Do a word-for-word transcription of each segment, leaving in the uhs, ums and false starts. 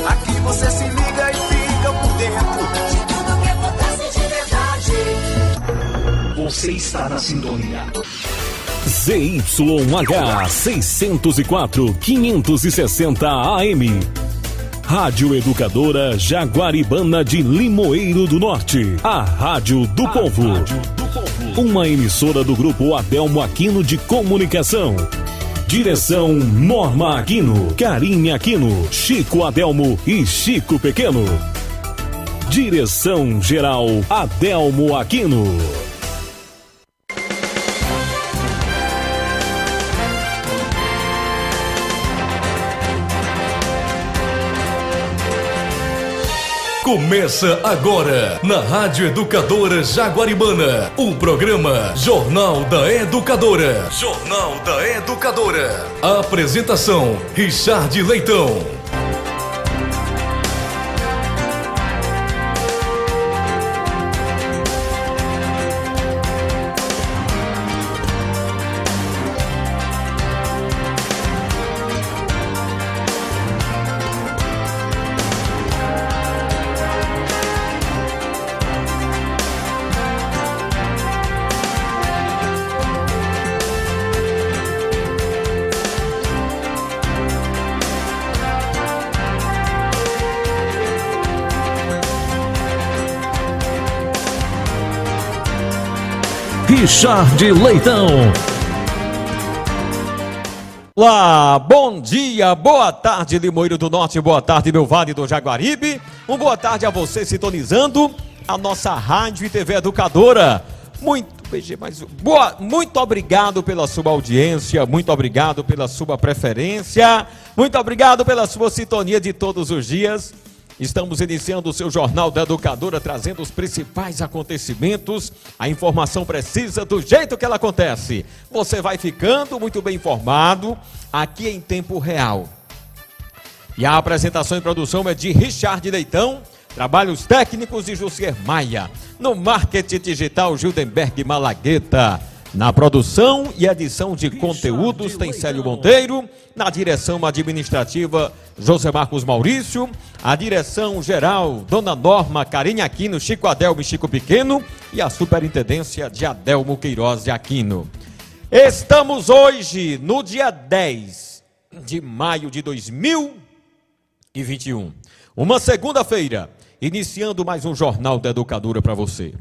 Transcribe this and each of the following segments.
Aqui você se liga e fica por dentro de tudo que acontece de verdade. Você está na sintonia Z Y H seiscentos e quatro, quinhentos e sessenta A M. Rádio Educadora Jaguaribana de Limoeiro do Norte. A Rádio do Povo. Uma emissora do Grupo Adelmo Aquino de Comunicação. Direção Norma Aquino, Karine Aquino, Chico Adelmo e Chico Pequeno. Direção Geral Adelmo Aquino. Começa agora, na Rádio Educadora Jaguaribana, o programa Jornal da Educadora. Jornal da Educadora. Apresentação, Richard Leitão. Richard Leitão. Olá, bom dia, boa tarde, Limoeiro do Norte, boa tarde, meu Vale do Jaguaribe. Um boa tarde a você sintonizando a nossa Rádio e T V Educadora. Muito, mais, boa, muito obrigado pela sua audiência, muito obrigado pela sua preferência, muito obrigado pela sua sintonia de todos os dias. Estamos iniciando o seu Jornal da Educadora, trazendo os principais acontecimentos, a informação precisa do jeito que ela acontece. Você vai ficando muito bem informado aqui em tempo real. E a apresentação e produção é de Richard Leitão, trabalhos técnicos de Jussier Maia, no marketing digital Gildenberg Malagueta. Na produção e edição de conteúdos tem Célio Monteiro, na direção administrativa José Marcos Maurício, a direção geral Dona Norma, Karine Aquino, Chico Adelmo e Chico Pequeno e a superintendência de Adelmo Queiroz de Aquino. Estamos hoje no dia dez de maio de dois mil e vinte e um, uma segunda-feira, iniciando mais um Jornal da Educadora para você,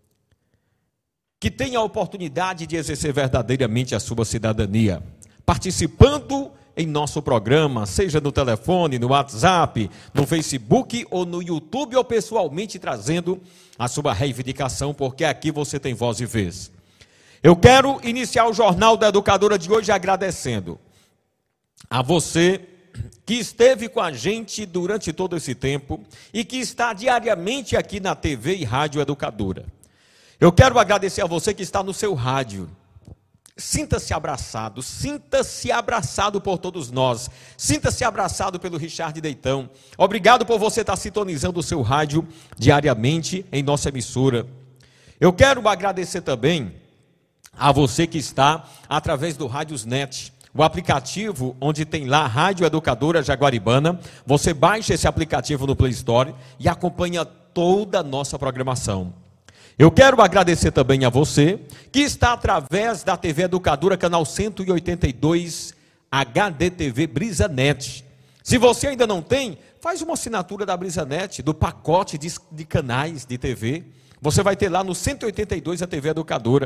que tenha a oportunidade de exercer verdadeiramente a sua cidadania, participando em nosso programa, seja no telefone, no WhatsApp, no Facebook ou no YouTube, ou pessoalmente trazendo a sua reivindicação, porque aqui você tem voz e vez. Eu quero iniciar o Jornal da Educadora de hoje agradecendo a você que esteve com a gente durante todo esse tempo e que está diariamente aqui na T V e Rádio Educadora. Eu quero agradecer a você que está no seu rádio. Sinta-se abraçado, sinta-se abraçado por todos nós, sinta-se abraçado pelo Richard Leitão. Obrigado por você estar sintonizando o seu rádio diariamente em nossa emissora. Eu quero agradecer também a você que está através do Rádiosnet, o aplicativo onde tem lá Rádio Educadora Jaguaribana. Você baixa esse aplicativo no Play Store e acompanha toda a nossa programação. Eu quero agradecer também a você que está através da T V Educadora, canal cento e oitenta e dois, H D T V BrisaNet. Se você ainda não tem, faz uma assinatura da BrisaNet, do pacote de, de canais de T V. Você vai ter lá no cento e oitenta e dois a T V Educadora.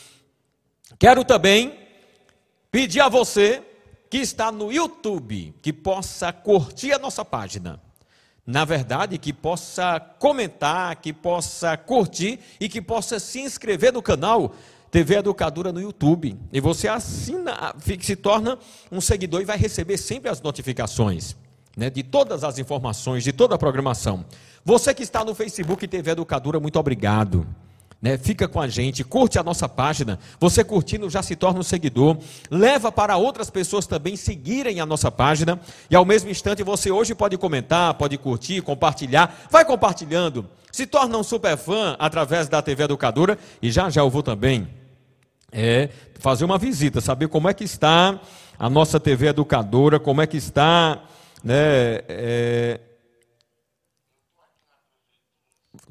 Quero também pedir a você que está no YouTube, que possa curtir a nossa página. Na verdade, que possa comentar, que possa curtir e que possa se inscrever no canal T V Educadora no YouTube. E você assina, se torna um seguidor e vai receber sempre as notificações, né, de todas as informações, de toda a programação. Você que está no Facebook T V Educadora, muito obrigado. Né, fica com a gente, curte a nossa página. Você curtindo já se torna um seguidor. Leva para outras pessoas também seguirem a nossa página. E ao mesmo instante você hoje pode comentar, pode curtir, compartilhar. Vai compartilhando. Se torna um super fã através da T V Educadora. E já já eu vou também é, fazer uma visita, saber como é que está a nossa T V Educadora, como é que está, né, é,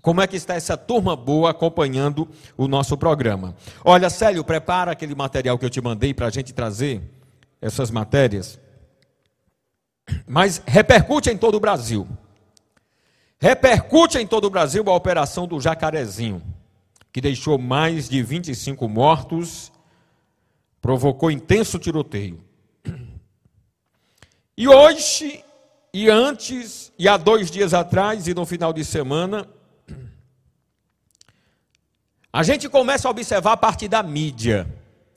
Como é que está essa turma boa acompanhando o nosso programa? Olha, Célio, prepara aquele material que eu te mandei para a gente trazer essas matérias. Mas repercute em todo o Brasil. Repercute em todo o Brasil a operação do Jacarezinho, que deixou mais de vinte e cinco mortos, provocou intenso tiroteio. E hoje, e antes, e há dois dias atrás, e no final de semana, a gente começa a observar a partir da mídia.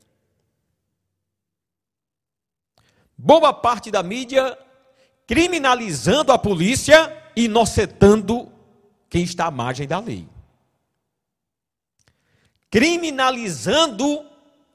Boa parte da mídia criminalizando a polícia, inocentando quem está à margem da lei. Criminalizando,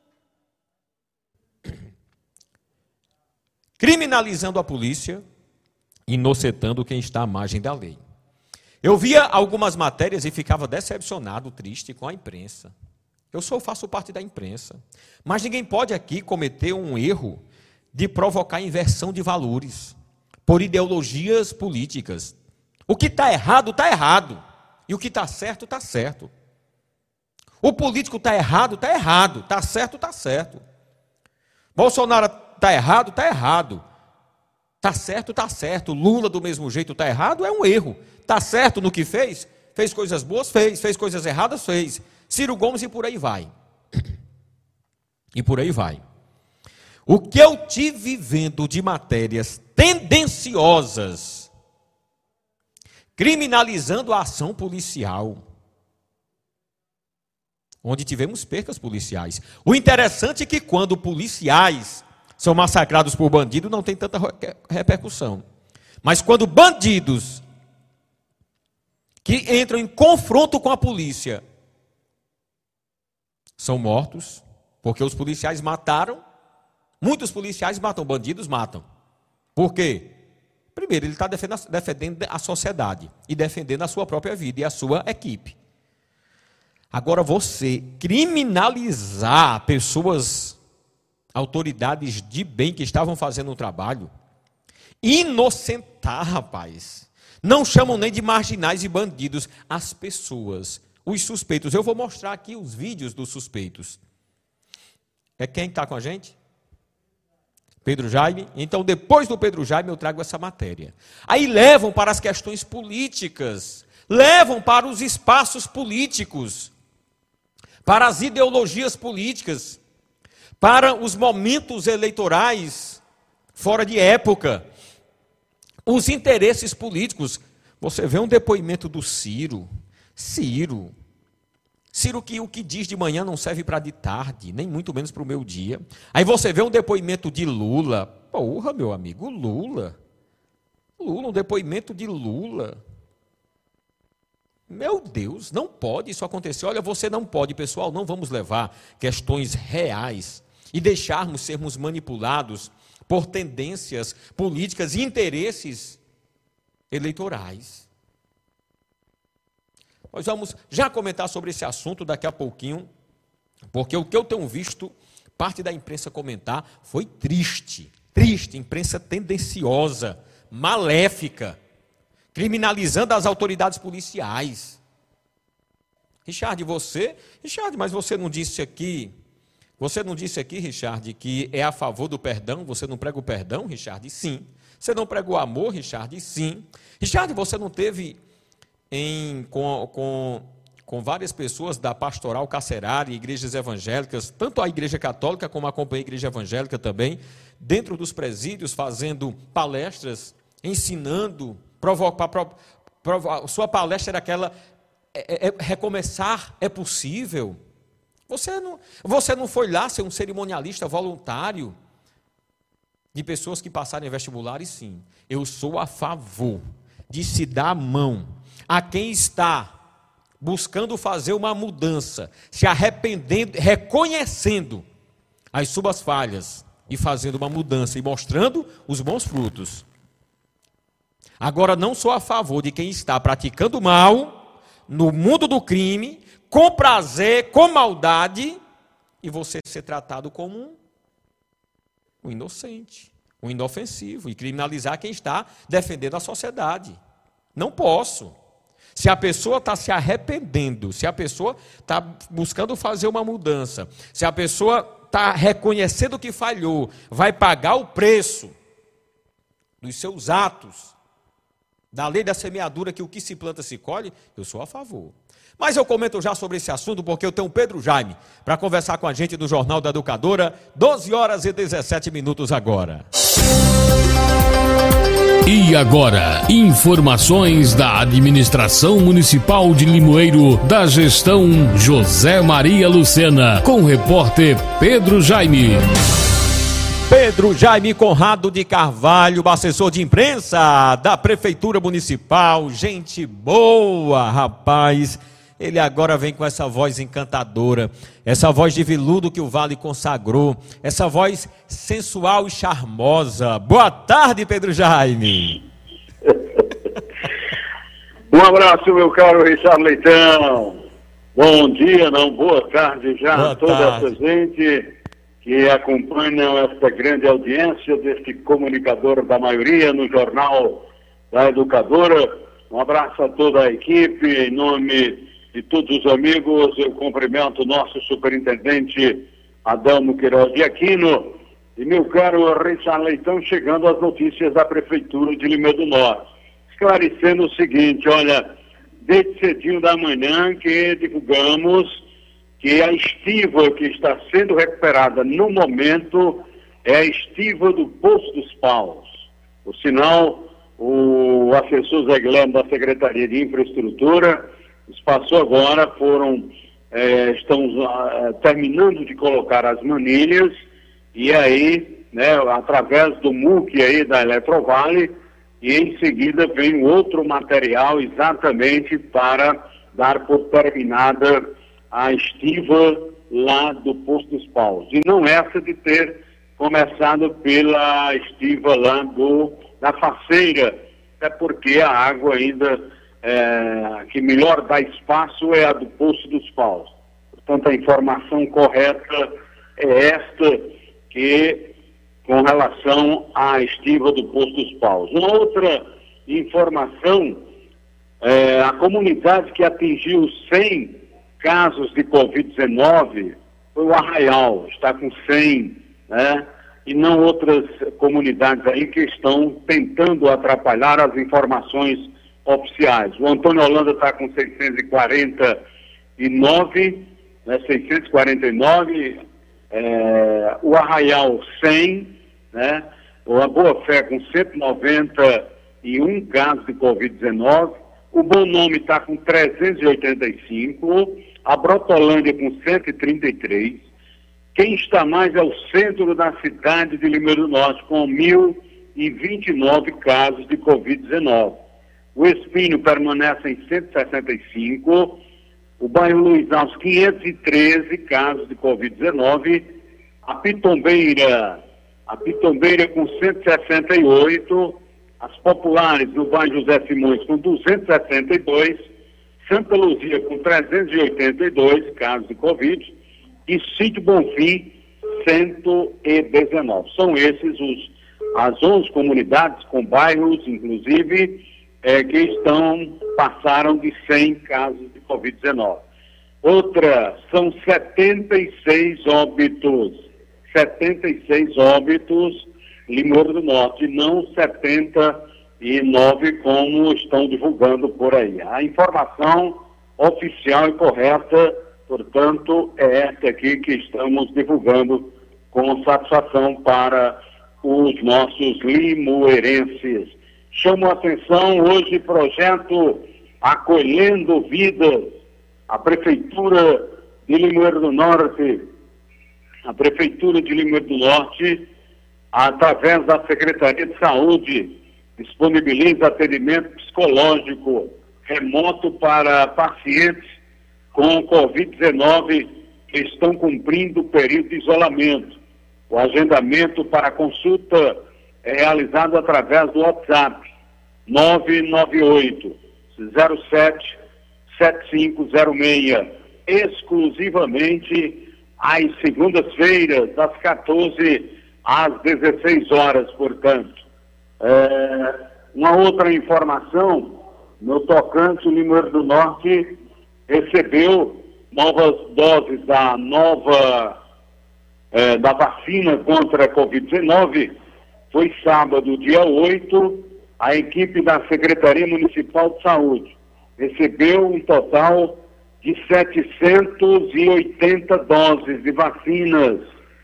criminalizando a polícia, inocentando quem está à margem da lei. Eu via algumas matérias e ficava decepcionado, triste com a imprensa. Eu sou, faço parte da imprensa. Mas ninguém pode aqui cometer um erro de provocar inversão de valores por ideologias políticas. O que está errado, está errado. E o que está certo, está certo. O político está errado, está errado. Está certo, está certo. Bolsonaro está errado, está errado. Está certo, está certo. Lula do mesmo jeito está errado, é um erro. Está certo no que fez? Fez coisas boas? Fez. Fez coisas erradas? Fez. Ciro Gomes e por aí vai. E por aí vai. O que eu tive vendo de matérias tendenciosas, criminalizando a ação policial, onde tivemos percas policiais. O interessante é que quando policiais são massacrados por bandidos, não tem tanta repercussão. Mas quando bandidos que entram em confronto com a polícia são mortos, porque os policiais mataram, muitos policiais matam, bandidos matam. Por quê? Primeiro, ele está defendendo a sociedade e defendendo a sua própria vida e a sua equipe. Agora, você criminalizar pessoas, autoridades de bem que estavam fazendo um trabalho, inocentar, rapaz. Não chamam nem de marginais e bandidos as pessoas, os suspeitos. Eu vou mostrar aqui os vídeos dos suspeitos. É quem está com a gente? Pedro Jaime. Então, depois do Pedro Jaime, eu trago essa matéria. Aí levam para as questões políticas, levam para os espaços políticos, para as ideologias políticas, para os momentos eleitorais fora de época, os interesses políticos. Você vê um depoimento do Ciro, Ciro, Ciro que o que diz de manhã não serve para de tarde, nem muito menos para o meu dia. Aí você vê um depoimento de Lula, porra, meu amigo, Lula, Lula, um depoimento de Lula. Meu Deus, não pode isso acontecer. Olha, você não pode, pessoal, não vamos levar questões reais e deixarmos sermos manipulados por tendências políticas e interesses eleitorais. Nós vamos já comentar sobre esse assunto daqui a pouquinho, porque o que eu tenho visto, parte da imprensa comentar, foi triste, triste, imprensa tendenciosa, maléfica, criminalizando as autoridades policiais. Richard, você, Richard, mas você não disse aqui, você não disse aqui, Richard, que é a favor do perdão, você não prega o perdão, Richard? Sim. Você não pregou amor, Richard? Sim. Richard, você não teve em, com, com, com várias pessoas da pastoral carcerária, igrejas evangélicas, tanto a igreja católica como a companhia igreja evangélica também, dentro dos presídios, fazendo palestras, ensinando, provocar, prov, prov, sua palestra era aquela, é, é, recomeçar é possível. Você não, você não foi lá ser um cerimonialista voluntário de pessoas que passaram em vestibulares? Sim. Eu sou a favor de se dar a mão a quem está buscando fazer uma mudança, se arrependendo, reconhecendo as suas falhas e fazendo uma mudança e mostrando os bons frutos. Agora, não sou a favor de quem está praticando mal no mundo do crime, com prazer, com maldade, e você ser tratado como um, um inocente, um inofensivo, e criminalizar quem está defendendo a sociedade. Não posso. Se a pessoa está se arrependendo, se a pessoa está buscando fazer uma mudança, se a pessoa está reconhecendo que falhou, vai pagar o preço dos seus atos, da lei da semeadura, que o que se planta se colhe, eu sou a favor. Mas eu comento já sobre esse assunto porque eu tenho o Pedro Jaime para conversar com a gente do Jornal da Educadora, doze horas e dezessete minutos agora. E agora, informações da Administração Municipal de Limoeiro, da gestão José Maria Lucena, com o repórter Pedro Jaime. Pedro Jaime Conrado de Carvalho, assessor de imprensa da Prefeitura Municipal, gente boa, rapaz. Ele agora vem com essa voz encantadora, essa voz de veludo que o Vale consagrou, essa voz sensual e charmosa. Boa tarde, Pedro Jaime. Um abraço, meu caro Richard Leitão. Bom dia, não, boa tarde já boa a toda tarde. Essa gente que acompanham esta grande audiência deste comunicador da maioria no Jornal da Educadora. Um abraço a toda a equipe, em nome de todos os amigos, eu cumprimento o nosso superintendente Adamo Queiroz de Aquino e meu caro Richard Leitão, chegando às notícias da Prefeitura de Limeira do Norte. Esclarecendo o seguinte, olha, desde cedinho da manhã que divulgamos que a estiva que está sendo recuperada no momento é a estiva do Poço dos Paus. Por sinal, o assessor Zé Guilherme da Secretaria de Infraestrutura passou agora, foram, é, estão é, terminando de colocar as manilhas e aí, né, através do M U C aí da Eletrovale, e em seguida vem outro material exatamente para dar por terminada a estiva lá do Poço dos Paus. E não essa de ter começado pela estiva lá do, da Faceira, até porque a água ainda É, que melhor dá espaço é a do Poço dos Paus. Portanto, a informação correta é esta, que com relação à estiva do Poço dos Paus. Uma outra informação, é, a comunidade que atingiu cem casos de covid dezenove foi o Arraial, está com cem, né? E não outras comunidades aí que estão tentando atrapalhar as informações oficiais. O Antônio Holanda está com seiscentos e quarenta e nove, né, seiscentos e quarenta e nove, é, o Arraial cem, né, a Boa Fé com cento e noventa e um casos de covid dezenove, o Bom Nome está com trezentos e oitenta e cinco, a Brotolândia com cento e trinta e três, quem está mais é o centro da cidade de Limeira do Norte, com mil e vinte e nove casos de covid dezenove. O Espinho permanece em cento e sessenta e cinco, o bairro Luiz Alves quinhentos e treze casos de covid dezenove, a Pitombeira, a Pitombeira com cento e sessenta e oito, as Populares no bairro José Simões com duzentos e sessenta e dois, Santa Luzia com trezentos e oitenta e dois casos de Covid e Sítio Bonfim cento e dezenove. São esses os, as onze comunidades com bairros, inclusive, É, que estão, passaram de cem casos de covid dezenove. Outra, são setenta e seis óbitos, setenta e seis óbitos Limeira do Norte, não setenta e nove como estão divulgando por aí. A informação oficial e correta, portanto, é esta aqui que estamos divulgando com satisfação para os nossos limoeirenses. Chamo a atenção hoje projeto Acolhendo Vidas. A Prefeitura de Limeira do Norte, a Prefeitura de Limeira do Norte, através da Secretaria de Saúde, disponibiliza atendimento psicológico remoto para pacientes com covid dezenove que estão cumprindo o período de isolamento. O agendamento para consulta é realizado através do WhatsApp nove nove oito zero sete sete cinco zero seis, exclusivamente às segundas-feiras, das quatorze às dezesseis horas, portanto. É, uma outra informação No tocante, o Limoeiro do Norte recebeu novas doses da nova, eh, da vacina contra a covid dezenove. Foi sábado, dia oito, a equipe da Secretaria Municipal de Saúde recebeu um total de setecentas e oitenta doses de vacinas.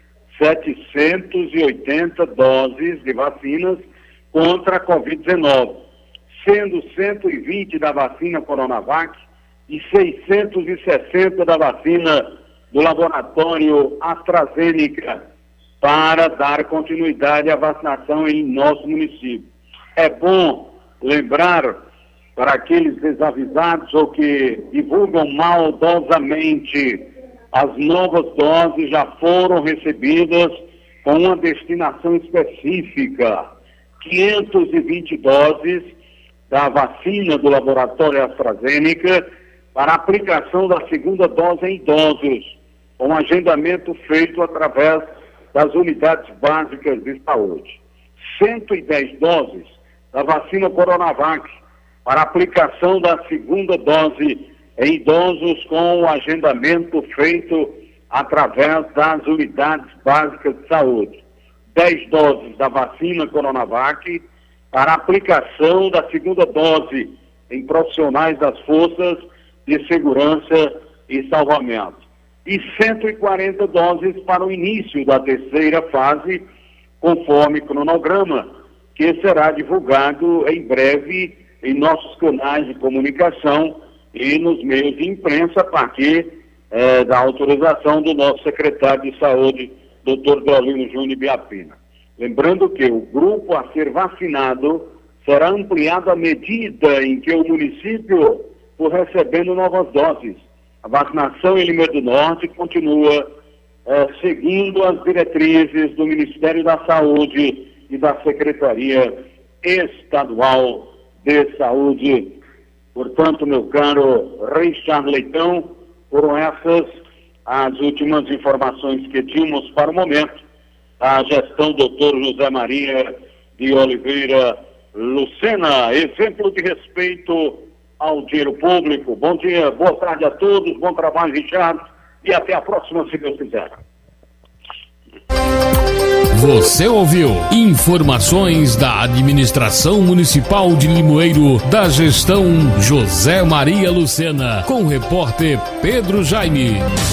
setecentas e oitenta doses de vacinas contra a covid dezenove, sendo cento e vinte da vacina Coronavac e seiscentos e sessenta da vacina do laboratório AstraZeneca, para dar continuidade à vacinação em nosso município. É bom lembrar para aqueles desavisados ou que divulgam maldosamente, as novas doses já foram recebidas com uma destinação específica. quinhentas e vinte doses da vacina do laboratório AstraZeneca para aplicação da segunda dose em idosos, com agendamento feito através das unidades básicas de saúde. cento e dez doses da vacina Coronavac para aplicação da segunda dose em idosos, com o agendamento feito através das unidades básicas de saúde. dez doses da vacina Coronavac para aplicação da segunda dose em profissionais das forças de segurança e salvamento. E cento e quarenta doses para o início da terceira fase, conforme cronograma, que será divulgado em breve em nossos canais de comunicação e nos meios de imprensa, a partir eh, da autorização do nosso secretário de Saúde, doutor Deolino Júnior Biapina. Lembrando que o grupo a ser vacinado será ampliado à medida em que o município for recebendo novas doses. A vacinação em Limoeiro do Norte continua eh, seguindo as diretrizes do Ministério da Saúde e da Secretaria Estadual de Saúde. Portanto, meu caro Richard Leitão, foram essas as últimas informações que tínhamos para o momento. A gestão do doutor José Maria de Oliveira Lucena, exemplo de respeito ao dinheiro público. Bom dia, boa tarde a todos, bom trabalho, Richard, e até a próxima, se Deus quiser. Você ouviu informações da Administração Municipal de Limoeiro, da gestão José Maria Lucena, com o repórter Pedro Jaime.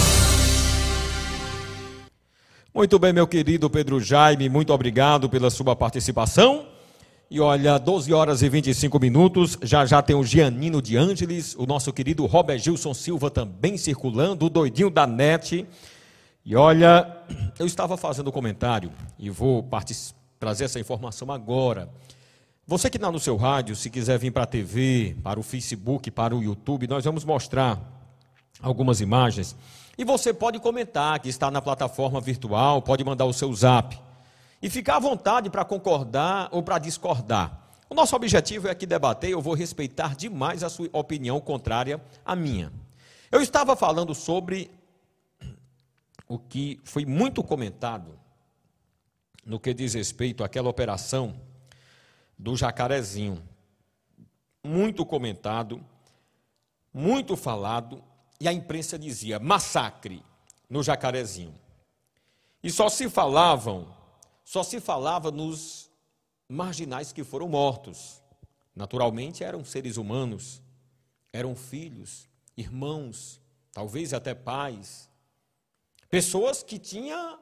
Muito bem, meu querido Pedro Jaime, muito obrigado pela sua participação. E olha, doze horas e vinte e cinco minutos, já já tem o Gianino de Ângeles, o nosso querido Robert Gilson Silva também circulando, o doidinho da net. E olha, eu estava fazendo um comentário e vou trazer essa informação agora. Você que está no seu rádio, se quiser vir para a T V, para o Facebook, para o YouTube, nós vamos mostrar algumas imagens. E você pode comentar, que está na plataforma virtual, pode mandar o seu zap. E ficar à vontade para concordar ou para discordar. O nosso objetivo é aqui debater, eu vou respeitar demais a sua opinião contrária à minha. Eu estava falando sobre o que foi muito comentado no que diz respeito àquela operação do Jacarezinho. Muito comentado, muito falado, e a imprensa dizia massacre no Jacarezinho. E só se falavam, só se falava nos marginais que foram mortos. Naturalmente eram seres humanos, eram filhos, irmãos, talvez até pais, pessoas que tinham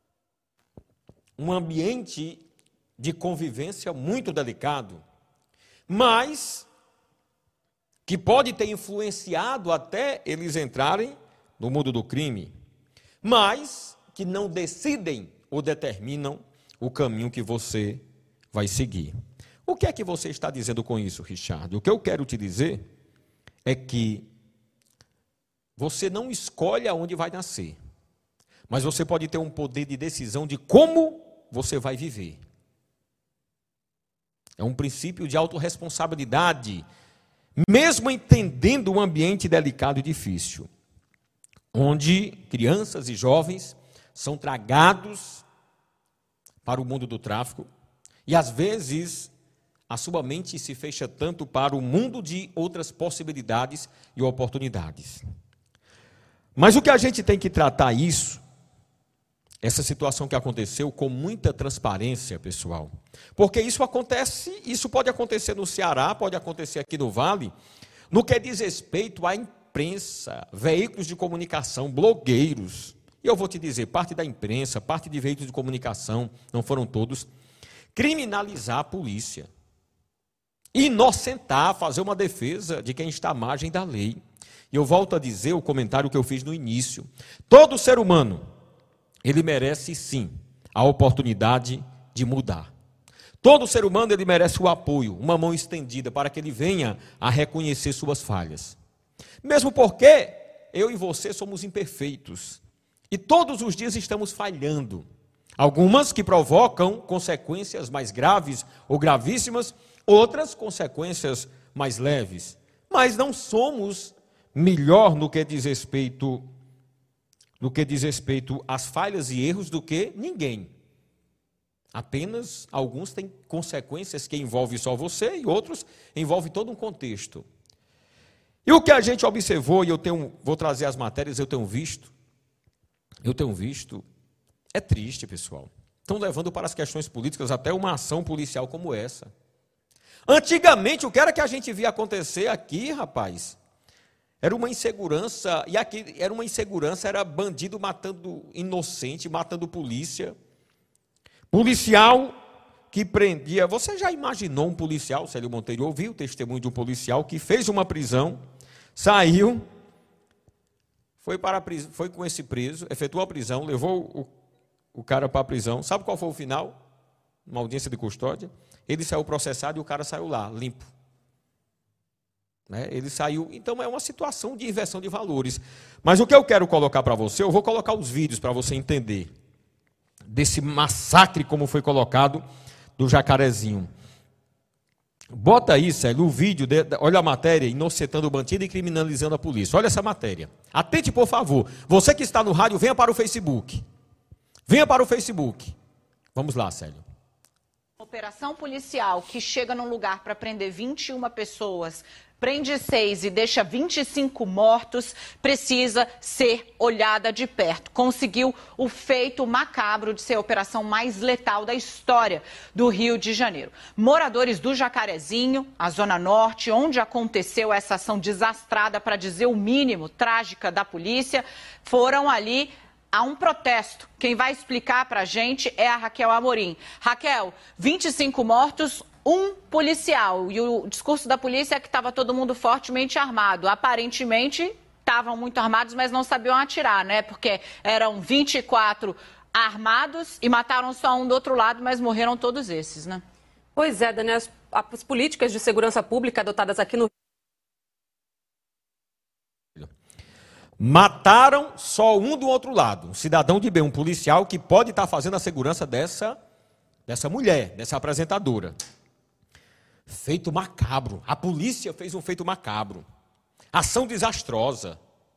um ambiente de convivência muito delicado, mas que pode ter influenciado até eles entrarem no mundo do crime, mas que não decidem ou determinam o caminho que você vai seguir. O que é que você está dizendo com isso, Richard? O que eu quero te dizer é que você não escolhe aonde vai nascer, mas você pode ter um poder de decisão de como você vai viver. É um princípio de autorresponsabilidade, mesmo entendendo um ambiente delicado e difícil, onde crianças e jovens são tragados para o mundo do tráfico e, às vezes, a sua mente se fecha tanto para o mundo de outras possibilidades e oportunidades. Mas o que a gente tem que tratar isso, essa situação que aconteceu, com muita transparência, pessoal. Porque isso acontece, isso pode acontecer no Ceará, pode acontecer aqui no Vale, no que diz respeito à imprensa, veículos de comunicação, blogueiros. E eu vou te dizer, parte da imprensa, parte de veículos de comunicação, não foram todos, criminalizar a polícia. Inocentar, fazer uma defesa de quem está à margem da lei. E eu volto a dizer o comentário que eu fiz no início. Todo ser humano, ele merece sim a oportunidade de mudar. Todo ser humano, ele merece o apoio, uma mão estendida para que ele venha a reconhecer suas falhas. Mesmo porque eu e você somos imperfeitos. E todos os dias estamos falhando. Algumas que provocam consequências mais graves ou gravíssimas, outras consequências mais leves. Mas não somos melhor no que diz respeito, no que diz respeito às falhas e erros do que ninguém. Apenas alguns têm consequências que envolvem só você e outros envolvem todo um contexto. E o que a gente observou, e eu tenho, vou trazer as matérias, eu tenho visto, eu tenho visto, é triste, pessoal. Estão levando para as questões políticas até uma ação policial como essa. Antigamente, o que era que a gente via acontecer aqui, rapaz? Era uma insegurança, e aqui era uma insegurança, era bandido matando inocente, matando polícia. Policial que prendia... Você já imaginou um policial, Célio Monteiro, ouviu o testemunho de um policial que fez uma prisão, saiu, foi, para a prisão, foi com esse preso, efetuou a prisão, levou o, o cara para a prisão. Sabe qual foi o final? Uma audiência de custódia. Ele saiu processado e o cara saiu lá, limpo. Né? Ele saiu, então é uma situação de inversão de valores. Mas o que eu quero colocar para você, eu vou colocar os vídeos para você entender desse massacre como foi colocado do Jacarezinho. Bota aí, Célio, o vídeo, de, olha a matéria, inocentando o bandido e criminalizando a polícia. Olha essa matéria. Atente, por favor. Você que está no rádio, venha para o Facebook. Venha para o Facebook. Vamos lá, Célio. Operação policial que chega num lugar para prender vinte e uma pessoas, prende seis e deixa vinte e cinco mortos, precisa ser olhada de perto. Conseguiu o feito macabro de ser a operação mais letal da história do Rio de Janeiro. Moradores do Jacarezinho, a Zona Norte, onde aconteceu essa ação desastrada, para dizer o mínimo, trágica da polícia, foram ali a um protesto. Quem vai explicar para a gente é a Raquel Amorim. Raquel, vinte e cinco mortos, um policial. E o discurso da polícia é que estava todo mundo fortemente armado. Aparentemente, estavam muito armados, mas não sabiam atirar, né? Porque eram vinte e quatro armados e mataram só um do outro lado, mas morreram todos esses, né? Pois é, Daniel, as, as políticas de segurança pública adotadas aqui no Mataram só um do outro lado, um cidadão de bem, um policial que pode estar fazendo a segurança dessa, dessa mulher, dessa apresentadora. Feito macabro. A polícia fez um feito macabro. Ação desastrosa.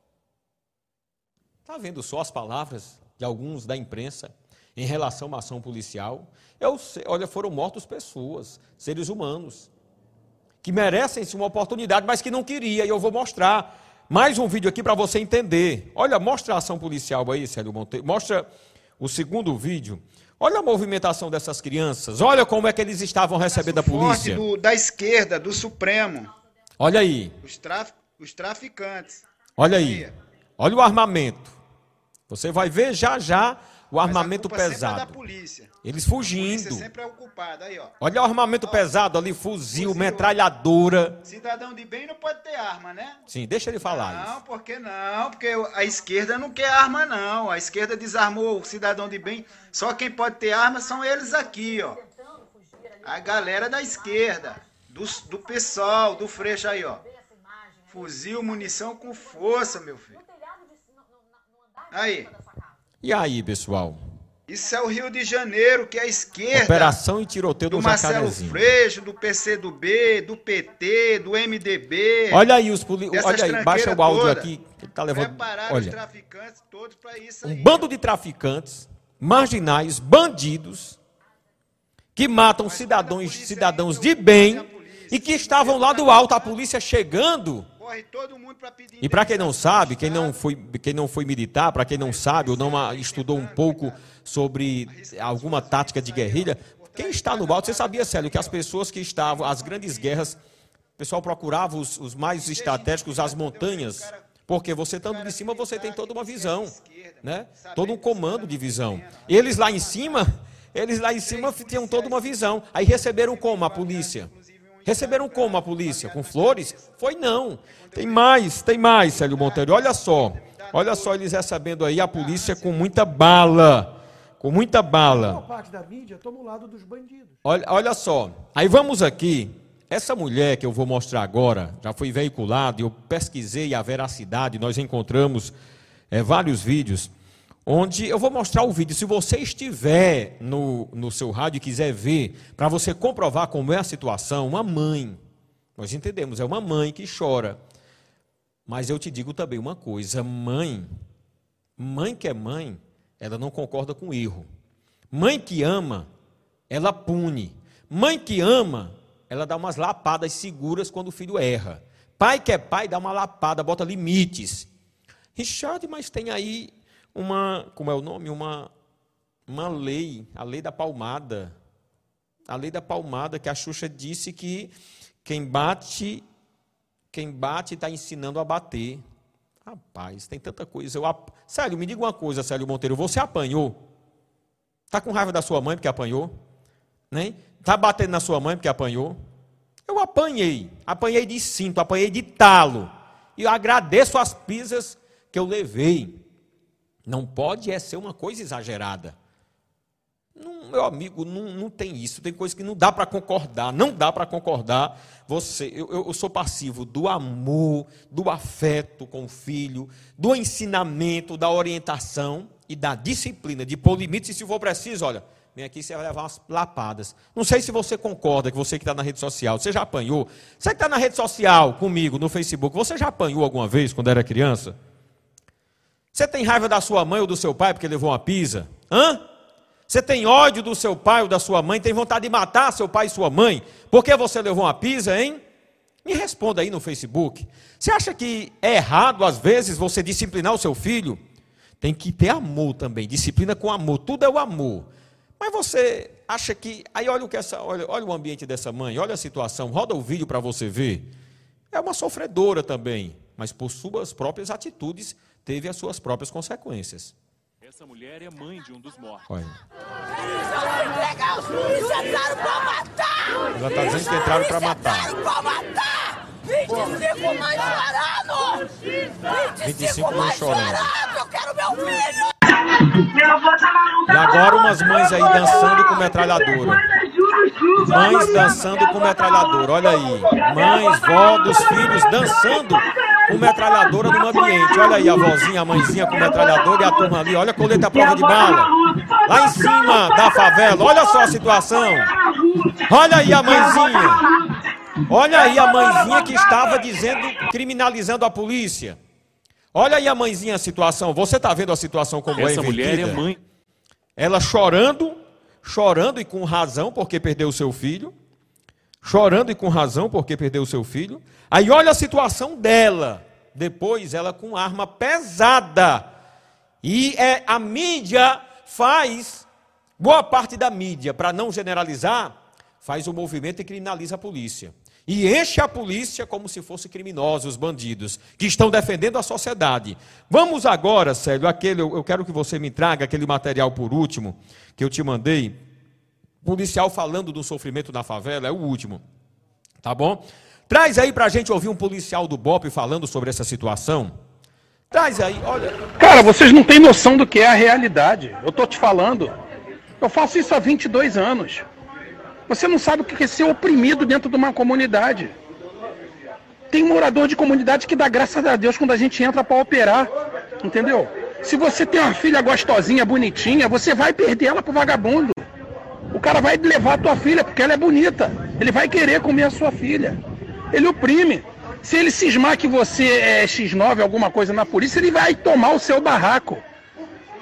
Está vendo só as palavras de alguns da imprensa em relação a uma ação policial? Eu sei, olha, foram mortos pessoas, seres humanos, que merecem-se uma oportunidade, mas que não queria, e eu vou mostrar mais um vídeo aqui para você entender. Olha, mostra a ação policial aí, Célio Monteiro. Mostra o segundo vídeo. Olha a movimentação dessas crianças. Olha como é que eles estavam recebendo a polícia. Do, da esquerda, do Supremo. Olha aí. Os, traf, os traficantes. Olha aí. Olha o armamento. Você vai ver já já o armamento Mas a culpa pesado. sempre é da polícia. Eles fugindo. A polícia sempre é ocupada. Aí, ó. Olha o armamento ó, pesado ali, fuzil, fuzil, metralhadora. Cidadão de bem não pode ter arma, né? Sim, deixa ele falar não, isso. Não, por que não? Porque a esquerda não quer arma, não. A esquerda desarmou o cidadão de bem. Só quem pode ter arma são eles aqui, ó. A galera da esquerda, do, do PSOL, do Freixo aí, ó. Fuzil, munição com força, meu filho. Aí. E aí, pessoal? Isso é o Rio de Janeiro, que é a esquerda. Operação e tiroteio do, do Jacarezinho. Marcelo Freixo, do P C do B, do P T, do M D B. Olha aí os polícias. Olha aí, baixa o áudio toda. Aqui. Ele tá levando. Prepararam olha, os traficantes todos para isso um aí. bando de traficantes, marginais, bandidos, que matam cidadãos, cidadãos de bem e que estavam lá do alto, a polícia chegando. E para quem não sabe, quem não foi, quem não foi militar, para quem não sabe ou não estudou um pouco sobre alguma tática de guerrilha, quem está no alto, você sabia, Célio, que as pessoas que estavam, as grandes guerras, o pessoal procurava os, os mais estratégicos, as montanhas, porque você estando de cima, você tem toda uma visão, né? Todo um comando de visão. Eles lá em cima, eles lá em cima tinham toda uma visão. Aí receberam como a polícia? Receberam como a polícia? Com flores? Foi não. Tem mais, tem mais, Célio Monteiro. Olha só, olha só eles recebendo aí a polícia com muita bala. Com muita bala. parte da mídia toma o lado dos bandidos. Olha, olha só, aí vamos aqui, essa mulher que eu vou mostrar agora, já foi veiculada, eu pesquisei a veracidade, nós encontramos é, vários vídeos, onde eu vou mostrar o vídeo, se você estiver no, no seu rádio e quiser ver, para você comprovar como é a situação, uma mãe, nós entendemos, é uma mãe que chora, mas eu te digo também uma coisa, mãe, mãe que é mãe, ela não concorda com erro. Mãe que ama, ela pune. Mãe que ama, ela dá umas lapadas seguras quando o filho erra. Pai que é pai, dá uma lapada, bota limites. Richard, mas tem aí uma, como é o nome? Uma, uma lei, a lei da palmada. A lei da palmada, que a Xuxa disse que quem bate, quem bate está ensinando a bater. Rapaz, tem tanta coisa. Eu ap... Célio, me diga uma coisa, Célio Monteiro. Você apanhou? Está com raiva da sua mãe porque apanhou? Né? Está batendo na sua mãe porque apanhou? Eu apanhei. Apanhei de cinto, apanhei de talo. E eu agradeço as pisas que eu levei. Não pode é ser uma coisa exagerada. Não, meu amigo, não, não tem isso. Tem coisa que não dá para concordar. Não dá para concordar. Você, eu, eu sou passivo do amor, do afeto com o filho, do ensinamento, da orientação e da disciplina, de pôr limites. E se for preciso, olha, vem aqui, você vai levar umas lapadas. Não sei se você concorda, que você que está na rede social, você já apanhou? Você que está na rede social comigo, no Facebook, você já apanhou alguma vez quando era criança? Você tem raiva da sua mãe ou do seu pai porque levou uma pisa? Hã? Você tem ódio do seu pai ou da sua mãe, tem vontade de matar seu pai e sua mãe, porque você levou uma pisa, hein? Me responda aí no Facebook. Você acha que é errado, às vezes, você disciplinar o seu filho? Tem que ter amor também, disciplina com amor, tudo é o amor. Mas você acha que... Aí olha o, que essa, olha, olha o ambiente dessa mãe, olha a situação, roda o vídeo para você ver. É uma sofredora também, mas por suas próprias atitudes, teve as suas próprias consequências. Essa mulher é mãe de um dos mortos. Olha. Entregar os filhos, entraram pra matar! Ela está dizendo que entraram para matar. Entraram pra matar! vinte e cinco mães chorando! vinte e cinco mães chorando. Eu quero meu filho! E agora umas mães aí dançando com metralhadora. Mães dançando com metralhadora, olha aí. Mães, vó dos filhos dançando com metralhadora no ambiente. Olha aí a vozinha, a mãezinha com metralhadora e a turma ali. Olha a coleta à prova de bala. Lá em cima da favela, olha só a situação. Olha aí a mãezinha. Olha aí a mãezinha que estava dizendo, criminalizando a polícia. Olha aí a mãezinha a situação. Você está vendo a situação como é invertida? Essa mulher é mãe. Ela chorando, chorando e com razão porque perdeu o seu filho. Chorando e com razão porque perdeu o seu filho. Aí olha a situação dela. Depois ela com arma pesada. E é, a mídia faz, boa parte da mídia, para não generalizar, faz o movimento e criminaliza a polícia. E enche a polícia como se fossem criminosos, bandidos, que estão defendendo a sociedade. Vamos agora, Célio, aquele, eu quero que você me traga aquele material por último, que eu te mandei. Policial falando do sofrimento na favela, é o último. Tá bom? Traz aí pra gente ouvir um policial do B O P falando sobre essa situação. Traz aí, olha. Cara, vocês não têm noção do que é a realidade. Eu tô te falando. Eu faço isso há vinte e dois anos. Você não sabe o que é ser oprimido dentro de uma comunidade. Tem um morador de comunidade que dá graças a Deus quando a gente entra para operar, entendeu? Se você tem uma filha gostosinha, bonitinha, você vai perder ela pro vagabundo. O cara vai levar a tua filha porque ela é bonita. Ele vai querer comer a sua filha. Ele oprime. Se ele cismar que você é xis nove, alguma coisa na polícia, ele vai tomar o seu barraco.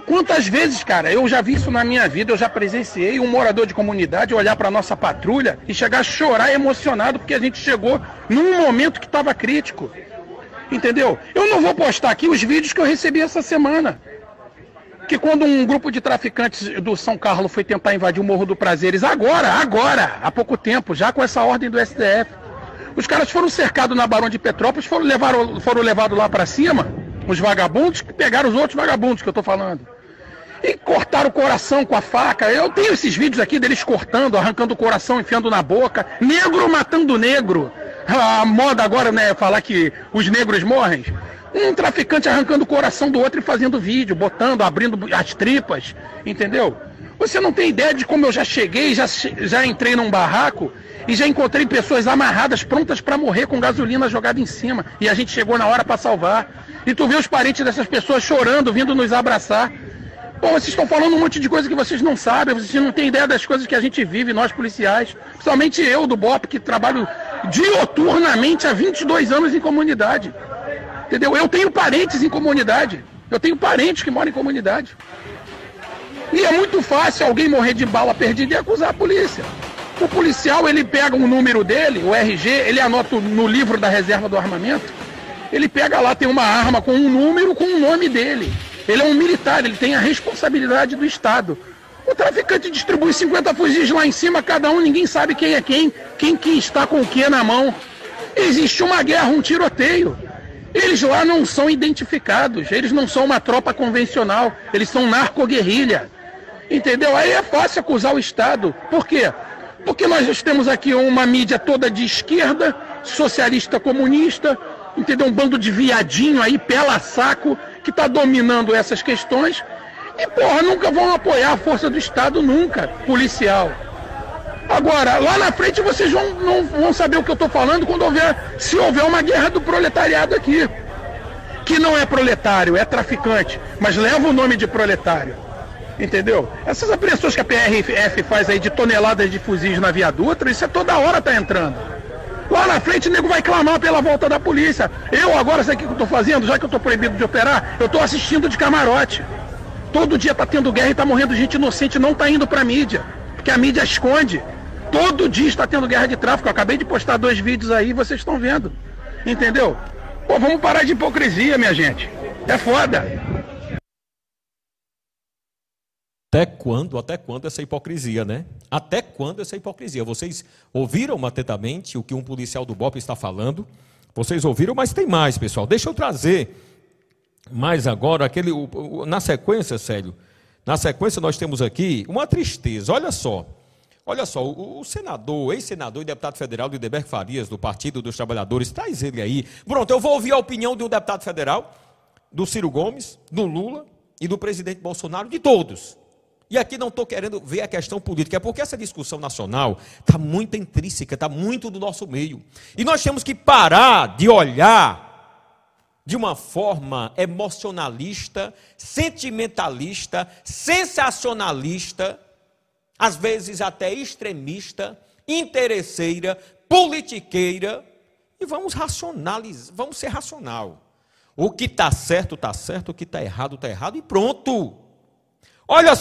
Quantas vezes, cara, eu já vi isso na minha vida, eu já presenciei um morador de comunidade olhar para nossa patrulha e chegar a chorar emocionado porque a gente chegou num momento que estava crítico. Entendeu? Eu não vou postar aqui os vídeos que eu recebi essa semana. Que quando um grupo de traficantes do São Carlos foi tentar invadir o Morro do Prazeres, agora, agora, há pouco tempo, já com essa ordem do S T F, os caras foram cercados na Barão de Petrópolis, foram, levaram, foram levados lá para cima, os vagabundos, que pegaram os outros vagabundos que eu tô falando. E cortaram o coração com a faca. Eu tenho esses vídeos aqui deles cortando, arrancando o coração, enfiando na boca. Negro matando negro. A moda agora, né, é falar que os negros morrem. Um traficante arrancando o coração do outro e fazendo vídeo, botando, abrindo as tripas, entendeu? Você não tem ideia de como eu já cheguei, já, já entrei num barraco e já encontrei pessoas amarradas, prontas para morrer com gasolina jogada em cima. E a gente chegou na hora para salvar. E tu vê os parentes dessas pessoas chorando, vindo nos abraçar. Pô, vocês estão falando um monte de coisa que vocês não sabem, vocês não têm ideia das coisas que a gente vive, nós policiais. Principalmente eu, do B O P, que trabalho dioturnamente há vinte e dois anos em comunidade. Entendeu? Eu tenho parentes em comunidade. Eu tenho parentes que moram em comunidade. E é muito fácil alguém morrer de bala perdida e acusar a polícia. O policial, ele pega um número dele, o R G, ele anota no livro da reserva do armamento, ele pega lá, tem uma arma com um número, com o nome dele. Ele é um militar, ele tem a responsabilidade do Estado. O traficante distribui cinquenta fuzis lá em cima, cada um, ninguém sabe quem é quem, quem que está com o que na mão. Existe uma guerra, um tiroteio. Eles lá não são identificados, eles não são uma tropa convencional, eles são narcoguerrilha. Entendeu? Aí é fácil acusar o Estado. Por quê? Porque nós temos aqui uma mídia toda de esquerda, socialista comunista, entendeu? Um bando de viadinho aí, pela saco, que está dominando essas questões. E, porra, nunca vão apoiar a força do Estado, nunca, policial. Agora, lá na frente vocês vão, não vão saber o que eu estou falando quando houver, se houver uma guerra do proletariado aqui. Que não é proletário, é traficante, mas leva o nome de proletário. Entendeu? Essas apreensões que a P R F faz aí de toneladas de fuzis na Via Dutra, isso é toda hora tá entrando. Lá na frente o nego vai clamar pela volta da polícia. Eu agora, sabe o que eu estou fazendo? Já que eu estou proibido de operar, eu estou assistindo de camarote. Todo dia tá tendo guerra e tá morrendo gente inocente, não tá indo pra mídia, porque a mídia esconde. Todo dia está tendo guerra de tráfico. Eu acabei de postar dois vídeos aí, vocês estão vendo. Entendeu? Pô, vamos parar de hipocrisia, minha gente. É foda. Até quando, até quando essa hipocrisia, né? Até quando essa hipocrisia? Vocês ouviram atentamente o que um policial do B O P está falando? Vocês ouviram, mas tem mais, pessoal. Deixa eu trazer mais agora, aquele, o, o, na sequência, Célio, na sequência nós temos aqui uma tristeza. Olha só, olha só, o, o senador, ex-senador e deputado federal Lindeberg Farias, do Partido dos Trabalhadores, traz ele aí. Pronto, eu vou ouvir a opinião de um deputado federal, do Ciro Gomes, do Lula e do presidente Bolsonaro, de todos. E aqui não estou querendo ver a questão política, é porque essa discussão nacional está muito intrínseca, está muito do nosso meio. E nós temos que parar de olhar de uma forma emocionalista, sentimentalista, sensacionalista, às vezes até extremista, interesseira, politiqueira, e vamos racionalizar, vamos ser racional. O que está certo, está certo, o que está errado, está errado, e pronto. Olha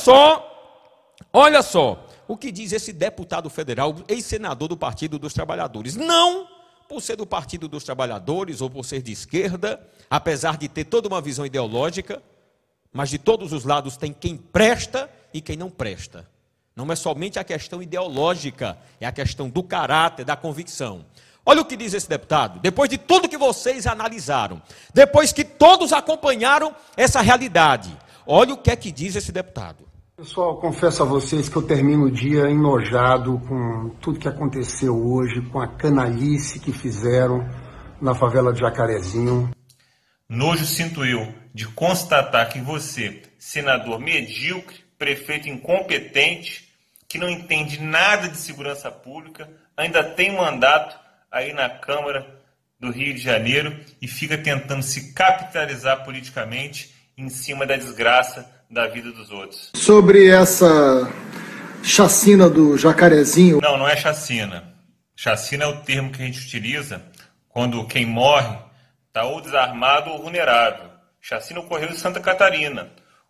só, olha só, o que diz esse deputado federal, ex-senador do Partido dos Trabalhadores. Não por ser do Partido dos Trabalhadores ou por ser de esquerda, apesar de ter toda uma visão ideológica, mas de todos os lados tem quem presta e quem não presta. Não é somente a questão ideológica, é a questão do caráter, da convicção. Olha o que diz esse deputado, depois de tudo que vocês analisaram, depois que todos acompanharam essa realidade. Olha o que é que diz esse deputado. Pessoal, confesso a vocês que eu termino o dia enojado com tudo que aconteceu hoje, com a canalice que fizeram na favela de Jacarezinho. Nojo sinto eu de constatar que você, senador medíocre, prefeito incompetente, que não entende nada de segurança pública, ainda tem mandato aí na Câmara do Rio de Janeiro e fica tentando se capitalizar politicamente em cima da desgraça da vida dos outros. Sobre essa chacina do Jacarezinho... Não, não é chacina. Chacina é o termo que a gente utiliza quando quem morre está ou desarmado ou vulnerável. Chacina ocorreu em Santa Catarina.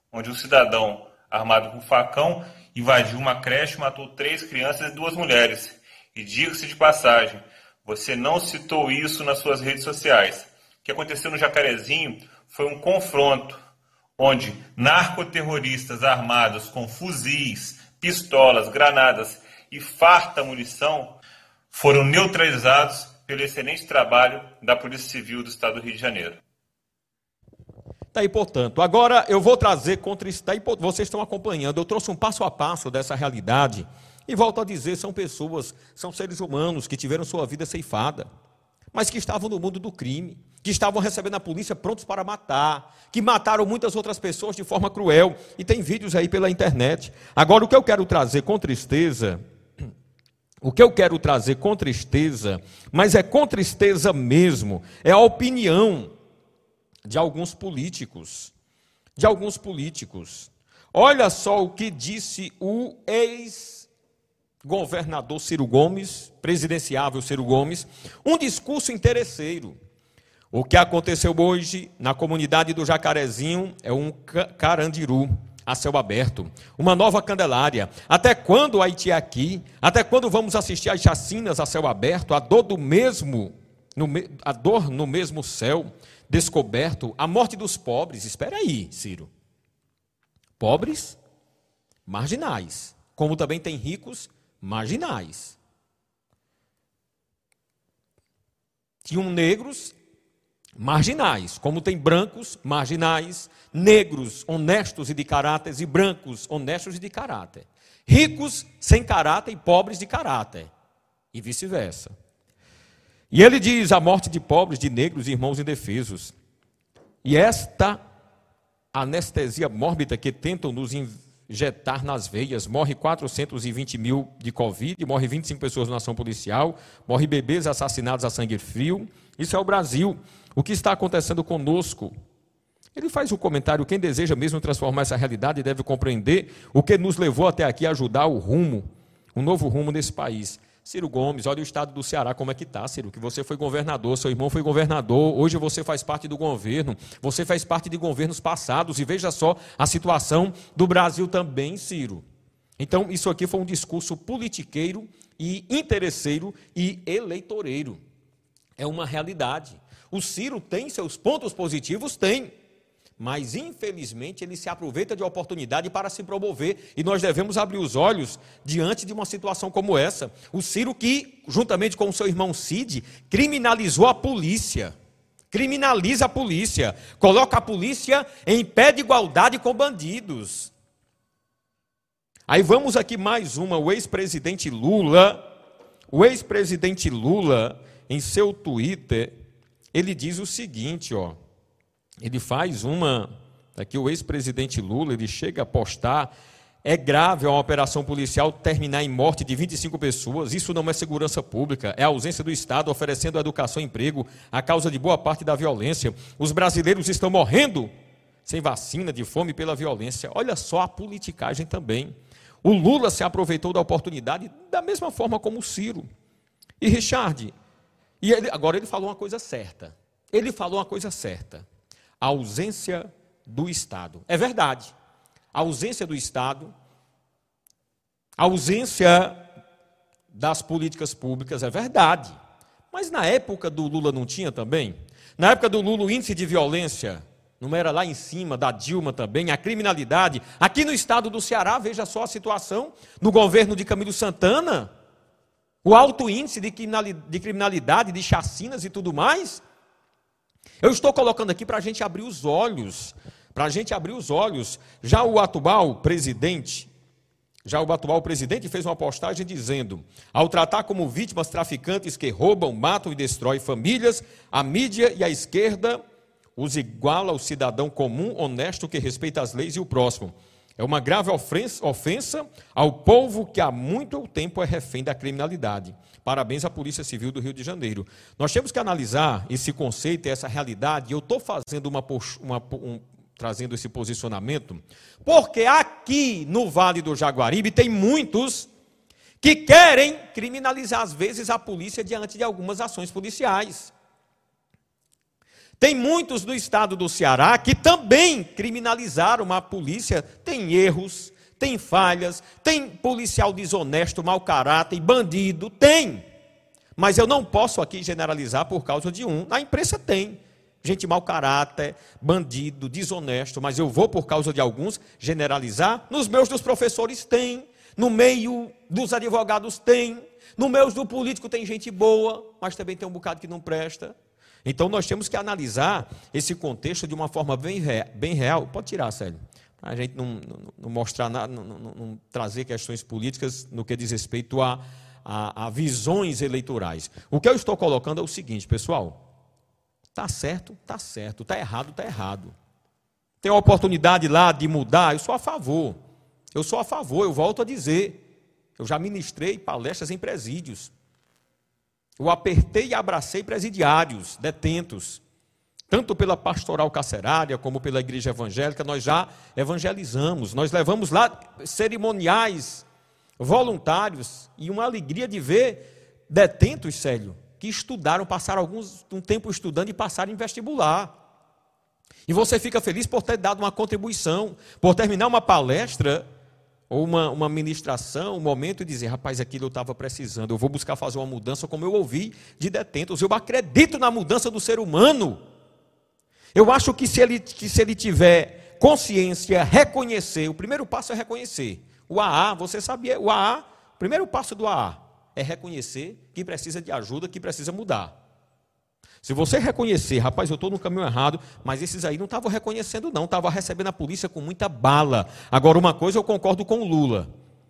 onde um cidadão armado com facão invadiu uma creche e matou três crianças e duas mulheres. E diga-se de passagem, você não citou isso nas suas redes sociais. O que aconteceu no Jacarezinho foi um confronto, onde narcoterroristas armados com fuzis, pistolas, granadas e farta munição foram neutralizados pelo excelente trabalho da Polícia Civil do Estado do Rio de Janeiro. Está aí, portanto. Agora eu vou trazer contra isso. Daí, vocês estão acompanhando. Eu trouxe um passo a passo dessa realidade. E volto a dizer, são pessoas, são seres humanos que tiveram sua vida ceifada, mas que estavam no mundo do crime, que estavam recebendo a polícia prontos para matar, que mataram muitas outras pessoas de forma cruel. E tem vídeos aí pela internet. Agora, o que eu quero trazer com tristeza, o que eu quero trazer com tristeza, mas é com tristeza mesmo, é a opinião de alguns políticos, de alguns políticos. Olha só o que disse o ex-governador Ciro Gomes, presidenciável Ciro Gomes, um discurso interesseiro. O que aconteceu hoje na comunidade do Jacarezinho é um carandiru a céu aberto, uma nova Candelária. Até quando o Haiti é aqui? Até quando vamos assistir às chacinas a céu aberto? A dor do mesmo, no, a dor no mesmo céu descoberto, a morte dos pobres. Espera aí, Ciro. Pobres, marginais, como também tem ricos, marginais. Tinham negros, marginais, como tem brancos, marginais, negros, honestos e de caráter, e brancos, honestos e de caráter. Ricos, sem caráter, e pobres de caráter, e vice-versa. E ele diz a morte de pobres, de negros e irmãos indefesos. E esta anestesia mórbida que tentam nos injetar nas veias, morre quatrocentos e vinte mil de Covid, morre vinte e cinco pessoas na ação policial, morre bebês assassinados a sangue frio. Isso é o Brasil. O que está acontecendo conosco? Ele faz o comentário, quem deseja mesmo transformar essa realidade deve compreender o que nos levou até aqui a ajudar o rumo, um novo rumo nesse país. Ciro Gomes, olha o estado do Ceará, como é que está, Ciro, que você foi governador, seu irmão foi governador, hoje você faz parte do governo, você faz parte de governos passados, e veja só a situação do Brasil também, Ciro. Então, isso aqui foi um discurso politiqueiro e interesseiro e eleitoreiro. É uma realidade. O Ciro tem seus pontos positivos? Tem. Mas, infelizmente, ele se aproveita de oportunidade para se promover. E nós devemos abrir os olhos diante de uma situação como essa. O Ciro que, juntamente com o seu irmão Cid, criminalizou a polícia. Criminaliza a polícia. Coloca a polícia em pé de igualdade com bandidos. Aí vamos aqui mais uma. O ex-presidente Lula, o ex-presidente Lula, em seu Twitter, ele diz o seguinte, ó. Ele faz uma, aqui o ex-presidente Lula, ele chega a postar, é grave uma operação policial terminar em morte de vinte e cinco pessoas, isso não é segurança pública, é a ausência do Estado oferecendo educação e emprego, a causa de boa parte da violência. Os brasileiros estão morrendo sem vacina, de fome pela violência. Olha só a politicagem também. O Lula se aproveitou da oportunidade da mesma forma como o Ciro. E Richard, e ele, agora ele falou uma coisa certa, ele falou uma coisa certa. A ausência do Estado. É verdade. A ausência do Estado, a ausência das políticas públicas, é verdade. Mas na época do Lula não tinha também? Na época do Lula o índice de violência não era lá em cima, da Dilma também, a criminalidade. Aqui no estado do Ceará, veja só a situação, no governo de Camilo Santana, o alto índice de criminalidade, de chacinas e tudo mais. Eu estou colocando aqui para a gente abrir os olhos, para a gente abrir os olhos. Já o atual presidente, já o atual presidente fez uma postagem dizendo: ao tratar como vítimas traficantes que roubam, matam e destroem famílias, a mídia e a esquerda os iguala ao cidadão comum, honesto, que respeita as leis e o próximo. É uma grave ofensa ao povo que há muito tempo é refém da criminalidade. Parabéns à Polícia Civil do Rio de Janeiro. Nós temos que analisar esse conceito e essa realidade. Eu estou fazendo uma, uma um, trazendo esse posicionamento, porque aqui no Vale do Jaguaribe tem muitos que querem criminalizar às vezes a polícia diante de algumas ações policiais. Tem muitos do estado do Ceará que também criminalizaram a polícia. Tem erros, tem falhas, tem policial desonesto, mau caráter, bandido, tem. Mas eu não posso aqui generalizar por causa de um. Na imprensa tem gente mau caráter, bandido, desonesto, mas eu vou por causa de alguns generalizar. Nos meus dos professores tem, no meio dos advogados tem, no meio do político tem gente boa, mas também tem um bocado que não presta. Então nós temos que analisar esse contexto de uma forma bem, re... bem real. Pode tirar, Célio, para a gente não, não, não mostrar nada, não, não, não trazer questões políticas no que diz respeito a, a, a visões eleitorais. O que eu estou colocando é o seguinte, pessoal. Está certo, está certo. Está errado, está errado. Tem a oportunidade lá de mudar, eu sou a favor. Eu sou a favor, eu volto a dizer. Eu já ministrei palestras em presídios. Eu apertei e abracei presidiários, detentos. Tanto pela pastoral carcerária, como pela igreja evangélica, nós já evangelizamos. Nós levamos lá cerimoniais voluntários e uma alegria de ver detentos, Célio, que estudaram, passaram alguns, um tempo estudando e passaram em vestibular. E você fica feliz por ter dado uma contribuição, por terminar uma palestra ou uma, uma ministração, um momento e dizer, rapaz, aquilo eu estava precisando, eu vou buscar fazer uma mudança como eu ouvi de detentos. Eu acredito na mudança do ser humano. Eu acho que se ele, que se ele tiver consciência, reconhecer, o primeiro passo é reconhecer. O A A, você sabia, o A A, o primeiro passo do A A, é reconhecer que precisa de ajuda, que precisa mudar. Se você reconhecer, rapaz, eu estou no caminho errado, mas esses aí não estavam reconhecendo não, estavam recebendo a polícia com muita bala. Agora, uma coisa eu concordo com o Lula,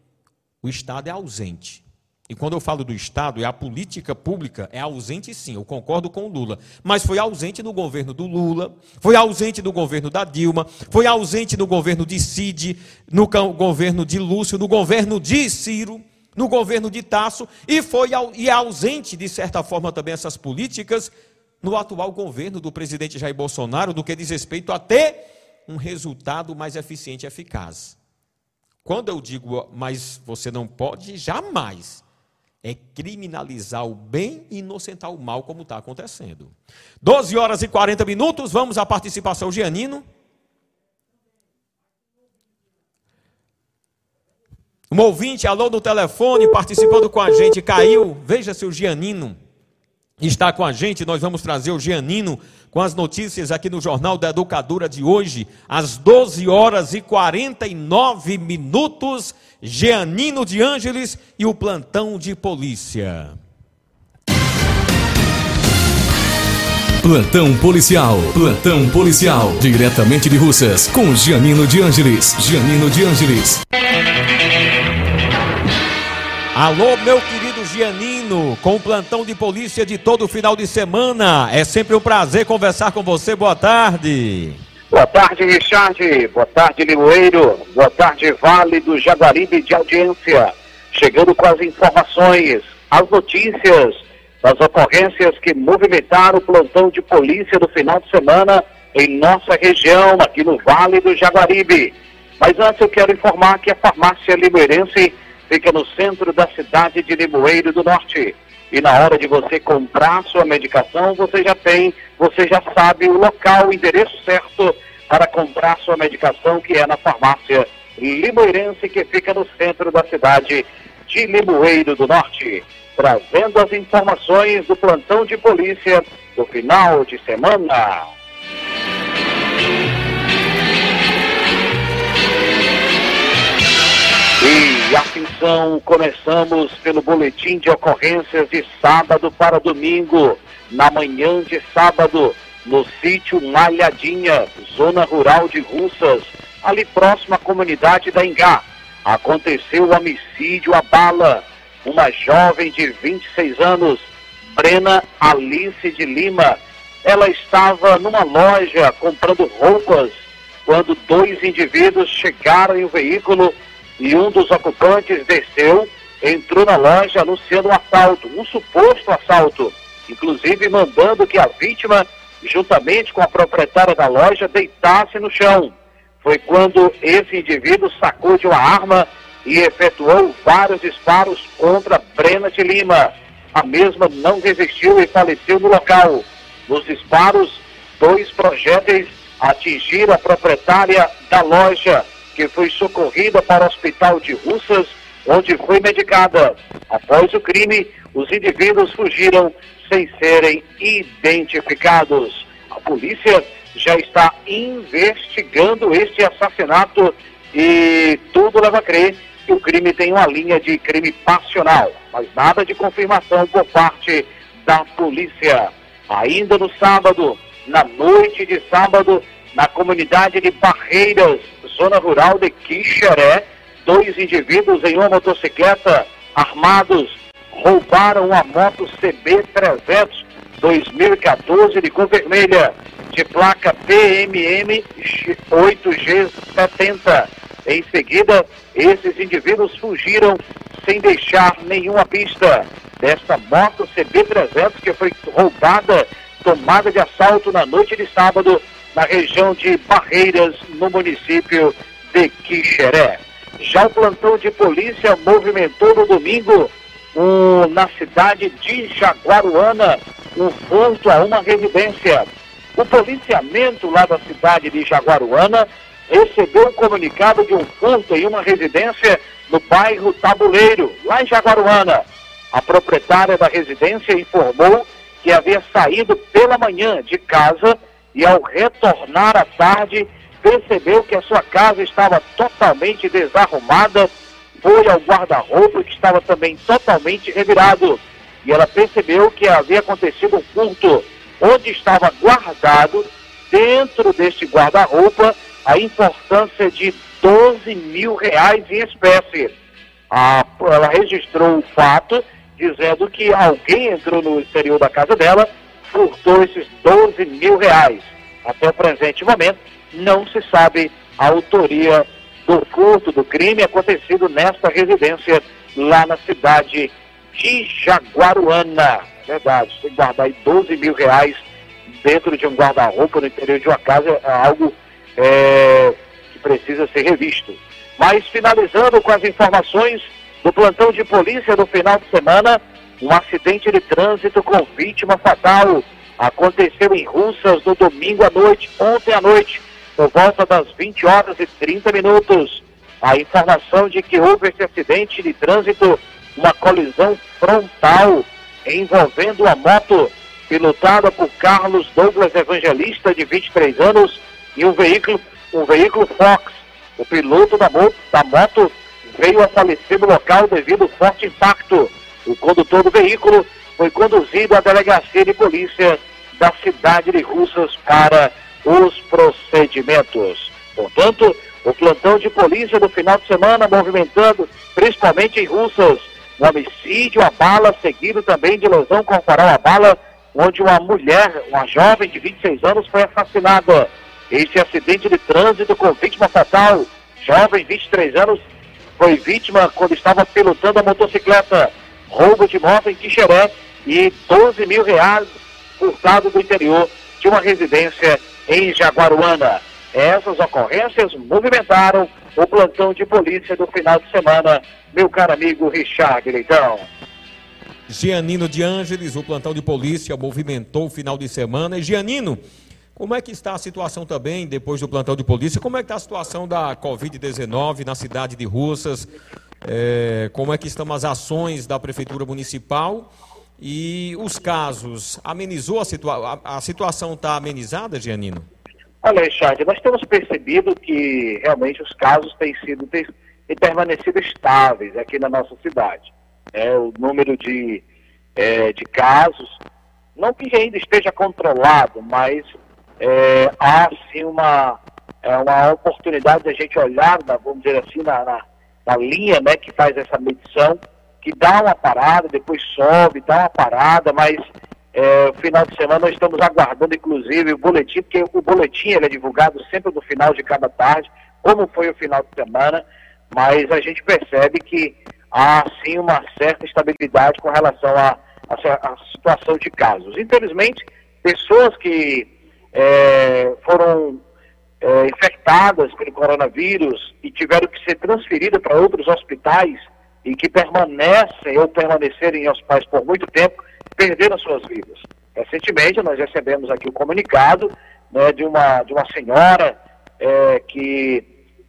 o Estado é ausente. E quando eu falo do Estado, é a política pública, é ausente sim, eu concordo com o Lula. Mas foi ausente no governo do Lula, foi ausente no governo da Dilma, foi ausente no governo de Cid, no governo de Lúcio, no governo de Ciro, no governo de Tasso, e foi e é ausente, de certa forma, também essas políticas no atual governo do presidente Jair Bolsonaro, do que diz respeito a ter um resultado mais eficiente e eficaz. Quando eu digo, mas você não pode, jamais, é criminalizar o bem e inocentar o mal, como está acontecendo. doze horas e quarenta minutos, vamos à participação, Gianino. Um ouvinte, alô no telefone, participando com a gente, caiu. Veja se o Gianino está com a gente. Nós vamos trazer o Gianino com as notícias aqui no Jornal da Educadora de hoje, às doze horas e quarenta e nove minutos. Gianino de Ângeles e o plantão de polícia. Plantão policial, plantão policial, diretamente de Russas, com Gianino de Ângeles, Gianino de Ângeles. Alô, meu querido Gianino, com o plantão de polícia de todo final de semana. É sempre um prazer conversar com você. Boa tarde. Boa tarde, Richard. Boa tarde, Limoeiro. Boa tarde, Vale do Jaguaribe de audiência. Chegando com as informações, as notícias das ocorrências que movimentaram o plantão de polícia do final de semana em nossa região, aqui no Vale do Jaguaribe. Mas antes eu quero informar que a farmácia limoeirense fica no centro da cidade de Limoeiro do Norte. E na hora de você comprar sua medicação, você já tem, você já sabe o local, o endereço certo para comprar sua medicação, que é na farmácia limoeirense, que fica no centro da cidade de Limoeiro do Norte. Trazendo as informações do plantão de polícia do final de semana. E atenção, começamos pelo boletim de ocorrências de sábado para domingo. Na manhã de sábado, no sítio Malhadinha, zona rural de Russas, ali próximo à comunidade da Engá, aconteceu o homicídio à bala. Uma jovem de vinte e seis anos, Brena Alice de Lima, ela estava numa loja comprando roupas, quando dois indivíduos chegaram em um veículo e um dos ocupantes desceu, entrou na loja anunciando um assalto, um suposto assalto, inclusive mandando que a vítima, juntamente com a proprietária da loja, deitasse no chão. Foi quando esse indivíduo sacou de uma arma e efetuou vários disparos contra Brena de Lima. A mesma não resistiu e faleceu no local. Nos disparos, Dois projéteis atingiram a proprietária da loja, que foi socorrida para o hospital de Russas, onde foi medicada. Após o crime, os indivíduos fugiram sem serem identificados. A polícia já está investigando este assassinato e tudo leva a crer que o crime tem uma linha de crime passional, mas nada de confirmação por parte da polícia. Ainda no sábado, na noite de sábado, na comunidade de Barreiras, zona rural de Quixeré, dois indivíduos em uma motocicleta armados roubaram uma moto C B trezentos dois mil e quatorze de cor vermelha, de placa P M M oito G setenta. Em seguida, esses indivíduos fugiram sem deixar nenhuma pista. Desta moto C B trezentos que foi roubada, tomada de assalto na noite de sábado, na região de Barreiras, no município de Quixeré. Já o plantão de polícia movimentou no domingo um, na cidade de Jaguaruana um furto a uma residência. O policiamento lá da cidade de Jaguaruana recebeu um comunicado de um furto em uma residência no bairro Tabuleiro, lá em Jaguaruana. A proprietária da residência informou que havia saído pela manhã de casa e, ao retornar à tarde, percebeu que a sua casa estava totalmente desarrumada, foi ao guarda-roupa, que estava também totalmente revirado. E ela percebeu que havia acontecido um furto, onde estava guardado, dentro deste guarda-roupa, a importância de doze mil reais em espécie. A, ela registrou o fato, dizendo que alguém entrou no exterior da casa dela, furtou esses doze mil reais. Até o presente momento, não se sabe a autoria do furto, do crime acontecido nesta residência lá na cidade de Jaguaruana. Verdade, tem que guardar aí doze mil reais dentro de um guarda-roupa no interior de uma casa, é algo é, que precisa ser revisto. Mas finalizando com as informações do plantão de polícia do final de semana, um acidente de trânsito com vítima fatal aconteceu em Russas no domingo à noite, ontem à noite, por volta das vinte horas e trinta minutos. A informação de que houve esse acidente de trânsito, uma colisão frontal envolvendo a moto pilotada por Carlos Douglas Evangelista, de vinte e três anos, e um veículo, um veículo Fox. O piloto da moto, da moto veio a falecer no local devido ao forte impacto. O condutor do veículo foi conduzido à delegacia de polícia da cidade de Russas para os procedimentos. Portanto, o plantão de polícia do final de semana movimentando, principalmente em Russas, um homicídio a bala, seguido também de lesão corporal a bala, onde uma mulher, uma jovem de vinte e seis anos, foi assassinada. Este acidente de trânsito com vítima fatal, jovem, vinte e três anos, foi vítima quando estava pilotando a motocicleta. Roubo de moto em Quixeré e doze mil reais furtado do interior de uma residência em Jaguaruana. Essas ocorrências movimentaram o plantão de polícia do final de semana, meu caro amigo Richard Leitão. Gianino de Ângeles, o plantão de polícia movimentou o final de semana. E Gianino, como é que está a situação também, depois do plantão de polícia, como é que está a situação da covid dezenove na cidade de Russas? É, como é que estão as ações da Prefeitura Municipal e os casos? Amenizou a situação? A situação está amenizada, Gianino? Olha, Richard, nós temos percebido que realmente os casos têm sido têm, têm permanecido estáveis aqui na nossa cidade. É, o número de, é, de casos, não que ainda esteja controlado, mas é, há sim uma, é, uma oportunidade de a gente olhar, vamos dizer assim, na, na, na linha, né, que faz essa medição, que dá uma parada, depois sobe, dá uma parada, mas é, no final de semana nós estamos aguardando, inclusive, o boletim, porque o boletim ele é divulgado sempre no final de cada tarde, como foi o final de semana, mas a gente percebe que há sim uma certa estabilidade com relação à a, a, a situação de casos. Infelizmente, pessoas que é, foram é, infectadas pelo coronavírus e tiveram que ser transferidas para outros hospitais e que permanecem ou permanecerem em hospitais por muito tempo, perderam suas vidas. Recentemente nós recebemos aqui o comunicado, né, de, uma, de uma senhora é, que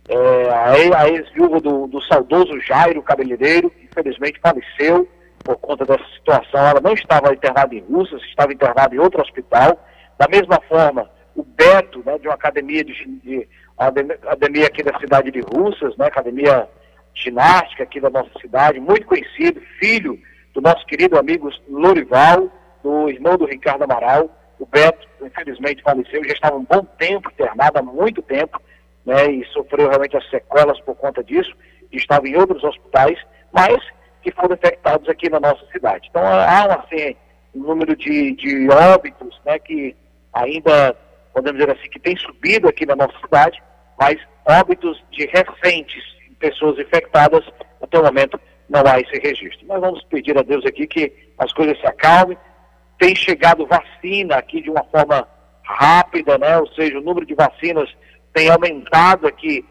é, a ex-viúva do, do saudoso Jairo Cabeleireiro, que infelizmente faleceu por conta dessa situação. Ela não estava internada em Russas, estava internada em outro hospital. Da mesma forma, o Beto, né, de uma academia, de, de, academia aqui da cidade de Russas, né, academia ginástica aqui da nossa cidade, muito conhecido, filho do nosso querido amigo Lorival, do irmão do Ricardo Amaral. O Beto, infelizmente, faleceu, já estava um bom tempo internado, há muito tempo, né, e sofreu realmente as sequelas por conta disso, e estava em outros hospitais, mas que foram infectados aqui na nossa cidade. Então há, assim, um número de, de óbitos, né, que ainda, podemos dizer assim, que tem subido aqui na nossa cidade, mas óbitos de recentes, pessoas infectadas, até o momento não há esse registro. Nós vamos pedir a Deus aqui que as coisas se acalmem. Tem chegado vacina aqui de uma forma rápida, né? Ou seja, o número de vacinas tem aumentado aqui,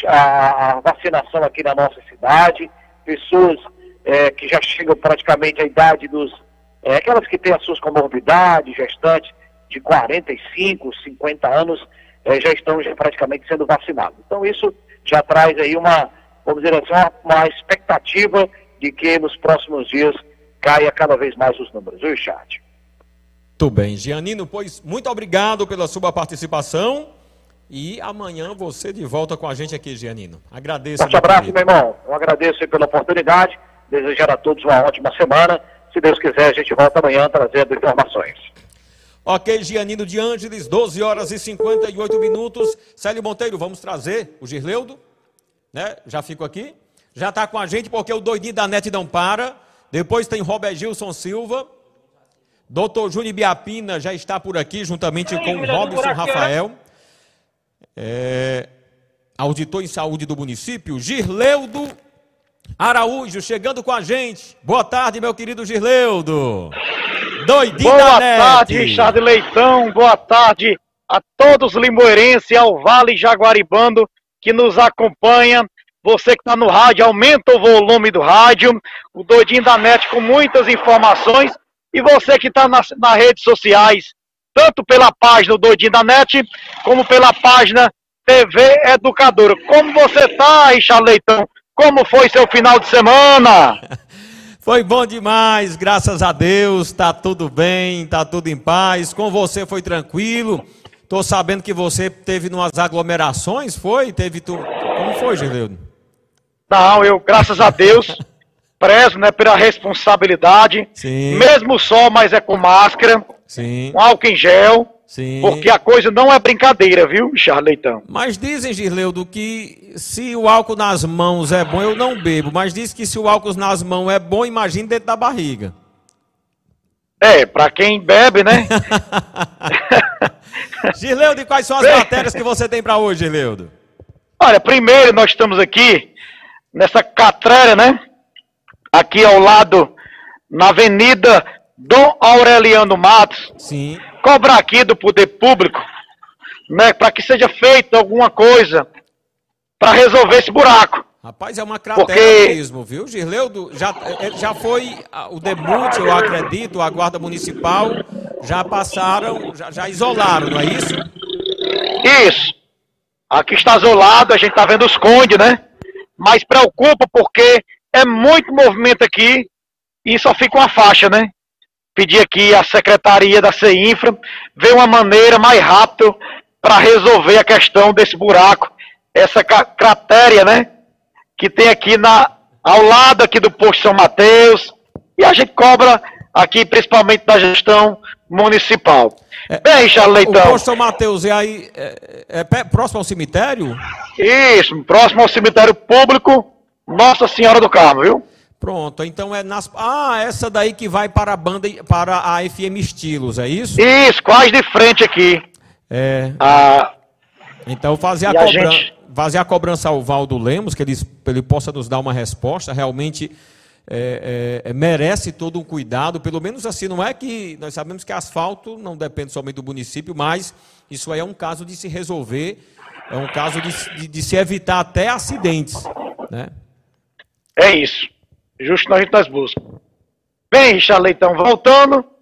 a, a vacinação aqui na nossa cidade. Pessoas é, que já chegam praticamente à idade dos... É, aquelas que têm as suas comorbidades, gestantes de quarenta e cinco, cinquenta anos, é, já estão já praticamente sendo vacinados. Então isso já traz aí uma, vamos dizer assim, uma, uma expectativa de que nos próximos dias caia cada vez mais os números. Viu, chat? Muito bem, Gianino, pois muito obrigado pela sua participação e amanhã você de volta com a gente aqui, Gianino. Agradeço. Forte abraço, meu irmão. Eu agradeço pela oportunidade, desejar a todos uma ótima semana. Se Deus quiser, a gente volta amanhã trazendo informações. Ok, Gianino de Ângeles, doze horas e cinquenta e oito minutos. Célio Monteiro, vamos trazer o Girleudo, né? Já fico aqui. Já está com a gente porque o doidinho da net não para. Depois tem Robert Gilson Silva. doutor Júnior Biapina já está por aqui, juntamente com o Robson Rafael. É, auditor em saúde do município, Girleudo Araújo, chegando com a gente. Boa tarde, meu querido Girleudo. Doidinho Boa da net. tarde, Richard Leitão. Boa tarde a todos os limoeirenses, ao Vale Jaguaribando que nos acompanha. Você que está no rádio, aumenta o volume do rádio. O Doidinho da Net com muitas informações. E você que está nas, nas redes sociais, tanto pela página do Doidinho da Net, como pela página T V Educadora. Como você está, Richard Leitão? Como foi seu final de semana? Foi bom demais, graças a Deus, tá tudo bem, tá tudo em paz. Com você foi tranquilo. Tô sabendo que você teve umas aglomerações, foi? Teve tu... Como foi, Girleudo? Não, eu, graças a Deus, prezo, né, pela responsabilidade. Sim. Mesmo só, mas é com máscara, Sim. com álcool em gel. Sim. Porque a coisa não é brincadeira, viu, Charles Leitão? Mas dizem, Girleudo, que se o álcool nas mãos é bom, eu não bebo. Mas diz que se o álcool nas mãos é bom, imagine dentro da barriga. É, pra quem bebe, né? Girleudo, e quais são as Bem... matérias que você tem pra hoje, Girleudo? Olha, primeiro nós estamos aqui nessa catrera, né? Aqui ao lado, na Avenida Dom Aureliano Matos. Sim. Cobrar aqui do poder público, né, para que seja feita alguma coisa para resolver esse buraco. Rapaz, é uma cratera Porque... mesmo, viu, Girleudo? Já, já foi o Demute, eu acredito, a Guarda Municipal, já passaram, já, já isolaram, não é isso? Isso. Aqui está isolado, a gente está vendo os condes, né? Mas preocupa porque é muito movimento aqui e só fica uma faixa, né? Pedir aqui à Secretaria da CEINFRA ver uma maneira mais rápida para resolver a questão desse buraco, essa cratera, né? Que tem aqui na, ao lado aqui do posto São Mateus, e a gente cobra aqui principalmente da gestão municipal. É, Bem, Charles Leitão. O posto São Mateus é aí, é, é, é próximo ao cemitério? Isso, próximo ao cemitério público Nossa Senhora do Carmo, viu? Pronto, então é nas... Ah, essa daí que vai para a banda, para a F M Estilos, é isso? Isso, quase de frente aqui. É. Ah, então fazer a, a cobrança, gente... fazer a cobrança ao Valdo Lemos, que ele, ele possa nos dar uma resposta, realmente é, é, merece todo um cuidado, pelo menos assim, não é que... Nós sabemos que asfalto não depende somente do município, mas isso aí é um caso de se resolver, é um caso de, de, de se evitar até acidentes, né? É isso. Justo na gente das buscas. Bem, Richard Leitão, voltando,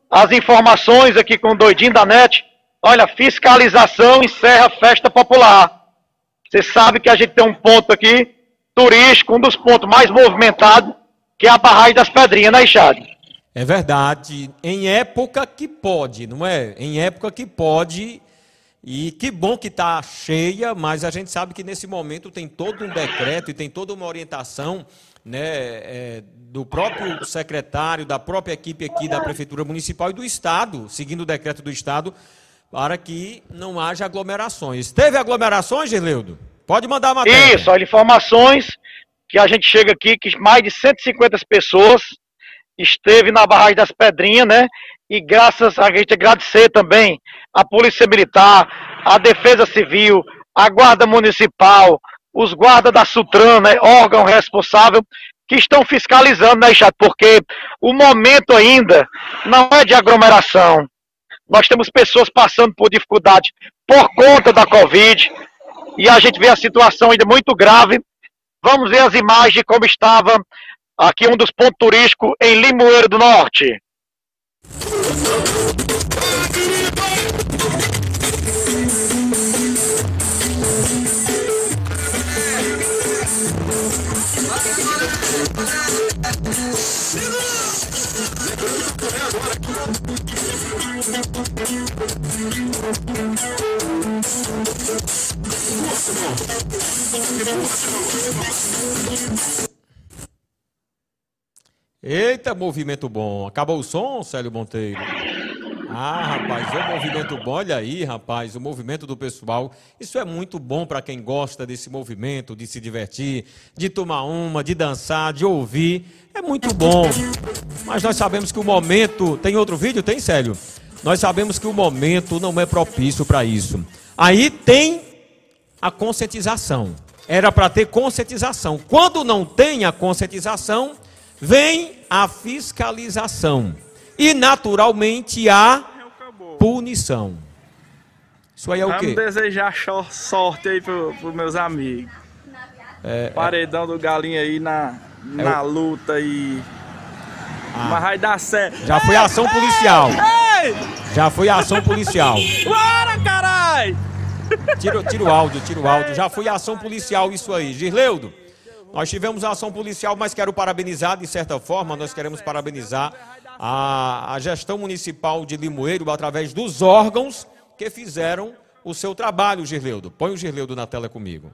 as informações aqui com o doidinho da net. Olha, fiscalização encerra festa popular. Você sabe que a gente tem um ponto aqui, turístico, um dos pontos mais movimentados, que é a Barragem das Pedrinhas, né, Richard? É verdade. Em época que pode, não é? Em época que pode. E que bom que está cheia, mas a gente sabe que nesse momento tem todo um decreto e tem toda uma orientação, né, é, do próprio secretário, da própria equipe aqui da Prefeitura Municipal e do Estado, seguindo o decreto do Estado, para que não haja aglomerações. Teve aglomerações, Gerleudo? Pode mandar a matéria. Isso, olha, informações que a gente chega aqui, que mais de cento e cinquenta pessoas esteve na Barragem das Pedrinhas, né? E graças a gente agradecer também a Polícia Militar, a Defesa Civil, a Guarda Municipal, os guardas da Sutran, né, órgão responsável, que estão fiscalizando, né, Chato? Porque o momento ainda não é de aglomeração. Nós temos pessoas passando por dificuldade por conta da Covid, e a gente vê a situação ainda muito grave. Vamos ver as imagens de como estava aqui um dos pontos turísticos em Limoeiro do Norte. Eita, movimento bom. Acabou o som, Célio Monteiro? Ah, rapaz, é um movimento bom. Olha aí, rapaz, o movimento do pessoal. Isso é muito bom para quem gosta desse movimento, de se divertir, de tomar uma, de dançar, de ouvir. É muito bom. Mas nós sabemos que o momento... Tem outro vídeo? Tem, Célio? Nós sabemos que o momento não é propício para isso. Aí tem a conscientização. Era para ter conscientização. Quando não tem a conscientização, vem a fiscalização. E, naturalmente, a punição. Isso aí é o quê? Vamos desejar sorte aí para os meus amigos. É, Paredão é... do Galinha aí na, é na o... luta aí. Ah. Mas vai dar certo. Já foi ação policial. Ei! Já foi ação policial. Bora, caralho! Tira, tira o áudio, tira o áudio. Já foi ação policial isso aí. Gerleudo, nós tivemos a ação policial, mas quero parabenizar, de certa forma, nós queremos parabenizar a, a gestão municipal de Limoeiro, através dos órgãos que fizeram o seu trabalho, Gerleudo. Põe o Gerleudo na tela comigo.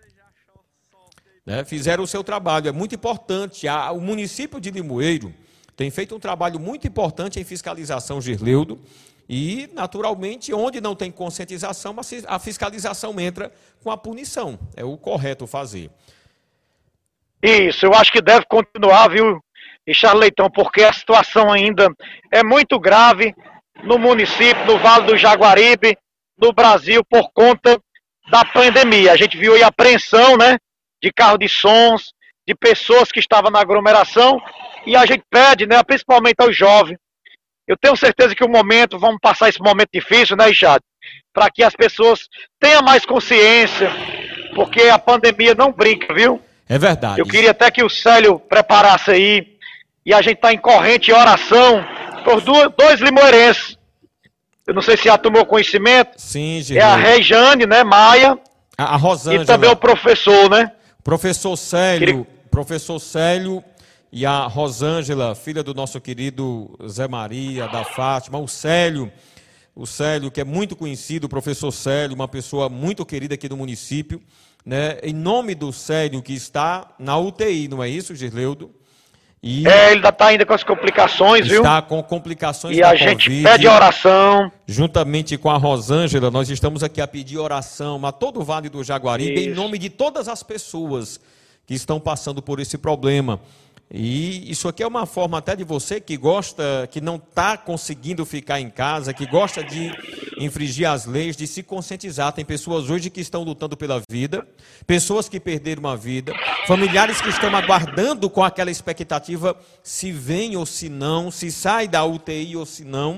Né? Fizeram o seu trabalho, é muito importante. A, o município de Limoeiro tem feito um trabalho muito importante em fiscalização, Gerleudo, e, naturalmente, onde não tem conscientização, a fiscalização entra com a punição. É o correto fazer. Isso, eu acho que deve continuar, viu, Richard Leitão, porque a situação ainda é muito grave no município, no Vale do Jaguaribe, no Brasil, por conta da pandemia. A gente viu aí a apreensão, né, de carro de sons, de pessoas que estavam na aglomeração, e a gente pede, né, principalmente aos jovens. Eu tenho certeza que o momento, vamos passar esse momento difícil, né, Richard, para que as pessoas tenham mais consciência, porque a pandemia não brinca, viu? É verdade. Eu queria até que o Célio preparasse aí, e a gente está em corrente e oração por dois limoeirenses. Eu não sei se já tomou conhecimento. Sim, gente. É a Rejane, né, Maia. A, a Rosângela. E também o professor, né? Professor Célio, Queria... professor Célio e a Rosângela, filha do nosso querido Zé Maria, da Fátima. O Célio, o Célio, que é muito conhecido, o professor Célio, uma pessoa muito querida aqui do município. Né? Em nome do Célio, que está na U T I, não é isso, Gerleudo? E é, ele está ainda com as complicações, está viu? Está com complicações e da a gente Covid, pede oração. Juntamente com a Rosângela, nós estamos aqui a pedir oração a todo o Vale do Jaguaribe, isso. Em nome de todas as pessoas que estão passando por esse problema. E isso aqui é uma forma até de você que gosta, que não está conseguindo ficar em casa, que gosta de infringir as leis, de se conscientizar. Tem pessoas hoje que estão lutando pela vida, pessoas que perderam a vida, familiares que estão aguardando com aquela expectativa se vem ou se não, se sai da U T I ou se não.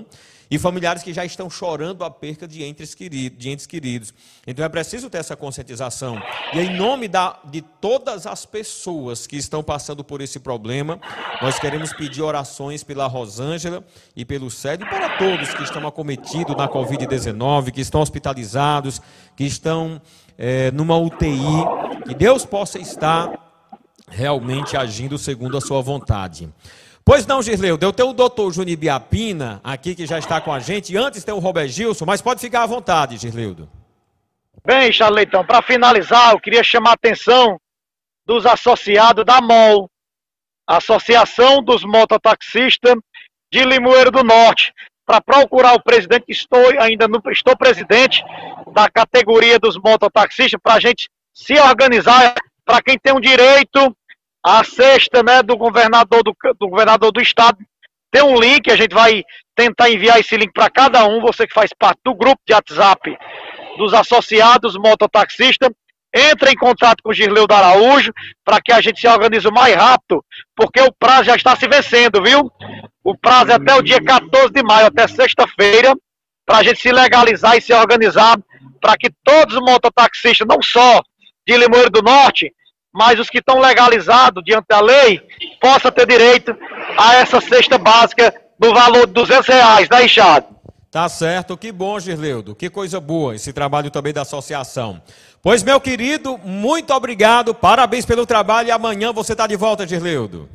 e familiares que já estão chorando a perca de entes queridos. De entes queridos. Então é preciso ter essa conscientização. E em nome da, de todas as pessoas que estão passando por esse problema, nós queremos pedir orações pela Rosângela e pelo Célio, e para todos que estão acometidos na covid dezenove, que estão hospitalizados, que estão é, numa U T I, que Deus possa estar realmente agindo segundo a sua vontade. Pois não, Girleudo, eu tenho o doutor Júnior Biapina aqui, que já está com a gente, antes tem o Robert Gilson, mas pode ficar à vontade, Girleudo. Bem, Charles Leitão, para finalizar, eu queria chamar a atenção dos associados da M O L, Associação dos Mototaxistas de Limoeiro do Norte, para procurar o presidente, estou ainda não estou presidente da categoria dos mototaxistas, para a gente se organizar, para quem tem um direito. A cesta, né, do governador do, do governador do estado, tem um link, a gente vai tentar enviar esse link para cada um, você que faz parte do grupo de WhatsApp dos associados mototaxistas, entre em contato com o Girleudo Araújo, para que a gente se organize o mais rápido, porque o prazo já está se vencendo, viu? O prazo é até o dia quatorze de maio, até sexta-feira, para a gente se legalizar e se organizar, para que todos os mototaxistas, não só de Limoeiro do Norte, mas os que estão legalizados diante da lei, possam ter direito a essa cesta básica do valor de duzentos reais, né, Richard? Tá certo, que bom, Girleudo, que coisa boa esse trabalho também da associação. Pois, meu querido, muito obrigado, parabéns pelo trabalho e amanhã você está de volta, Girleudo.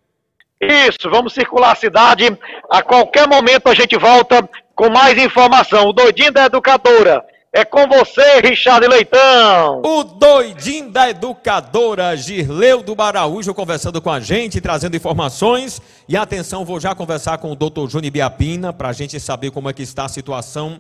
Isso, vamos circular a cidade, a qualquer momento a gente volta com mais informação. O Doidinho da Educadora. É com você, Richard Leitão. O doidinho da educadora Girleudo Araújo conversando com a gente, trazendo informações. E atenção, vou já conversar com o doutor Júnior Biapina para a gente saber como é que está a situação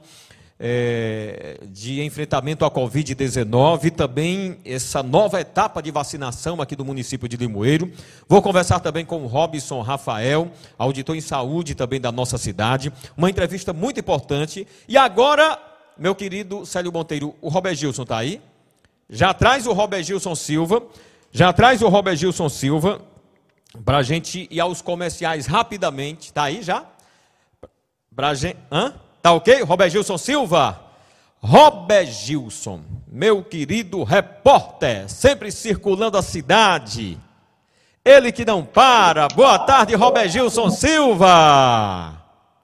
é, de enfrentamento à covid dezenove. E também essa nova etapa de vacinação aqui do município de Limoeiro. Vou conversar também com o Robson Rafael, auditor em saúde também da nossa cidade. Uma entrevista muito importante. E agora... Meu querido Célio Monteiro, o Robert Gilson está aí? Já traz o Robert Gilson Silva, já traz o Robert Gilson Silva, para a gente ir aos comerciais rapidamente. Está aí já? Pra gente... Hã? Tá ok? Robert Gilson Silva? Robert Gilson, meu querido repórter, sempre circulando a cidade. Ele que não para. Boa tarde, Robert Gilson Silva.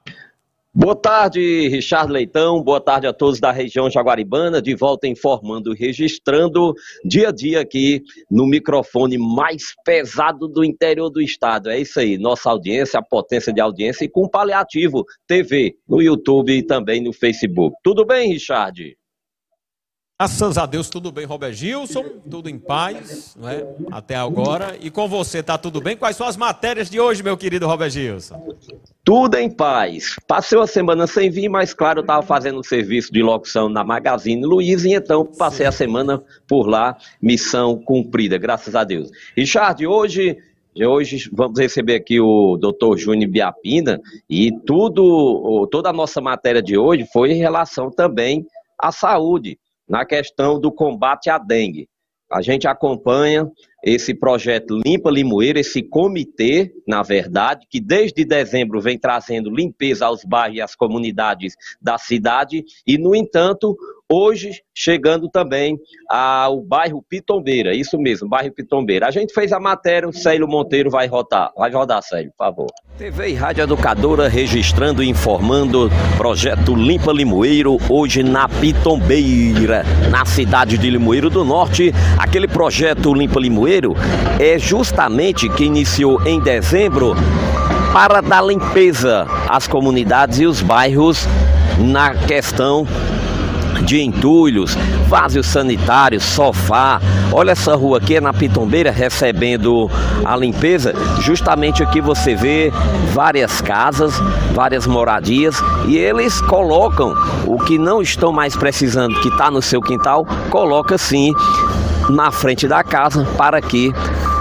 Boa tarde, Richard Leitão, boa tarde a todos da região jaguaribana, de volta informando e registrando dia a dia aqui no microfone mais pesado do interior do estado. É isso aí, nossa audiência, a potência de audiência e com Paliativo T V no YouTube e também no Facebook. Tudo bem, Richard? Graças a Deus, tudo bem, Robert Gilson, tudo em paz, não é? Até agora. E com você, tá tudo bem? Quais são as matérias de hoje, meu querido Robert Gilson? Tudo em paz. Passei uma semana sem vir, mas claro, eu estava fazendo um serviço de locução na Magazine Luiza, e então passei Sim. a semana por lá, missão cumprida, graças a Deus. Richard, hoje... Hoje vamos receber aqui o doutor Júnior Biapina, e tudo, toda a nossa matéria de hoje foi em relação também à saúde, na questão do combate à dengue. A gente acompanha esse projeto Limpa Limoeiro, esse comitê, na verdade, que desde dezembro vem trazendo limpeza aos bairros e às comunidades da cidade, e, no entanto, hoje chegando também ao bairro Pitombeira, isso mesmo, bairro Pitombeira. A gente fez a matéria, o Célio Monteiro vai rodar, vai rodar, Célio, por favor. T V e Rádio Educadora registrando e informando projeto Limpa Limoeiro, hoje na Pitombeira, na cidade de Limoeiro do Norte. Aquele projeto Limpa Limoeiro é justamente que iniciou em dezembro para dar limpeza às comunidades e os bairros na questão de entulhos, vasos sanitários, sofá. Olha essa rua aqui, é na Pitombeira, recebendo a limpeza. Justamente aqui você vê várias casas, várias moradias, e eles colocam o que não estão mais precisando, que está no seu quintal, coloca sim na frente da casa, para que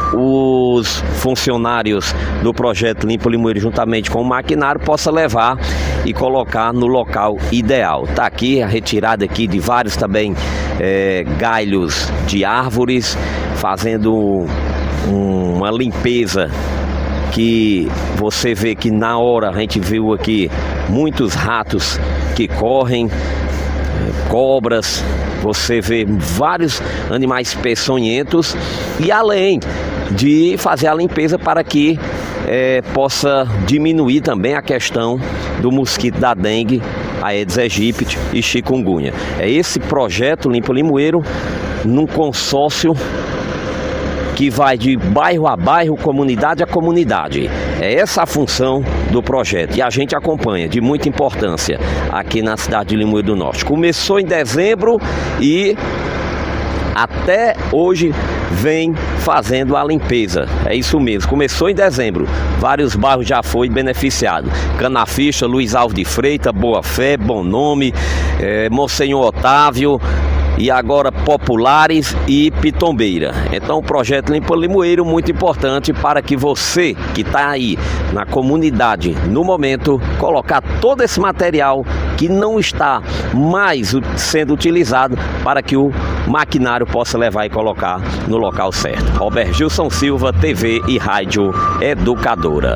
os funcionários do projeto Limpa Limoeiro, juntamente com o maquinário, possa levar e colocar no local ideal. Está aqui a retirada aqui de vários também é, galhos de árvores, fazendo um, uma limpeza que você vê que na hora a gente viu aqui muitos ratos que correm, cobras, você vê vários animais peçonhentos, e além de fazer a limpeza para que é, possa diminuir também a questão do mosquito da dengue, Aedes aegypti e chikungunya. É esse projeto Limpa Limoeiro, num consórcio que vai de bairro a bairro, comunidade a comunidade. É essa a função do projeto e a gente acompanha, de muita importância, aqui na cidade de Limoeiro do Norte. Começou em dezembro e até hoje vem fazendo a limpeza. É isso mesmo, começou em dezembro. Vários bairros já foi beneficiado. Canaficha, Luiz Alves de Freitas, Boa Fé, Bom Nome, é, Monsenhor Otávio, e agora Populares e Pitombeira. Então o projeto Limpa Limoeiro, muito importante para que você que está aí na comunidade no momento, colocar todo esse material que não está mais sendo utilizado para que o maquinário possa levar e colocar no local certo. Robert Gilson Silva, T V e Rádio Educadora.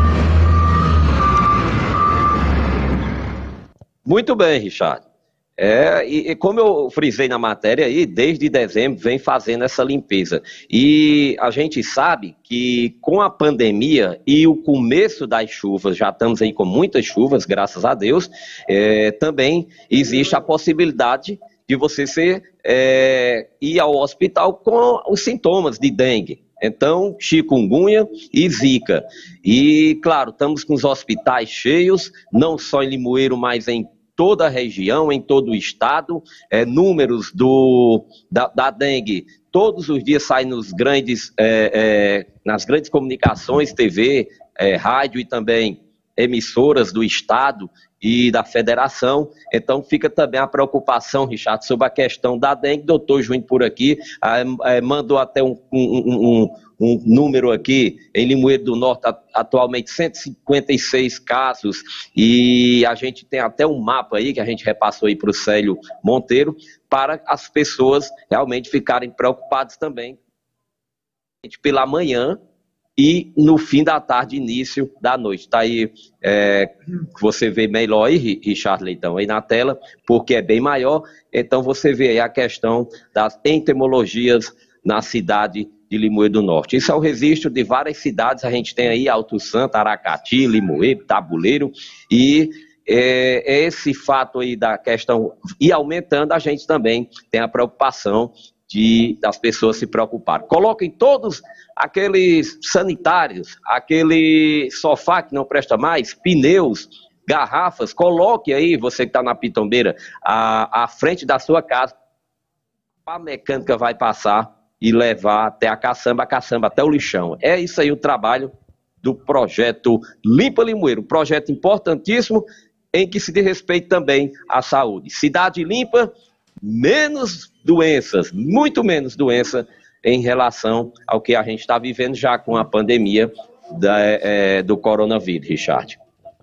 Muito bem, Richard. É, e, e como eu frisei na matéria aí, desde dezembro vem fazendo essa limpeza. E a gente sabe que com a pandemia e o começo das chuvas, já estamos aí com muitas chuvas, graças a Deus, é, também existe a possibilidade de você ser, é, ir ao hospital com os sintomas de dengue. Então, chikungunya e zika. E, claro, estamos com os hospitais cheios, não só em Limoeiro, mas em toda a região, em todo o estado, é, números do, da, da dengue, todos os dias saem nos grandes, é, é, nas grandes comunicações, T V, é, rádio e também emissoras do estado e da federação. Então fica também a preocupação, Richard, sobre a questão da dengue. Doutor Júnior por aqui é, é, mandou até um, um, um, um número aqui, em Limoeiro do Norte, atualmente cento e cinquenta e seis casos, e a gente tem até um mapa aí, que a gente repassou aí para o Célio Monteiro, para as pessoas realmente ficarem preocupadas também, pela manhã e no fim da tarde, início da noite. Está aí, é, você vê melhor aí, Richard Leitão, aí na tela, porque é bem maior. Então você vê aí a questão das entomologias na cidade de Limoeiro do Norte. Isso é o registro de várias cidades. A gente tem aí Alto Santo, Aracati, Limoeiro, Tabuleiro, e é, esse fato aí da questão ir aumentando, a gente também tem a preocupação de, das pessoas se preocuparem. Coloquem todos aqueles sanitários, aquele sofá que não presta mais, pneus, garrafas, coloque aí, você que está na Pitombeira, à, à frente da sua casa, a mecânica vai passar e levar até a caçamba, a caçamba até o lixão. É isso aí o trabalho do projeto Limpa Limoeiro, um projeto importantíssimo em que se diz respeito também à saúde. Cidade limpa, menos doenças, muito menos doença em relação ao que a gente está vivendo já com a pandemia da, é, do coronavírus, Richard.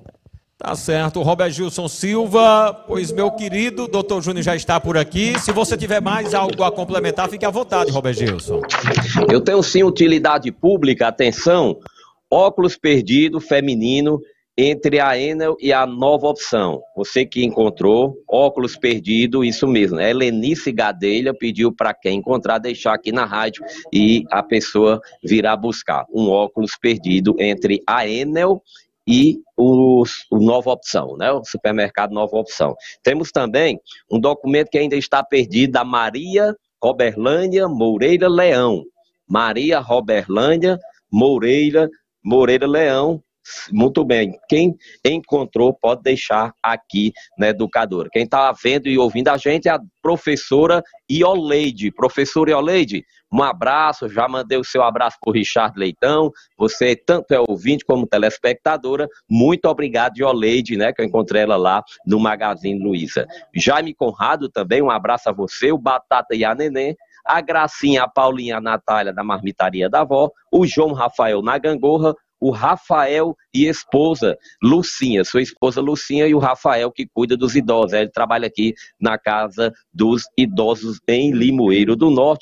Tá certo, Robert Gilson Silva, pois meu querido, doutor Júnior já está por aqui. Se você tiver mais algo a complementar, fique à vontade, Robert Gilson. Eu tenho sim utilidade pública, atenção, óculos perdido feminino entre a Enel e a Nova Opção. Você que encontrou óculos perdido, isso mesmo, né? Helenice Gadelha pediu para quem encontrar deixar aqui na rádio e a pessoa virá buscar um óculos perdido entre a Enel e o, o Nova Opção, né? O supermercado Nova Opção. Temos também um documento que ainda está perdido da Maria Roberlândia Moreira Leão. Maria Roberlândia Moreira, Moreira Leão. Muito bem, quem encontrou pode deixar aqui na Educadora. Quem está vendo e ouvindo a gente é a professora Ioleide. Professora Ioleide, um abraço, já mandei o seu abraço para o Richard Leitão, você tanto é ouvinte como telespectadora, muito obrigado Ioleide, né, que eu encontrei ela lá no Magazine Luiza. Jaime Conrado também, um abraço a você, o Batata e a Neném, a Gracinha, a Paulinha, a Natália da Marmitaria da Avó, o João Rafael na Gangorra, o Rafael e esposa Lucinha, sua esposa Lucinha e o Rafael que cuida dos idosos. Ele trabalha aqui na Casa dos Idosos em Limoeiro do Norte.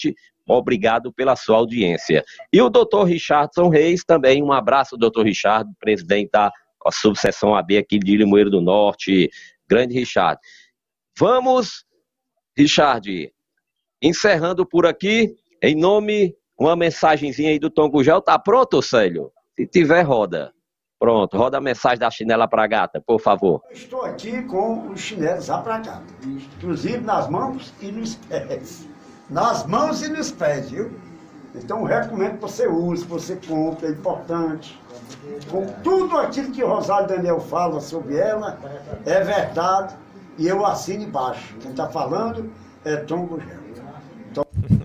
Obrigado pela sua audiência. E o doutor Richardson Reis, também um abraço, doutor Richard, presidente da subseção A B aqui de Limoeiro do Norte. Grande Richard. Vamos, Richard, encerrando por aqui, em nome, uma mensagenzinha aí do Tom Gugel. Tá pronto, Célio? Se tiver, roda. Pronto, roda a mensagem da chinela pra gata, por favor. Eu estou aqui com os chinelos já pra gata, inclusive nas mãos e nos pés. Nas mãos e nos pés, viu? Então eu recomendo que você use, que você compre, é importante. Com tudo aquilo que o Rosário Daniel fala sobre ela, é verdade, e eu assino embaixo. Quem está falando é Tom Gugel. Tom...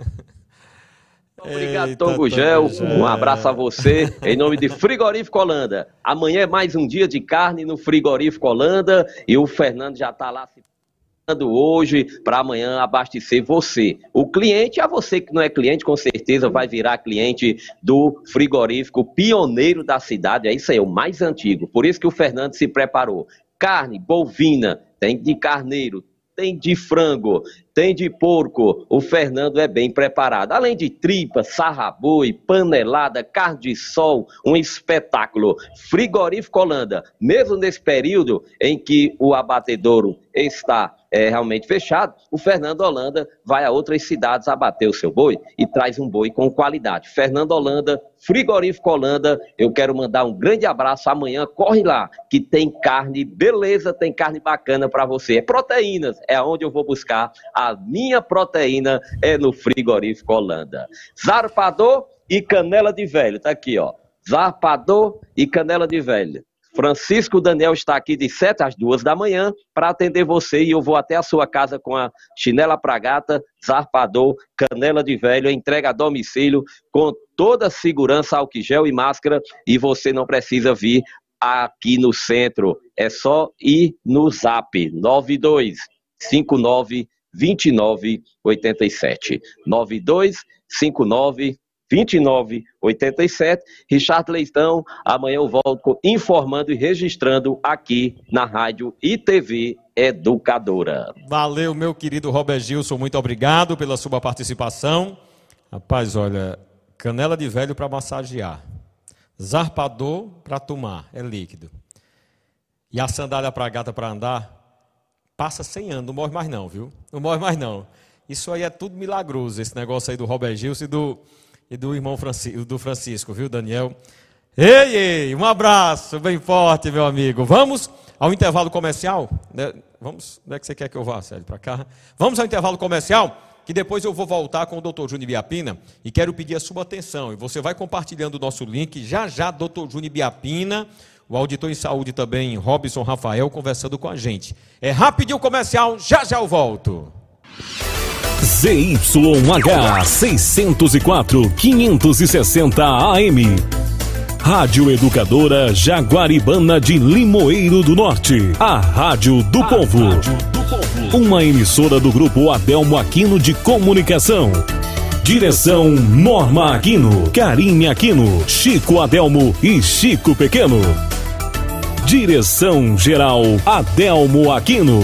Obrigado, Eita, Tom Gugel. Um abraço a você, em nome de Frigorífico Holanda. Amanhã é mais um dia de carne no Frigorífico Holanda e o Fernando já está lá se preparando hoje para amanhã abastecer você. O cliente, a você que não é cliente, com certeza vai virar cliente do frigorífico pioneiro da cidade. É isso aí, o mais antigo. Por isso que o Fernando se preparou. Carne bovina, tem de carneiro, tem de frango, tem de porco, o Fernando é bem preparado. Além de tripa, sarraboi, panelada, carne de sol, um espetáculo. Frigorífico Holanda, mesmo nesse período em que o abatedouro está é, realmente fechado, o Fernando Holanda vai a outras cidades abater o seu boi e traz um boi com qualidade. Fernando Holanda, Frigorífico Holanda, eu quero mandar um grande abraço. Amanhã corre lá, que tem carne, beleza, tem carne bacana para você. É proteínas, é onde eu vou buscar a minha proteína, é no Frigorífico Holanda. Zarpador e canela de velho, tá aqui, ó. Zarpador e canela de velho. Francisco Daniel está aqui de sete às duas da manhã para atender você e eu vou até a sua casa com a chinela pra gata, zarpador, canela de velho, entrega a domicílio com toda a segurança, álcool gel e máscara e você não precisa vir aqui no centro, é só ir no zap nove dois cinco nove, dois nove oito sete, nove dois cinco nove, dois nove oito sete. Richard Leitão, amanhã eu volto informando e registrando aqui na Rádio e T V Educadora. Valeu, meu querido Robert Gilson, muito obrigado pela sua participação. Rapaz, olha, canela de velho para massagear, zarpador para tomar, é líquido. E a sandália para gata para andar, passa cem anos, não morre mais não, viu? Não morre mais não. Isso aí é tudo milagroso, esse negócio aí do Robert Gilson e do... e do irmão Francisco, do Francisco, viu, Daniel? Ei, ei, um abraço bem forte, meu amigo. Vamos ao intervalo comercial? Vamos, onde é que você quer que eu vá, Célio? Para cá? Vamos ao intervalo comercial, que depois eu vou voltar com o doutor Júnior Biapina e quero pedir a sua atenção. E você vai compartilhando o nosso link, já já, doutor Júnior Biapina, o auditor em saúde também, Robson Rafael, conversando com a gente. É rapidinho comercial, já já eu volto. Z Y H seiscentos e quatro, quinhentos e sessenta A M. Rádio Educadora Jaguaribana de Limoeiro do Norte. A Rádio do a Povo. Rádio do Povo. Uma emissora do Grupo Adelmo Aquino de Comunicação. Direção Norma Aquino, Karine Aquino, Chico Adelmo e Chico Pequeno. Direção Geral Adelmo Aquino.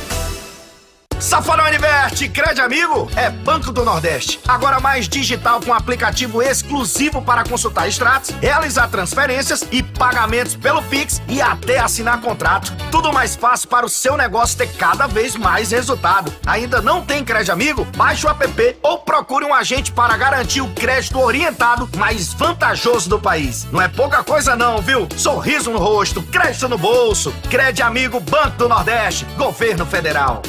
Safarão Invest, Crédito Amigo, é Banco do Nordeste. Agora mais digital com aplicativo exclusivo para consultar extratos, realizar transferências e pagamentos pelo Pix e até assinar contrato. Tudo mais fácil para o seu negócio ter cada vez mais resultado. Ainda não tem Crédito Amigo? Baixe o app ou procure um agente para garantir o crédito orientado mais vantajoso do país. Não é pouca coisa não, viu? Sorriso no rosto, crédito no bolso. Crédito Amigo, Banco do Nordeste, Governo Federal.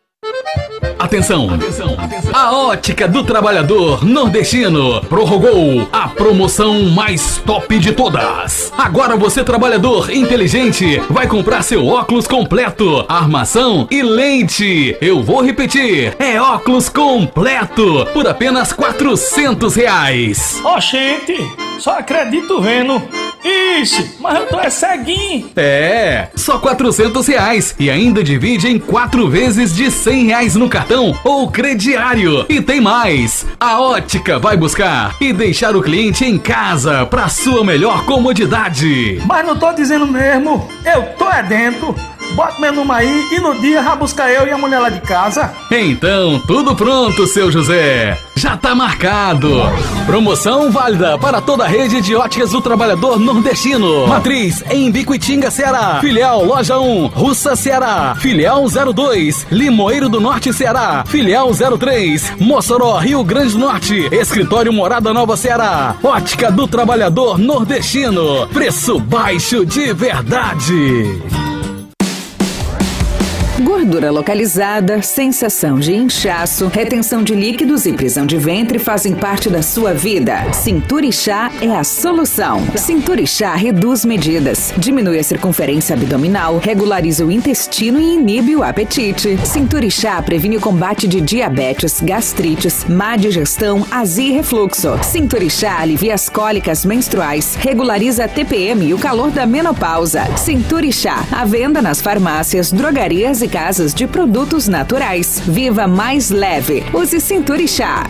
Atenção, atenção, atenção. A Ótica do Trabalhador Nordestino prorrogou a promoção mais top de todas. Agora você, trabalhador inteligente, vai comprar seu óculos completo, armação e lente. Eu vou repetir, é óculos completo por apenas quatrocentos reais. Ó, oh, gente, só acredito vendo. Ixi, mas eu tô é ceguinho. É, só quatrocentos reais e ainda divide em quatro vezes de cem reais no cartão ou crediário. E tem mais, a Ótica vai buscar e deixar o cliente em casa para sua melhor comodidade. Mas não tô dizendo mesmo, eu tô é dentro. Bota meu número aí e no dia já busca eu e a mulher lá de casa. Então, tudo pronto, seu José. Já tá marcado. Promoção válida para toda a rede de óticas do trabalhador nordestino. Matriz em Bicuitinga, Ceará. Filial Loja um, Russa, Ceará. Filial zero dois, Limoeiro do Norte, Ceará. Filial zero três, Mossoró, Rio Grande do Norte. Escritório Morada Nova, Ceará. Ótica do trabalhador nordestino. Preço baixo de verdade. Gordura localizada, sensação de inchaço, retenção de líquidos e prisão de ventre fazem parte da sua vida. Cinturixá é a solução. Cinturixá reduz medidas, diminui a circunferência abdominal, regulariza o intestino e inibe o apetite. Cinturixá previne o combate de diabetes, gastrites, má digestão, azia e refluxo. Cinturixá alivia as cólicas menstruais, regulariza a T P M e o calor da menopausa. Cinturixá, à venda nas farmácias, drogarias e casas de produtos naturais. Viva mais leve. Use Cinturixá.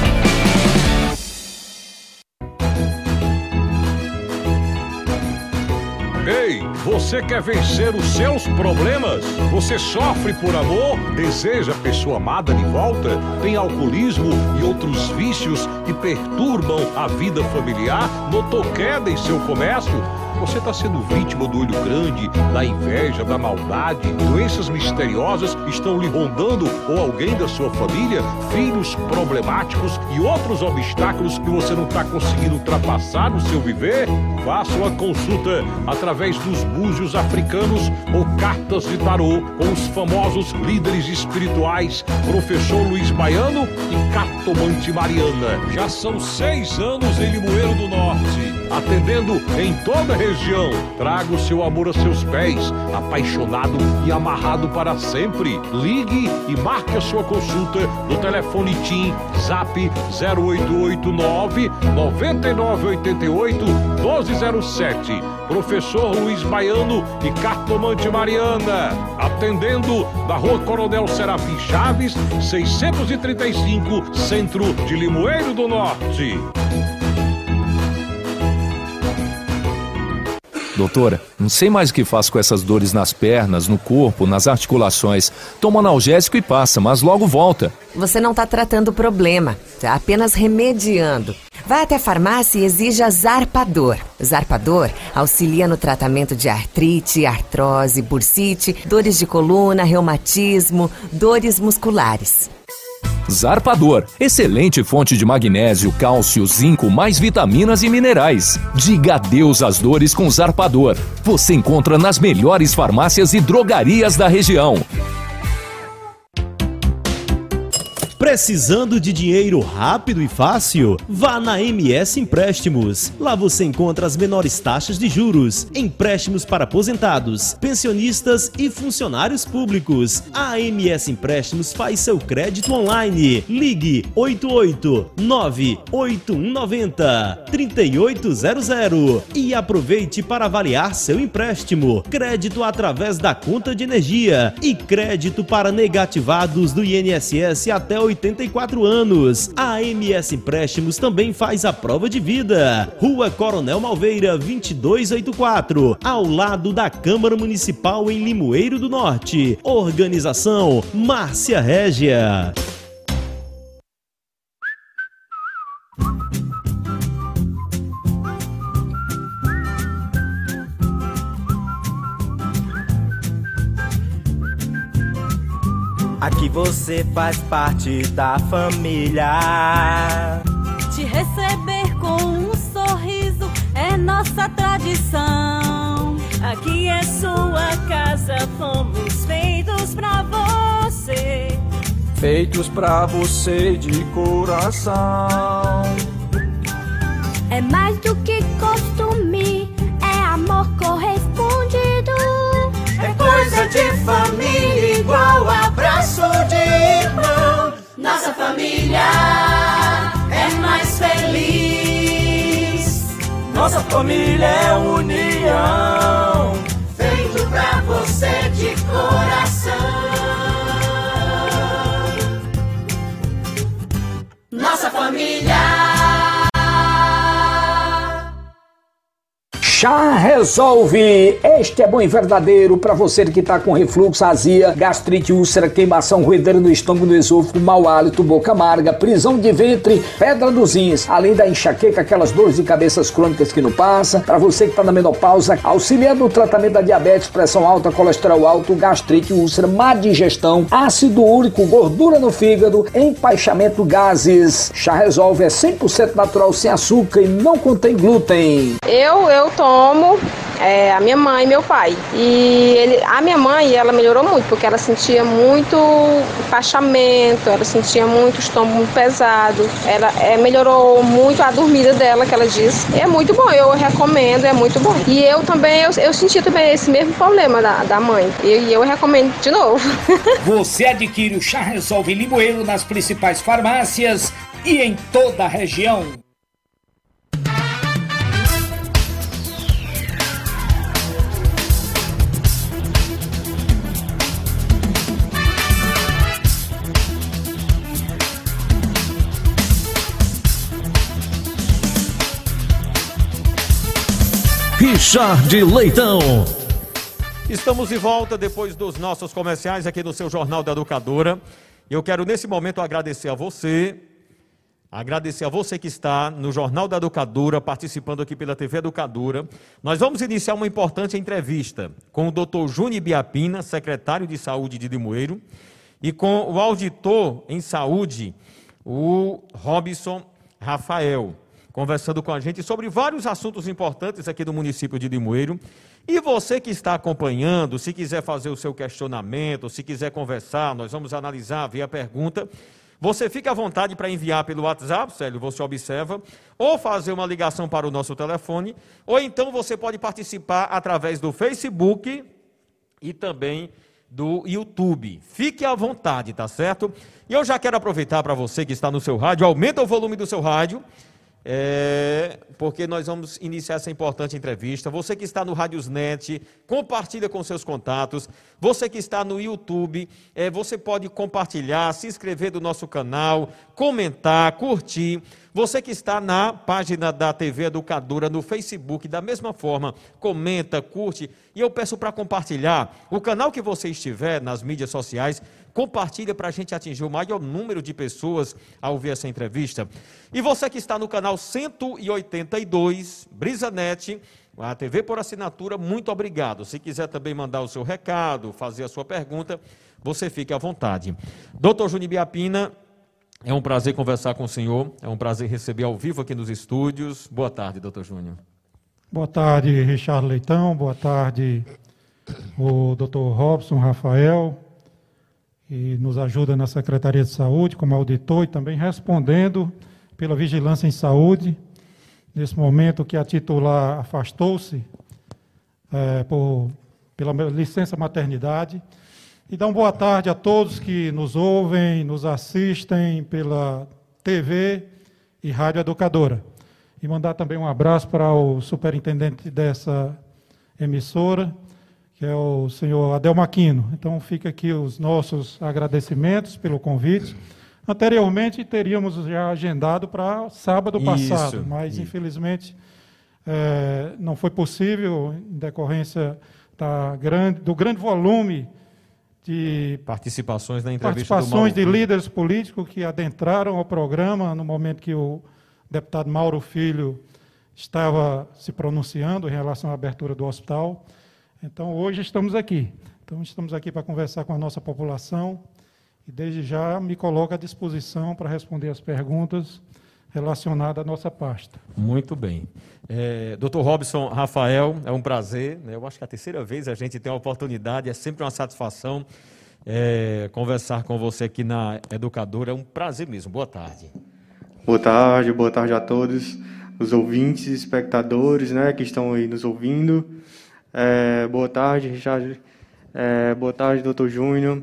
Ei, você quer vencer os seus problemas? Você sofre por amor? Deseja a pessoa amada de volta? Tem alcoolismo e outros vícios que perturbam a vida familiar? Notou queda em seu comércio? Você está sendo vítima do olho grande, da inveja, da maldade? Doenças misteriosas estão lhe rondando ou alguém da sua família? Filhos problemáticos e outros obstáculos que você não está conseguindo ultrapassar no seu viver? Faça uma consulta através dos búzios africanos ou cartas de tarô com os famosos líderes espirituais, professor Luiz Baiano e cartomante Mariana. Já são seis anos em Limoeiro do Norte, atendendo em toda a região. Traga o seu amor a seus pés, apaixonado e amarrado para sempre. Ligue e marque a sua consulta no telefone TIM Zap zero oito oito nove, nove nove oito oito, um dois zero sete. Professor Luiz Baiano e cartomante Mariana, atendendo na Rua Coronel Serafim Chaves, seiscentos e trinta e cinco, centro de Limoeiro do Norte. Doutora, não sei mais o que faço com essas dores nas pernas, no corpo, nas articulações. Tomo analgésico e passa, mas logo volta. Você não está tratando o problema, está apenas remediando. Vai até a farmácia e exija Zarpador. Zarpador auxilia no tratamento de artrite, artrose, bursite, dores de coluna, reumatismo, dores musculares. Zarpador, excelente fonte de magnésio, cálcio, zinco, mais vitaminas e minerais. Diga adeus às dores com Zarpador. Você encontra nas melhores farmácias e drogarias da região. Precisando de dinheiro rápido e fácil? Vá na M S Empréstimos. Lá você encontra as menores taxas de juros, empréstimos para aposentados, pensionistas e funcionários públicos. A M S Empréstimos faz seu crédito online. Ligue oito oito nove oito um nove zero, três oito zero zero e aproveite para avaliar seu empréstimo. Crédito através da conta de energia e crédito para negativados do I N S S até oitenta e quatro anos. A M S Empréstimos também faz a prova de vida. Rua Coronel Malveira, vinte e dois oitenta e quatro, ao lado da Câmara Municipal em Limoeiro do Norte. Organização Márcia Régia. Aqui você faz parte da família. Te receber com um sorriso é nossa tradição. Aqui é sua casa, fomos feitos pra você. Feitos pra você de coração. É mais do que costume, é amor correspondido. É coisa de família, igual abraço de irmão. Nossa família é mais feliz. Nossa família é união. Feito pra você de coração. Nossa família. Chá Resolve. Este é bom e verdadeiro para você que está com refluxo, azia, gastrite, úlcera, queimação, ruedeira no estômago, no esôfago, mau hálito, boca amarga, prisão de ventre, pedra dos rins, além da enxaqueca, aquelas dores de cabeças crônicas que não passa. Para você que está na menopausa, auxiliando o tratamento da diabetes, pressão alta, colesterol alto, gastrite, úlcera, má digestão, ácido úrico, gordura no fígado, empaixamento, gases. Chá Resolve é cem por cento natural, sem açúcar e não contém glúten. Eu, eu tomo é, a minha mãe e meu pai. E ele, a minha mãe, ela melhorou muito, porque ela sentia muito empachamento, ela sentia muito estômago muito pesado. Ela é, melhorou muito a dormida dela, que ela diz. É muito bom, eu recomendo, é muito bom. E eu também, eu, eu senti também esse mesmo problema da, da mãe. E eu, eu recomendo de novo. Você adquire o Chá Resolve Limoeiro nas principais farmácias e em toda a região. Richard Leitão. Estamos de volta depois dos nossos comerciais aqui no seu Jornal da Educadora. Eu quero nesse momento agradecer a você, agradecer a você que está no Jornal da Educadora, participando aqui pela T V Educadora. Nós vamos iniciar uma importante entrevista com o doutor Júnior Biapina, secretário de Saúde de Limoeiro, e com o auditor em saúde, o Robson Rafael, conversando com a gente sobre vários assuntos importantes aqui do município de Limoeiro. E você que está acompanhando, se quiser fazer o seu questionamento, se quiser conversar, nós vamos analisar, ver a pergunta. Você fica à vontade para enviar pelo WhatsApp, Célio, você observa, ou fazer uma ligação para o nosso telefone, ou então você pode participar através do Facebook e também do YouTube. Fique à vontade, tá certo? E eu já quero aproveitar para você que está no seu rádio, aumenta o volume do seu rádio, É, porque nós vamos iniciar essa importante entrevista. Você que está no Radiosnet, compartilha com seus contatos. Você que está no YouTube, é, você pode compartilhar, se inscrever do nosso canal, comentar, curtir. Você que está na página da T V Educadora no Facebook, da mesma forma, comenta, curte. E eu peço para compartilhar o canal que você estiver nas mídias sociais. Compartilha para a gente atingir o maior número de pessoas a ouvir essa entrevista. E você que está no canal cento e oitenta e dois, BrisaNet, a T V por assinatura, muito obrigado. Se quiser também mandar o seu recado, fazer a sua pergunta, você fique à vontade. doutor Júnior Biapina, é um prazer conversar com o senhor, é um prazer receber ao vivo aqui nos estúdios. Boa tarde, doutor Júnior. Boa tarde, Richard Leitão, boa tarde, o doutor Robson Rafael, que nos ajuda na Secretaria de Saúde como auditor e também respondendo pela Vigilância em Saúde, nesse momento que a titular afastou-se é, por, pela licença maternidade. E dar uma boa tarde a todos que nos ouvem, nos assistem pela T V e Rádio Educadora. E mandar também um abraço para o superintendente dessa emissora, que é o senhor Adelmo Aquino. Então, fica aqui os nossos agradecimentos pelo convite. Anteriormente, teríamos já agendado para sábado passado, isso, mas, isso. infelizmente, é, não foi possível, em decorrência da grande, do grande volume de participações na entrevista participações do Mauro de líderes políticos que adentraram ao programa no momento que o deputado Mauro Filho estava se pronunciando em relação à abertura do hospital. Então, hoje estamos aqui. Então, estamos aqui para conversar com a nossa população e, desde já, me coloco à disposição para responder as perguntas relacionadas à nossa pasta. Muito bem. É, doutor Robson Rafael, é um prazer, né? Eu acho que é a terceira vez a gente tem a oportunidade, é sempre uma satisfação é, conversar com você aqui na Educadora, é um prazer mesmo. Boa tarde. Boa tarde, boa tarde a todos os ouvintes e espectadores, né, que estão aí nos ouvindo. É, boa tarde, Richard. É, boa tarde, doutor Júnior.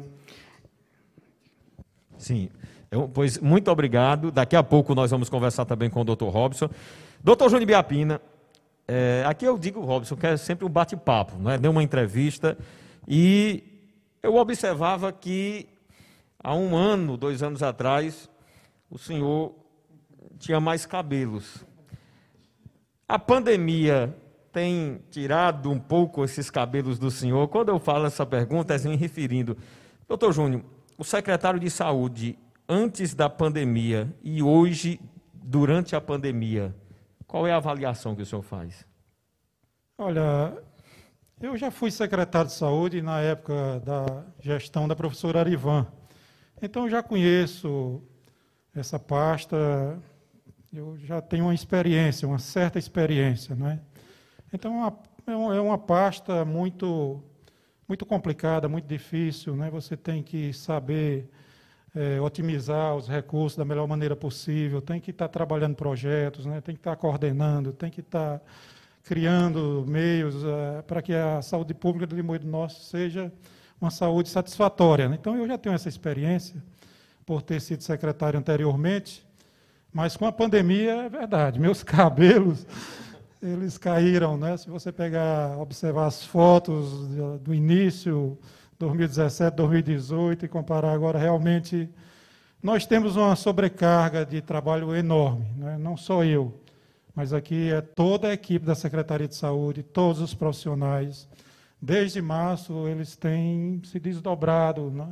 Sim, eu, pois muito obrigado. Daqui a pouco nós vamos conversar também com o doutor Robson. doutor Júnior Biapina, é, aqui eu digo, Robson, que é sempre um bate-papo, não é? Deu uma entrevista e eu observava que há um ano, dois anos atrás, o senhor tinha mais cabelos. A pandemia tem tirado um pouco esses cabelos do senhor. Quando eu falo essa pergunta, é me referindo. Doutor Júnior, o secretário de Saúde, antes da pandemia e hoje, durante a pandemia, qual é a avaliação que o senhor faz? Olha, eu já fui secretário de Saúde na época da gestão da professora Arivan. Então, eu já conheço essa pasta, eu já tenho uma experiência, uma certa experiência, né? Então, é uma pasta muito, muito complicada, muito difícil, né? Você tem que saber é, otimizar os recursos da melhor maneira possível, tem que estar trabalhando projetos, né? Tem que estar coordenando, tem que estar criando meios uh, para que a saúde pública do Limoeiro do Norte seja uma saúde satisfatória, né? Então, eu já tenho essa experiência, por ter sido secretário anteriormente, mas com a pandemia, é verdade, meus cabelos, eles caíram, né? Se você pegar, observar as fotos do, do início, dois mil e dezessete, dois mil e dezoito, e comparar agora, realmente, nós temos uma sobrecarga de trabalho enorme, né? Não só eu, mas aqui é toda a equipe da Secretaria de Saúde, todos os profissionais. Desde março, eles têm se desdobrado, né?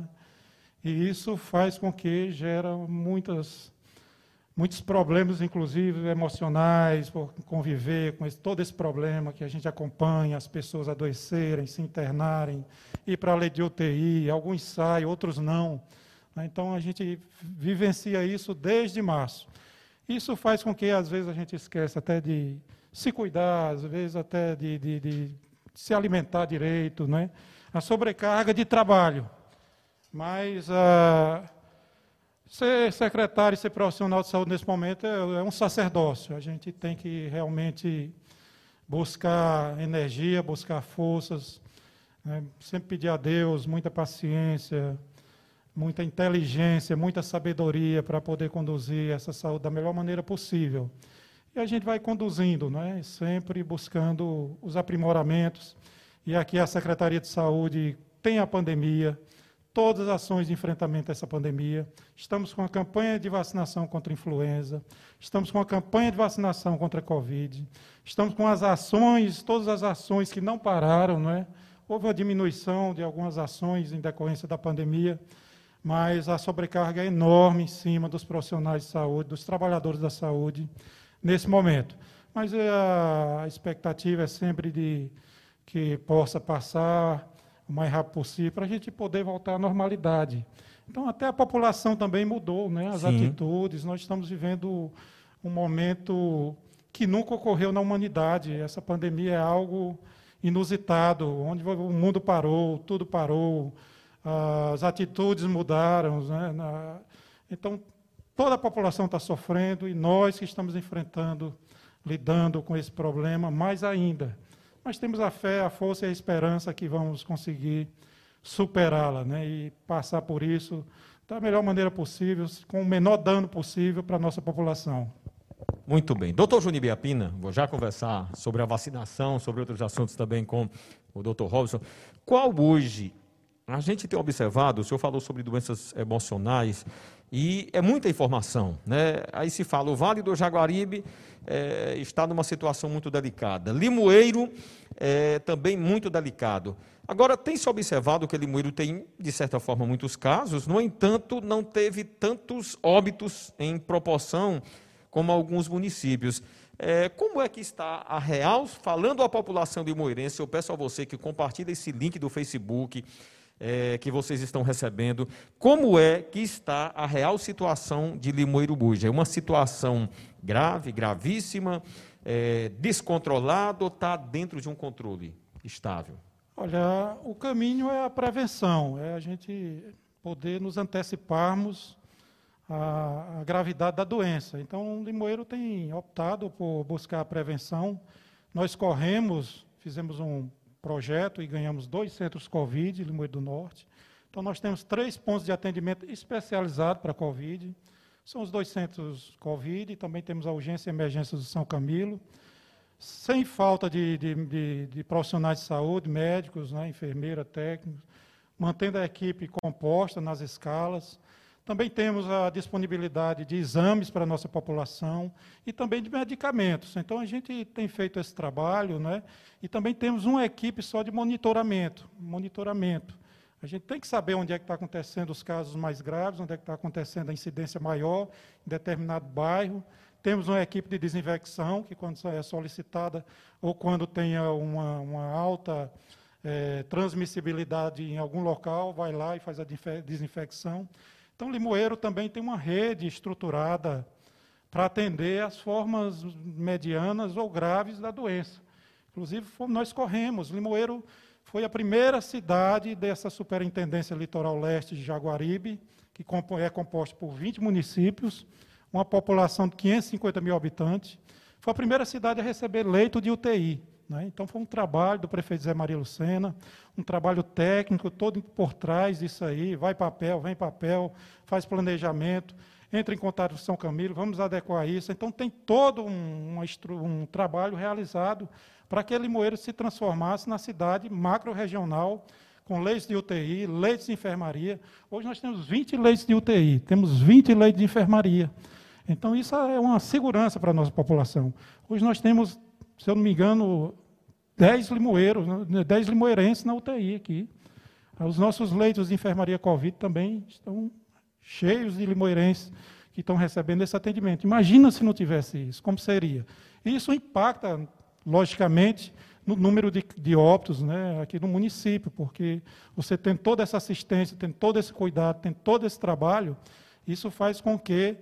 E isso faz com que gera muitas, muitos problemas, inclusive emocionais, por conviver com esse, todo esse problema que a gente acompanha, as pessoas adoecerem, se internarem, ir para a lei de U T I, alguns saem, outros não. Então, a gente vivencia isso desde março. Isso faz com que, às vezes, a gente esqueça até de se cuidar, às vezes até de, de, de se alimentar direito, né? A sobrecarga de trabalho. Mas uh, ser secretário e ser profissional de saúde nesse momento é, é um sacerdócio. A gente tem que realmente buscar energia, buscar forças, né? Sempre pedir a Deus muita paciência, muita inteligência, muita sabedoria para poder conduzir essa saúde da melhor maneira possível. E a gente vai conduzindo, né? Sempre buscando os aprimoramentos. E aqui a Secretaria de Saúde tem a pandemia, todas as ações de enfrentamento a essa pandemia. Estamos com a campanha de vacinação contra a influenza, estamos com a campanha de vacinação contra a Covid, estamos com as ações, todas as ações que não pararam, não é? Houve uma diminuição de algumas ações em decorrência da pandemia, mas a sobrecarga é enorme em cima dos profissionais de saúde, dos trabalhadores da saúde, nesse momento. Mas a expectativa é sempre de que possa passar o mais rápido possível, para a gente poder voltar à normalidade. Então, até a população também mudou, né? As Sim. atitudes. Nós estamos vivendo um momento que nunca ocorreu na humanidade. Essa pandemia é algo inusitado, onde o mundo parou, tudo parou, as atitudes mudaram, né? Então, toda a população está sofrendo e nós que estamos enfrentando, lidando com esse problema, mais ainda. Nós temos a fé, a força e a esperança que vamos conseguir superá-la, né? E passar por isso da melhor maneira possível, com o menor dano possível para a nossa população. Muito bem. Doutor Júnior Biapina, vou já conversar sobre a vacinação, sobre outros assuntos também com o doutor Robson. Qual hoje, a gente tem observado, o senhor falou sobre doenças emocionais, e é muita informação, né? Aí se fala, o Vale do Jaguaribe é, está numa situação muito delicada. Limoeiro é também muito delicado. Agora, tem-se observado que Limoeiro tem, de certa forma, muitos casos, no entanto, não teve tantos óbitos em proporção como alguns municípios. É, como é que está a real, falando à população limoeirense, eu peço a você que compartilhe esse link do Facebook, É, que vocês estão recebendo, como é que está a real situação de Limoeiro Buja? É uma situação grave, gravíssima, é, descontrolada ou está dentro de um controle estável? Olha, o caminho é a prevenção, é a gente poder nos anteciparmos à, à gravidade da doença. Então, o Limoeiro tem optado por buscar a prevenção. Nós corremos, fizemos um projeto e ganhamos dois centros Covid, Limoeiro do Norte. Então, nós temos três pontos de atendimento especializados para Covid. São os dois centros Covid, e também temos a urgência e emergência do São Camilo, sem falta de, de, de, de profissionais de saúde, médicos, né, enfermeira, técnicos, mantendo a equipe composta nas escalas, Também temos a disponibilidade de exames para a nossa população e também de medicamentos. Então, a gente tem feito esse trabalho, né? E também temos uma equipe só de monitoramento. monitoramento. A gente tem que saber onde é que está acontecendo os casos mais graves, onde é que está acontecendo a incidência maior em determinado bairro. Temos uma equipe de desinfecção, que quando é solicitada ou quando tenha uma, uma alta é, transmissibilidade em algum local, vai lá e faz a desinfecção. Então, Limoeiro também tem uma rede estruturada para atender as formas medianas ou graves da doença. Inclusive, nós corremos. Limoeiro foi a primeira cidade dessa Superintendência Litoral Leste de Jaguaribe, que é composta por vinte municípios, uma população de quinhentos e cinquenta mil habitantes. Foi a primeira cidade a receber leito de U T I. Né? Então, foi um trabalho do prefeito Zé Maria Lucena, um trabalho técnico, todo por trás disso aí, vai papel, vem papel, faz planejamento, entra em contato com São Camilo, vamos adequar isso. Então, tem todo um, um, um trabalho realizado para que Limoeiro se transformasse na cidade macro-regional, com leitos de U T I, leitos de enfermaria. Hoje nós temos vinte leitos de U T I, temos vinte leitos de enfermaria. Então, isso é uma segurança para a nossa população. Hoje nós temos, se eu não me engano, dez limoeiros, dez limoeirenses na U T I aqui. Os nossos leitos de enfermaria Covid também estão cheios de limoeirenses que estão recebendo esse atendimento. Imagina se não tivesse isso, como seria? Isso impacta, logicamente, no número de, de óbitos, né, aqui no município, porque você tem toda essa assistência, tem todo esse cuidado, tem todo esse trabalho, isso faz com que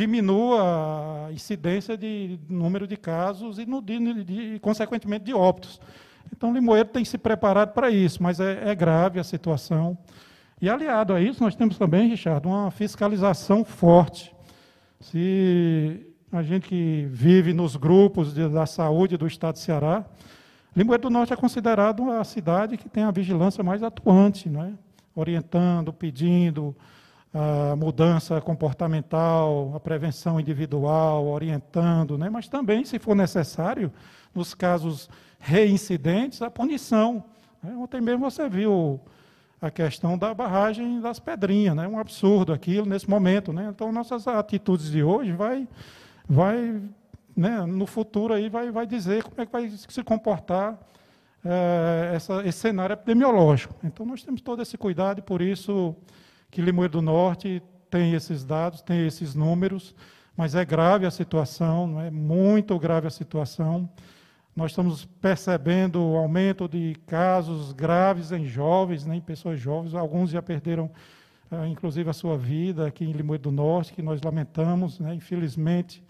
diminua a incidência de número de casos e, no, de, de, consequentemente, de óbitos. Então, Limoeiro tem se preparado para isso, mas é, é grave a situação. E, aliado a isso, nós temos também, Richard, uma fiscalização forte. Se a gente que vive nos grupos de, da saúde do Estado de Ceará, Limoeiro do Norte é considerado a cidade que tem a vigilância mais atuante, né? Orientando, pedindo a mudança comportamental, a prevenção individual, orientando, né? Mas também, se for necessário, nos casos reincidentes, a punição. Né? Ontem mesmo você viu a questão da barragem das Pedrinhas, né? Um absurdo aquilo nesse momento, né? Então, nossas atitudes de hoje vai, vai né, no futuro aí vai, vai dizer como é que vai se comportar é, essa, esse cenário epidemiológico. Então, nós temos todo esse cuidado e, por isso, que Limoeiro do Norte tem esses dados, tem esses números, mas é grave a situação, não é muito grave a situação. Nós estamos percebendo o aumento de casos graves em jovens, né, em pessoas jovens, alguns já perderam, ah, inclusive, a sua vida aqui em Limoeiro do Norte, que nós lamentamos, né, infelizmente,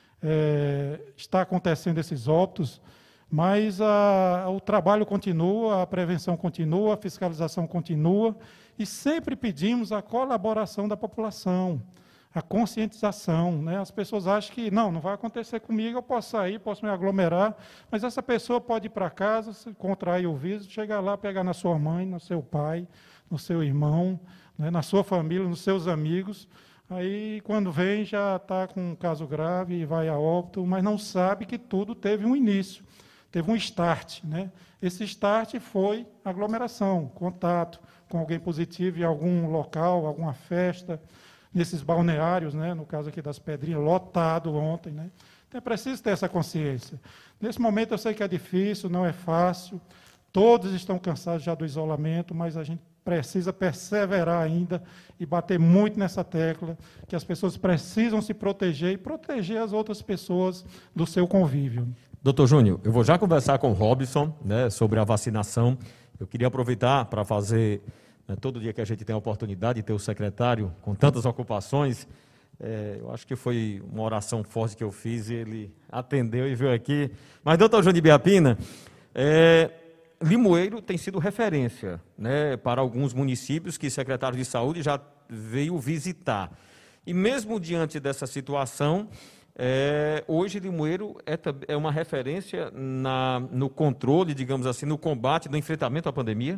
é, está acontecendo esses óbitos, mas a, o trabalho continua, a prevenção continua, a fiscalização continua, e sempre pedimos a colaboração da população, a conscientização. Né? As pessoas acham que, não, não vai acontecer comigo, eu posso sair, posso me aglomerar, mas essa pessoa pode ir para casa, contrair o vírus, chegar lá, pegar na sua mãe, no seu pai, no seu irmão, né, na sua família, nos seus amigos. Aí, quando vem, já está com um caso grave e vai a óbito, mas não sabe que tudo teve um início, teve um start. Né? Esse start foi aglomeração, contato com alguém positivo em algum local, alguma festa, nesses balneários, né, no caso aqui das Pedrinhas, lotado ontem. Né? Então, é preciso ter essa consciência. Nesse momento, eu sei que é difícil, não é fácil, todos estão cansados já do isolamento, mas a gente precisa perseverar ainda e bater muito nessa tecla, que as pessoas precisam se proteger e proteger as outras pessoas do seu convívio. Doutor Júnior, eu vou já conversar com o Robson, né, sobre a vacinação. Eu queria aproveitar para fazer, né, todo dia que a gente tem a oportunidade de ter o secretário com tantas ocupações, é, eu acho que foi uma oração forte que eu fiz e ele atendeu e veio aqui. Mas, doutor Júnior Biapina, é, Limoeiro tem sido referência, né, para alguns municípios que o secretário de Saúde já veio visitar. E mesmo diante dessa situação, É, hoje Limoeiro é, é uma referência na, no controle, digamos assim, no combate, no enfrentamento à pandemia?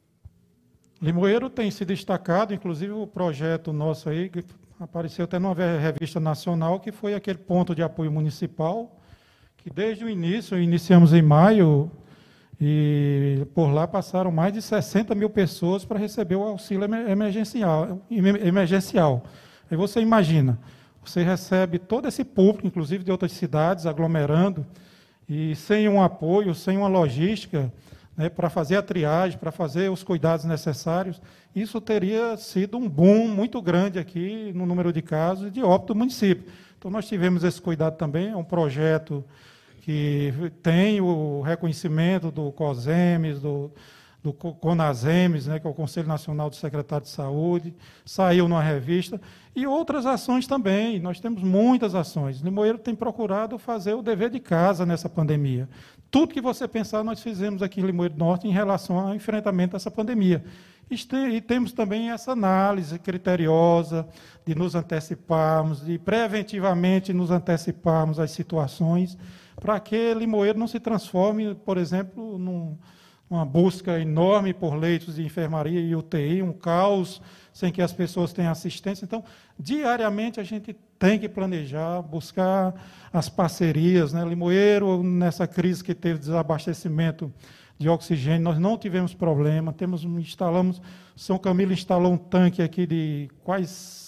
Limoeiro tem se destacado, inclusive o projeto nosso aí, que apareceu até numa revista nacional, que foi aquele ponto de apoio municipal, que desde o início, iniciamos em maio, E por lá passaram mais de sessenta mil pessoas para receber o auxílio emergencial. emergencial. Aí você imagina, você recebe todo esse público, inclusive de outras cidades, aglomerando, e sem um apoio, sem uma logística, né, para fazer a triagem, para fazer os cuidados necessários, isso teria sido um boom muito grande aqui no número de casos e de óbito do município. Então, nós tivemos esse cuidado também, é um projeto que tem o reconhecimento do COSEMES, do, do CONASEMES, né, que é o Conselho Nacional do Secretário de Saúde, saiu numa revista, e outras ações também. Nós temos muitas ações. Limoeiro tem procurado fazer o dever de casa nessa pandemia. Tudo que você pensar, nós fizemos aqui em Limoeiro do Norte em relação ao enfrentamento dessa pandemia. E temos também essa análise criteriosa de nos anteciparmos, de preventivamente nos anteciparmos às situações, para que Limoeiro não se transforme, por exemplo, num, numa busca enorme por leitos de enfermaria e U T I, um caos, sem que as pessoas tenham assistência. Então, diariamente, a gente tem que planejar, buscar as parcerias, né? Limoeiro, nessa crise que teve desabastecimento de oxigênio, nós não tivemos problema, temos, instalamos, São Camilo instalou um tanque aqui de quase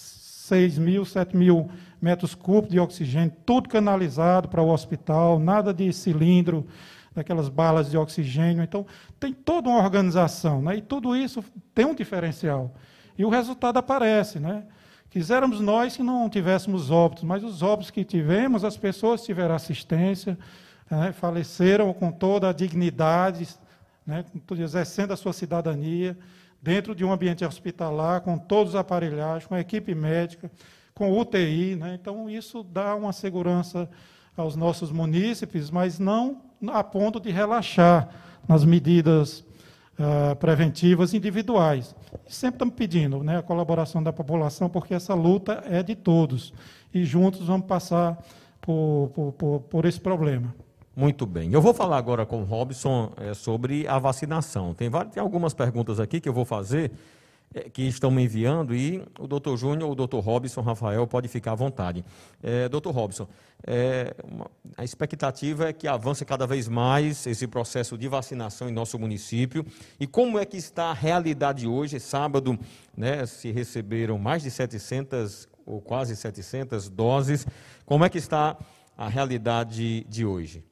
seis mil, sete mil metros cúbicos de oxigênio, tudo canalizado para o hospital, nada de cilindro, daquelas balas de oxigênio. Então, tem toda uma organização, né? E tudo isso tem um diferencial. E o resultado aparece, né? Quiséramos nós que não tivéssemos óbitos, mas os óbitos que tivemos, as pessoas tiveram assistência, né? Faleceram com toda a dignidade, né? Exercendo a sua cidadania, dentro de um ambiente hospitalar, com todos os aparelhagens, com a equipe médica, com U T I, né? Então, isso dá uma segurança aos nossos munícipes, mas não a ponto de relaxar nas medidas uh, preventivas individuais. E sempre estamos pedindo, né, a colaboração da população, porque essa luta é de todos. E juntos vamos passar por, por, por, por esse problema. Muito bem. Eu vou falar agora com o Robson é, sobre a vacinação. Tem, várias, tem algumas perguntas aqui que eu vou fazer, é, que estão me enviando, e o doutor Júnior ou o doutor Robson Rafael pode ficar à vontade. É, doutor Robson, é, uma, a expectativa é que avance cada vez mais esse processo de vacinação em nosso município. E como é que está a realidade hoje? Sábado, né, se receberam mais de setecentas ou quase setecentas doses. Como é que está a realidade de hoje?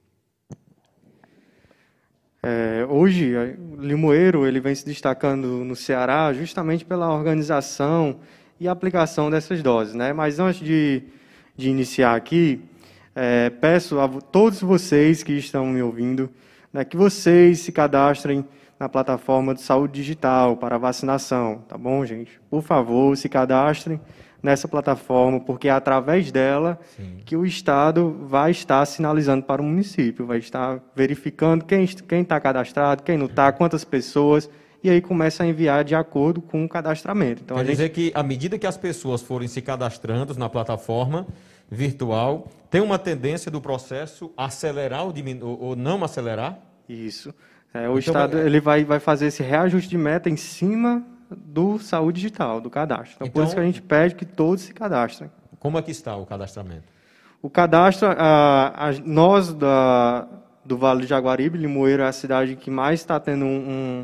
É, hoje, Limoeiro ele vem se destacando no Ceará justamente pela organização e aplicação dessas doses, né? Mas antes de, de iniciar aqui, é, peço a todos vocês que estão me ouvindo, né, que vocês se cadastrem na plataforma de saúde digital para vacinação, tá bom, gente? Por favor, se cadastrem nessa plataforma, porque é através dela Sim. que o Estado vai estar sinalizando para o município, vai estar verificando quem quem está cadastrado, quem não está, quantas pessoas, e aí começa a enviar de acordo com o cadastramento. Então, Quer a gente... dizer que, à medida que as pessoas forem se cadastrando na plataforma virtual, tem uma tendência do processo acelerar ou, diminu... ou não acelerar? Isso. É, o então, Estado é... ele vai, vai fazer esse reajuste de meta em cima do saúde digital, do cadastro. Então, então, por isso que a gente pede que todos se cadastrem. Como é que está o cadastramento? O cadastro, a, a, nós da, do Vale do Jaguaribe, Limoeiro é a cidade que mais está tendo um,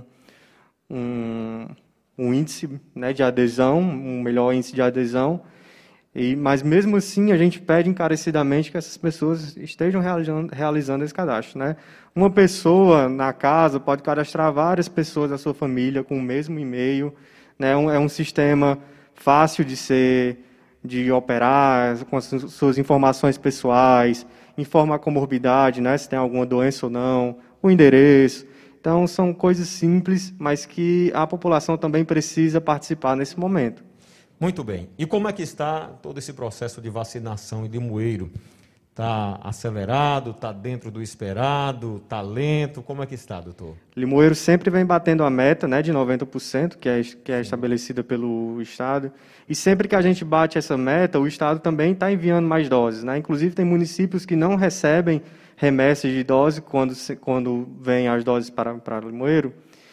um, um índice, né, de adesão, um melhor índice de adesão, e, mas mesmo assim a gente pede encarecidamente que essas pessoas estejam realizando, realizando esse cadastro, né? Uma pessoa na casa pode cadastrar várias pessoas da sua família com o mesmo e-mail, né? É um, é um sistema fácil de ser, de operar, com as suas informações pessoais, informa a comorbidade, né? Se tem alguma doença ou não, o endereço. Então, são coisas simples, mas que a população também precisa participar nesse momento. Muito bem. E como é que está todo esse processo de vacinação em Limoeiro? Está acelerado, está dentro do esperado, está lento? Como é que está, doutor? Limoeiro sempre vem batendo a meta, né, de noventa por cento, que é, que é estabelecida pelo Estado. E sempre que a gente bate essa meta, o Estado também está enviando mais doses, né? Inclusive, tem municípios que não recebem remessas de dose quando, quando vêm as doses para, para Limoeiro.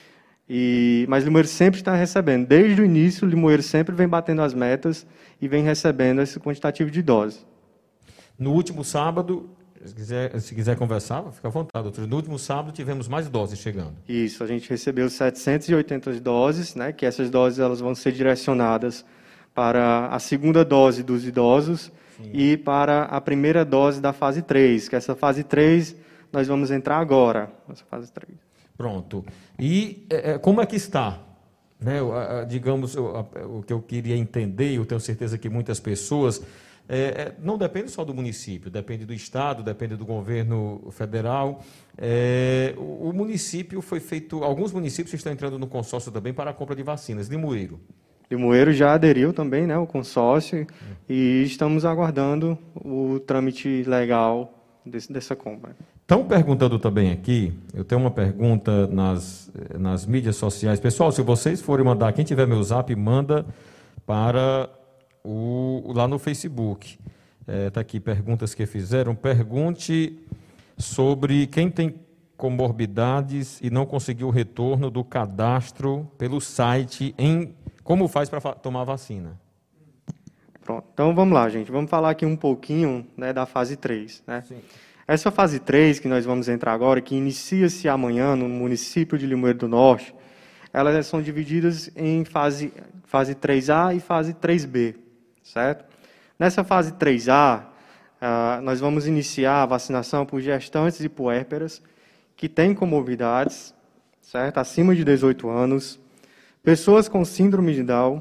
E, mas Limoeiro sempre está recebendo. Desde o início, Limoeiro sempre vem batendo as metas e vem recebendo esse quantitativo de doses. No último sábado, Se quiser, se quiser conversar, fica à vontade, doutor. No último sábado tivemos mais doses chegando. Isso, a gente recebeu setecentas e oitenta doses, né, que essas doses elas vão ser direcionadas para a segunda dose dos idosos. Sim. E para a primeira dose da fase três, que essa fase três nós vamos entrar agora, essa fase três. Pronto. E é, como é que está? Né, digamos, o que eu queria entender, e eu tenho certeza que muitas pessoas, é, é, não depende só do município, depende do Estado, depende do governo federal. É, o, o município foi feito, alguns municípios estão entrando no consórcio também para a compra de vacinas. Limoeiro. Limoeiro já aderiu também, né, o consórcio, hum. e estamos aguardando o trâmite legal desse, dessa compra. Estão perguntando também aqui, eu tenho uma pergunta nas, nas mídias sociais. Pessoal, se vocês forem mandar, quem tiver meu zap, manda para o, lá no Facebook. Está é, aqui, perguntas que fizeram. Pergunte sobre quem tem comorbidades e não conseguiu o retorno do cadastro pelo site, em como faz para tomar a vacina. Pronto, então vamos lá, gente. Vamos falar aqui um pouquinho, né, da fase três, né? Sim. Essa fase três, que nós vamos entrar agora, que inicia-se amanhã no município de Limoeiro do Norte, elas são divididas em fase, fase três A e fase três B, certo? Nessa fase três A, uh, nós vamos iniciar a vacinação por gestantes e puérperas que têm comorbidades, certo? Acima de dezoito anos, pessoas com síndrome de Down,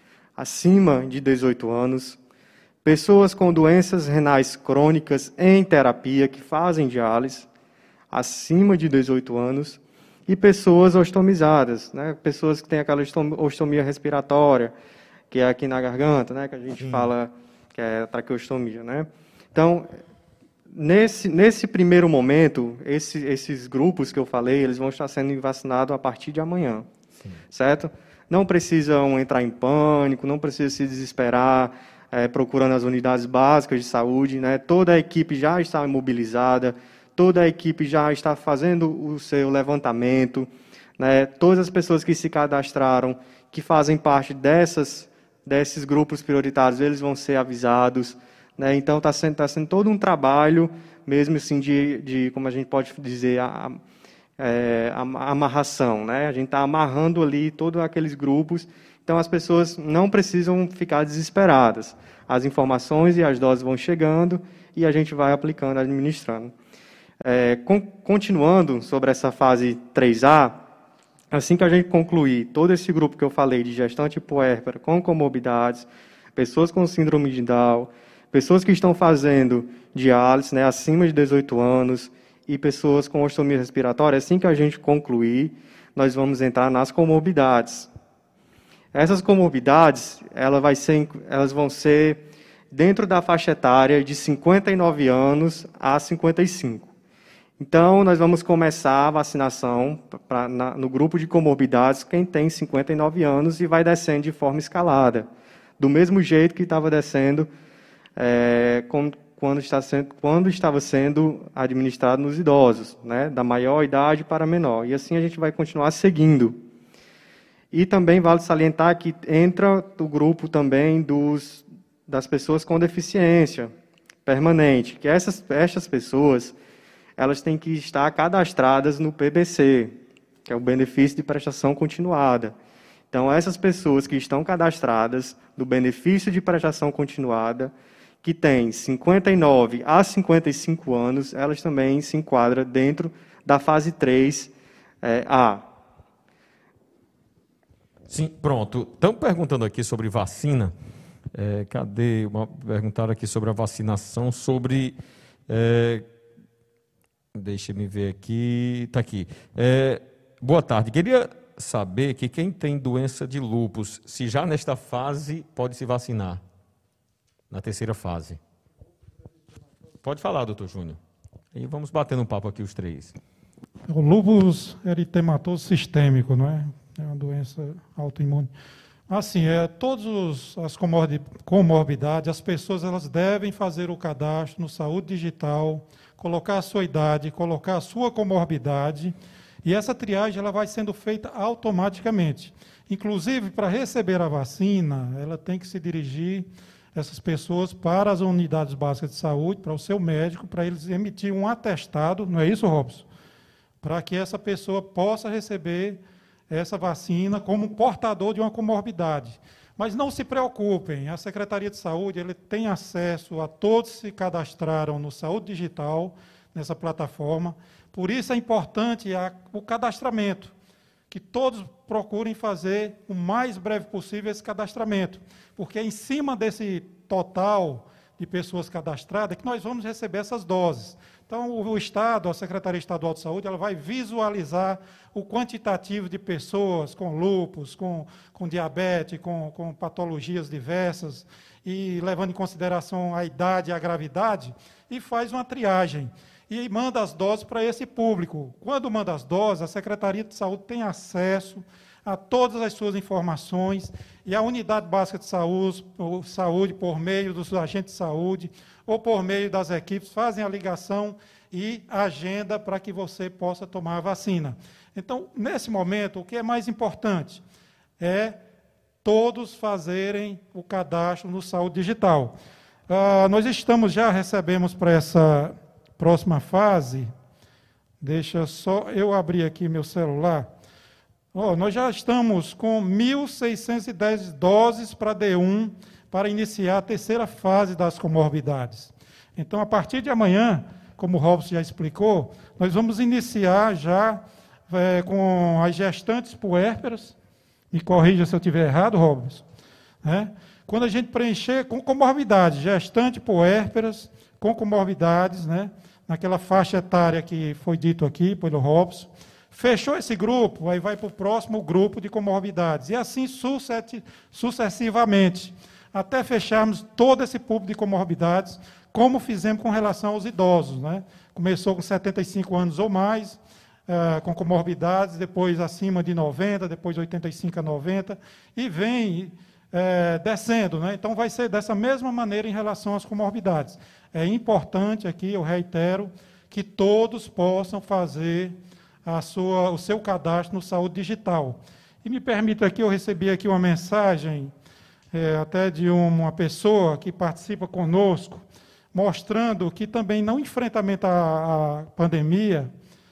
acima de dezoito anos, pessoas com doenças renais crônicas em terapia, que fazem diálise, acima de dezoito anos, e pessoas ostomizadas, né? Pessoas que têm aquela ostomia respiratória, que é aqui na garganta, né? Que a gente Sim. fala que é traqueostomia, né? Então, nesse, nesse primeiro momento, esse, esses grupos que eu falei, eles vão estar sendo vacinados a partir de amanhã, Sim. certo? Não precisam entrar em pânico, não precisa se desesperar, É, procurando as unidades básicas de saúde, né? Toda a equipe já está mobilizada, toda a equipe já está fazendo o seu levantamento, né? Todas as pessoas que se cadastraram, que fazem parte dessas, desses grupos prioritários, eles vão ser avisados, né? Então está sendo, tá sendo todo um trabalho, mesmo assim, de, de como a gente pode dizer, a, é, a, a amarração, né? A gente está amarrando ali todos aqueles grupos. Então, as pessoas não precisam ficar desesperadas. As informações e as doses vão chegando e a gente vai aplicando, administrando. É, com, continuando sobre essa fase três A, assim que a gente concluir todo esse grupo que eu falei de gestante puérpera com comorbidades, pessoas com síndrome de Down, pessoas que estão fazendo diálise, né, acima de dezoito anos, e pessoas com ostomia respiratória, assim que a gente concluir, nós vamos entrar nas comorbidades. Essas comorbidades, ela vai ser, elas vão ser dentro da faixa etária de cinquenta e nove anos a cinquenta e cinco. Então, nós vamos começar a vacinação pra, na, no grupo de comorbidades, quem tem cinquenta e nove anos, e vai descendo de forma escalada, do mesmo jeito que estava descendo é, com, quando, está sendo, quando estava sendo administrado nos idosos, né, da maior idade para a menor. E assim a gente vai continuar seguindo. E também vale salientar que entra o grupo também dos, das pessoas com deficiência permanente, que essas, essas pessoas elas têm que estar cadastradas no P B C, que é o benefício de prestação continuada. Então, essas pessoas que estão cadastradas no benefício de prestação continuada, que têm cinquenta e nove a cinquenta e cinco anos, elas também se enquadram dentro da fase três A. Sim, pronto. Estão perguntando aqui sobre vacina. É, cadê? Uma, perguntaram aqui sobre a vacinação, sobre... É, deixa-me ver aqui. Está aqui. É, boa tarde. Queria saber que quem tem doença de lúpus, se já nesta fase pode se vacinar, na terceira fase. Pode falar, doutor Júnior. E vamos batendo um papo aqui os três. O lúpus eritematoso sistêmico, não é? É uma doença autoimune. Assim, é, todas as comorbidades, as pessoas elas devem fazer o cadastro no Saúde Digital, colocar a sua idade, colocar a sua comorbidade, e essa triagem ela vai sendo feita automaticamente. Inclusive, para receber a vacina, ela tem que se dirigir essas pessoas para as unidades básicas de saúde, para o seu médico, para eles emitirem um atestado, não é isso, Robson? Para que essa pessoa possa receber essa vacina como portador de uma comorbidade. Mas não se preocupem, a Secretaria de Saúde ele tem acesso a todos que se cadastraram no Saúde Digital, nessa plataforma. Por isso é importante a, o cadastramento, que todos procurem fazer o mais breve possível esse cadastramento, porque é em cima desse total de pessoas cadastradas que nós vamos receber essas doses. Então, o, o Estado, a Secretaria Estadual de Saúde, ela vai visualizar o quantitativo de pessoas com lúpus, com, com diabetes, com, com patologias diversas, e levando em consideração a idade e a gravidade, e faz uma triagem. E manda as doses para esse público. Quando manda as doses, a Secretaria de Saúde tem acesso a todas as suas informações, e a Unidade Básica de Saúde, saúde por meio dos agentes de saúde, ou por meio das equipes, fazem a ligação e a agenda para que você possa tomar a vacina. Então, nesse momento, o que é mais importante é todos fazerem o cadastro no Saúde Digital. Ah, nós estamos, já recebemos para essa próxima fase, deixa só eu abrir aqui meu celular. Oh, nós já estamos com mil seiscentas e dez doses para D um, para iniciar a terceira fase das comorbidades. Então, a partir de amanhã, como o Robson já explicou, nós vamos iniciar já é, com as gestantes puérperas, me corrija se eu estiver errado, Robson, né? Quando a gente preencher com comorbidades, gestante puérperas, com comorbidades, né? Naquela faixa etária que foi dito aqui pelo Robson, fechou esse grupo, aí vai para o próximo grupo de comorbidades, e assim sucessivamente, até fecharmos todo esse público de comorbidades, como fizemos com relação aos idosos, né? Começou com setenta e cinco anos ou mais, uh, com comorbidades, depois acima de noventa, depois oitenta e cinco a noventa, e vem uh, descendo, né? Então vai ser dessa mesma maneira em relação às comorbidades. É importante aqui, eu reitero, que todos possam fazer a sua, o seu cadastro no Saúde Digital. E me permita aqui, eu recebi aqui uma mensagem, é, até de uma pessoa que participa conosco, mostrando que também no enfrentamento à, à pandemia,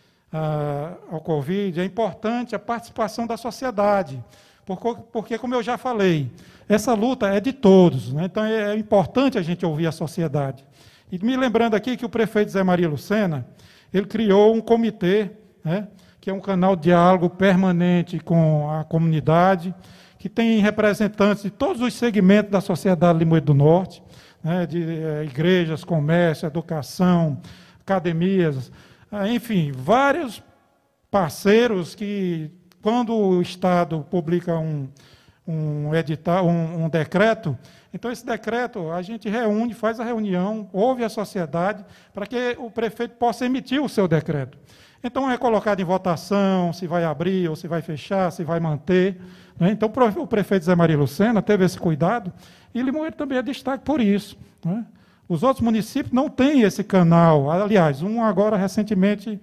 à, ao Covid, é importante a participação da sociedade, porque, porque, como eu já falei, essa luta é de todos, né? Então é, é importante a gente ouvir a sociedade. E me lembrando aqui que o prefeito Zé Maria Lucena, ele criou um comitê, né, que é um canal de diálogo permanente com a comunidade, que tem representantes de todos os segmentos da sociedade Limoeiro do Norte, né, de eh, igrejas, comércio, educação, academias, eh, enfim, vários parceiros que, quando o Estado publica um, um edital, um, um decreto, então esse decreto a gente reúne, faz a reunião, ouve a sociedade, para que o prefeito possa emitir o seu decreto. Então é colocado em votação, se vai abrir ou se vai fechar, se vai manter, né? Então o prefeito Zé Maria Lucena teve esse cuidado, e Limoeiro também é destaque por isso, né? Os outros municípios não têm esse canal. Aliás, um agora recentemente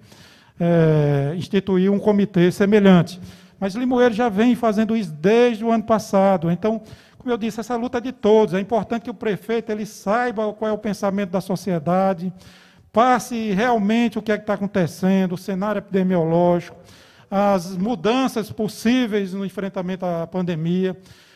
é, instituiu um comitê semelhante. Mas Limoeiro já vem fazendo isso desde o ano passado. Então, como eu disse, essa luta é de todos. É importante que o prefeito ele saiba qual é o pensamento da sociedade, passe realmente o que é que está acontecendo, o cenário epidemiológico, as mudanças possíveis no enfrentamento à pandemia,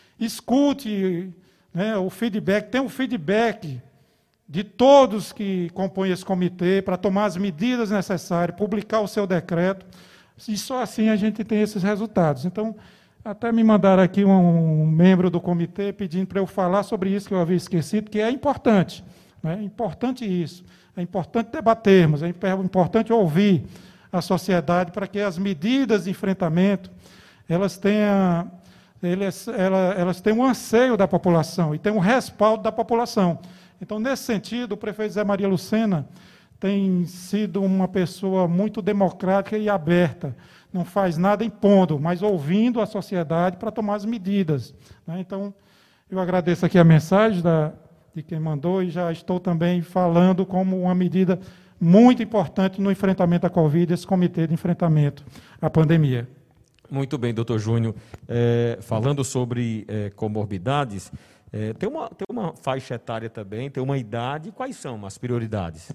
escute, né, o feedback, tem um feedback de todos que compõem esse comitê para tomar as medidas necessárias, publicar o seu decreto, e só assim a gente tem esses resultados. Então, até me mandaram aqui um, um membro do comitê pedindo para eu falar sobre isso que eu havia esquecido, que é importante, né? É importante isso, é importante debatermos, é importante ouvir a sociedade para que as medidas de enfrentamento elas tenham, elas, elas, elas tenham um anseio da população e tenham um respaldo da população. Então, nesse sentido, o prefeito Zé Maria Lucena tem sido uma pessoa muito democrática e aberta, não faz nada impondo, mas ouvindo a sociedade para tomar as medidas, né? Então, eu agradeço aqui a mensagem da, de quem mandou e já estou também falando como uma medida muito importante no enfrentamento à Covid, esse comitê de enfrentamento à pandemia. Muito bem, doutor Júnior. É, falando sobre é, comorbidades, É, tem, uma, tem uma faixa etária também, tem uma idade. Quais são as prioridades?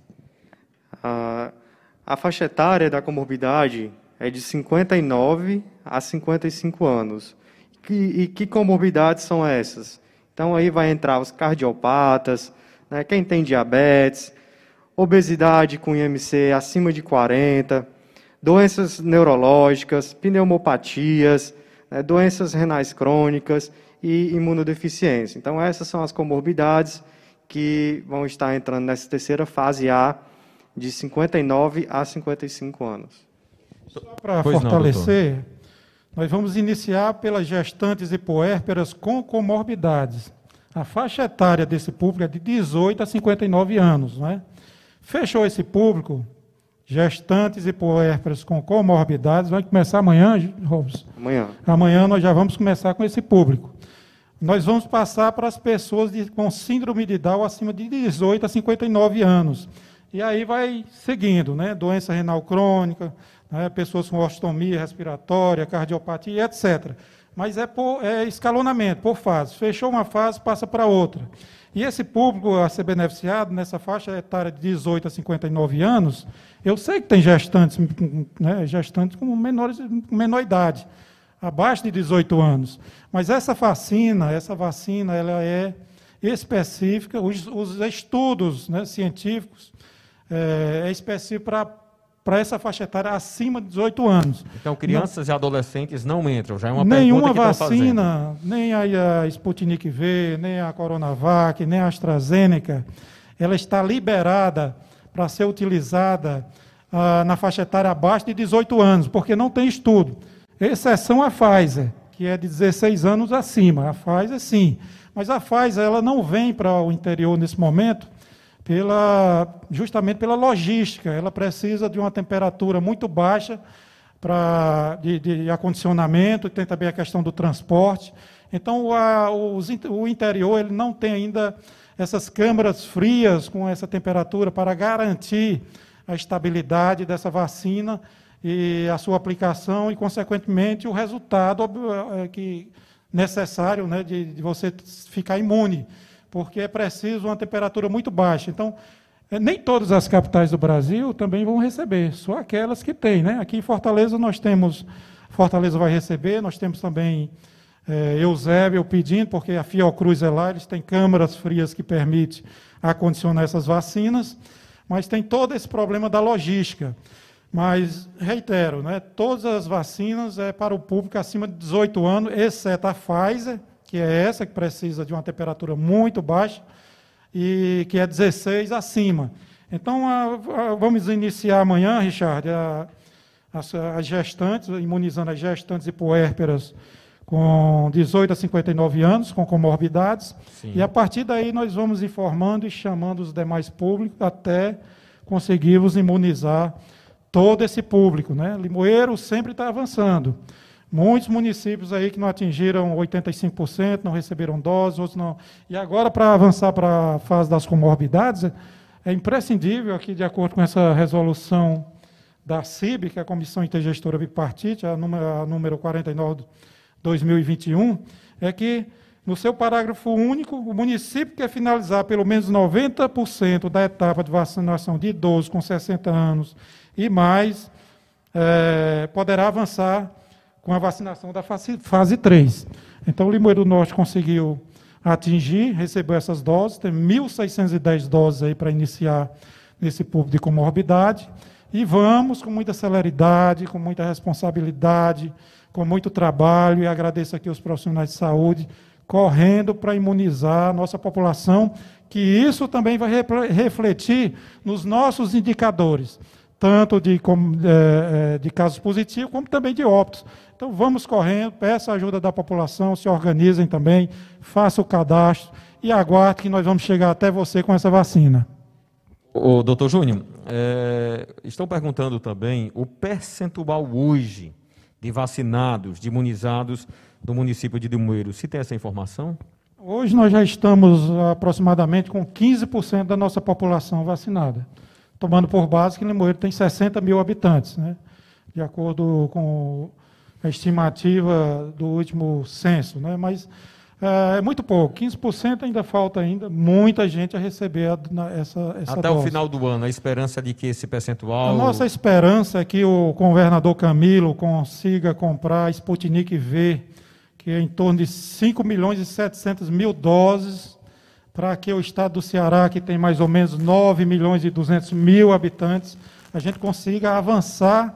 A, a faixa etária da comorbidade é de cinquenta e nove a cinquenta e cinco anos. Que, e que comorbidades são essas? Então, aí vai entrar os cardiopatas, né, quem tem diabetes, obesidade com I M C acima de quarenta, doenças neurológicas, pneumopatias, né, doenças renais crônicas e imunodeficiência. Então, essas são as comorbidades que vão estar entrando nessa terceira fase A, de cinquenta e nove a cinquenta e cinco anos. Só para fortalecer, não, nós vamos iniciar pelas gestantes e puérperas com comorbidades. A faixa etária desse público é de dezoito a cinquenta e nove anos. Né? Fechou esse público, gestantes e puérperas com comorbidades, vai começar amanhã, Robson? Amanhã. Amanhã nós já vamos começar com esse público. Nós vamos passar para as pessoas de, com síndrome de Down acima de dezoito a cinquenta e nove anos. E aí vai seguindo, né? Doença renal crônica, né? Pessoas com ostomia respiratória, cardiopatia, etcétera. Mas é, por, é escalonamento, por fase. Fechou uma fase, passa para outra. E esse público a ser beneficiado, nessa faixa etária de dezoito a cinquenta e nove anos, eu sei que tem gestantes, né? Gestantes com, menores, com menor idade, abaixo de dezoito anos. Mas essa vacina, essa vacina, ela é específica, os, os estudos, né, científicos, é, é específico para essa faixa etária acima de dezoito anos. Então, crianças não, e adolescentes não entram, já é uma nenhuma pergunta que vacina, nem a, a Sputnik V, nem a Coronavac, nem a AstraZeneca, ela está liberada para ser utilizada ah, na faixa etária abaixo de dezoito anos, porque não tem estudo. Exceção a Pfizer, que é de dezesseis anos acima. A Pfizer, sim. Mas a Pfizer ela não vem para o interior nesse momento pela, justamente pela logística. Ela precisa de uma temperatura muito baixa pra, de, de acondicionamento, tem também a questão do transporte. Então, a, os, o interior ele não tem ainda essas câmaras frias com essa temperatura para garantir a estabilidade dessa vacina e a sua aplicação e, consequentemente, o resultado que necessário, né, de, de você ficar imune, porque é preciso uma temperatura muito baixa. Então, nem todas as capitais do Brasil também vão receber, só aquelas que têm. Né? Aqui em Fortaleza nós temos, Fortaleza vai receber, nós temos também é, Eusébio pedindo, porque a Fiocruz é lá, eles têm câmaras frias que permitem acondicionar essas vacinas, mas tem todo esse problema da logística. Mas, reitero, né, todas as vacinas é para o público acima de dezoito anos, exceto a Pfizer, que é essa que precisa de uma temperatura muito baixa, e que é dezesseis acima. Então, a, a, vamos iniciar amanhã, Richard, a, as, as gestantes, imunizando as gestantes e puérperas com dezoito a cinquenta e nove anos, com comorbidades, Sim. E a partir daí nós vamos informando e chamando os demais públicos até conseguirmos imunizar todo esse público, né? Limoeiro sempre está avançando. Muitos municípios aí que não atingiram oitenta e cinco por cento, não receberam doses, outros não. E agora, para avançar para a fase das comorbidades, é imprescindível, aqui, de acordo com essa resolução da C I B, que é a Comissão Intergestora Bipartite, a número, a número quarenta e nove de dois mil e vinte e um, é que, no seu parágrafo único, o município quer finalizar pelo menos noventa por cento da etapa de vacinação de idosos com sessenta anos e mais, é, poderá avançar com a vacinação da fase, fase três. Então, o Limoeiro do Norte conseguiu atingir, recebeu essas doses, tem mil seiscentas e dez doses aí para iniciar nesse público de comorbidade, e vamos com muita celeridade, com muita responsabilidade, com muito trabalho, e agradeço aqui os profissionais de saúde, correndo para imunizar a nossa população, que isso também vai refletir nos nossos indicadores, tanto de, de casos positivos, como também de óbitos. Então, vamos correndo, peço a ajuda da população, se organizem também, façam o cadastro e aguardem que nós vamos chegar até você com essa vacina. Ô, doutor Júnior, é, estão perguntando também o percentual hoje de vacinados, de imunizados do município de Limoeiro. Se tem essa informação? Hoje nós já estamos aproximadamente com quinze por cento da nossa população vacinada, tomando por base que Limoeiro tem sessenta mil habitantes, né? De acordo com a estimativa do último censo, né? Mas É muito pouco, quinze por cento ainda falta ainda, muita gente a receber a, na, essa, essa Até dose. o final do ano, a esperança de que esse percentual... A nossa esperança é que o governador Camilo consiga comprar Sputnik V, que é em torno de cinco milhões e setecentos mil doses, para que o estado do Ceará, que tem mais ou menos nove milhões e duzentos mil habitantes, a gente consiga avançar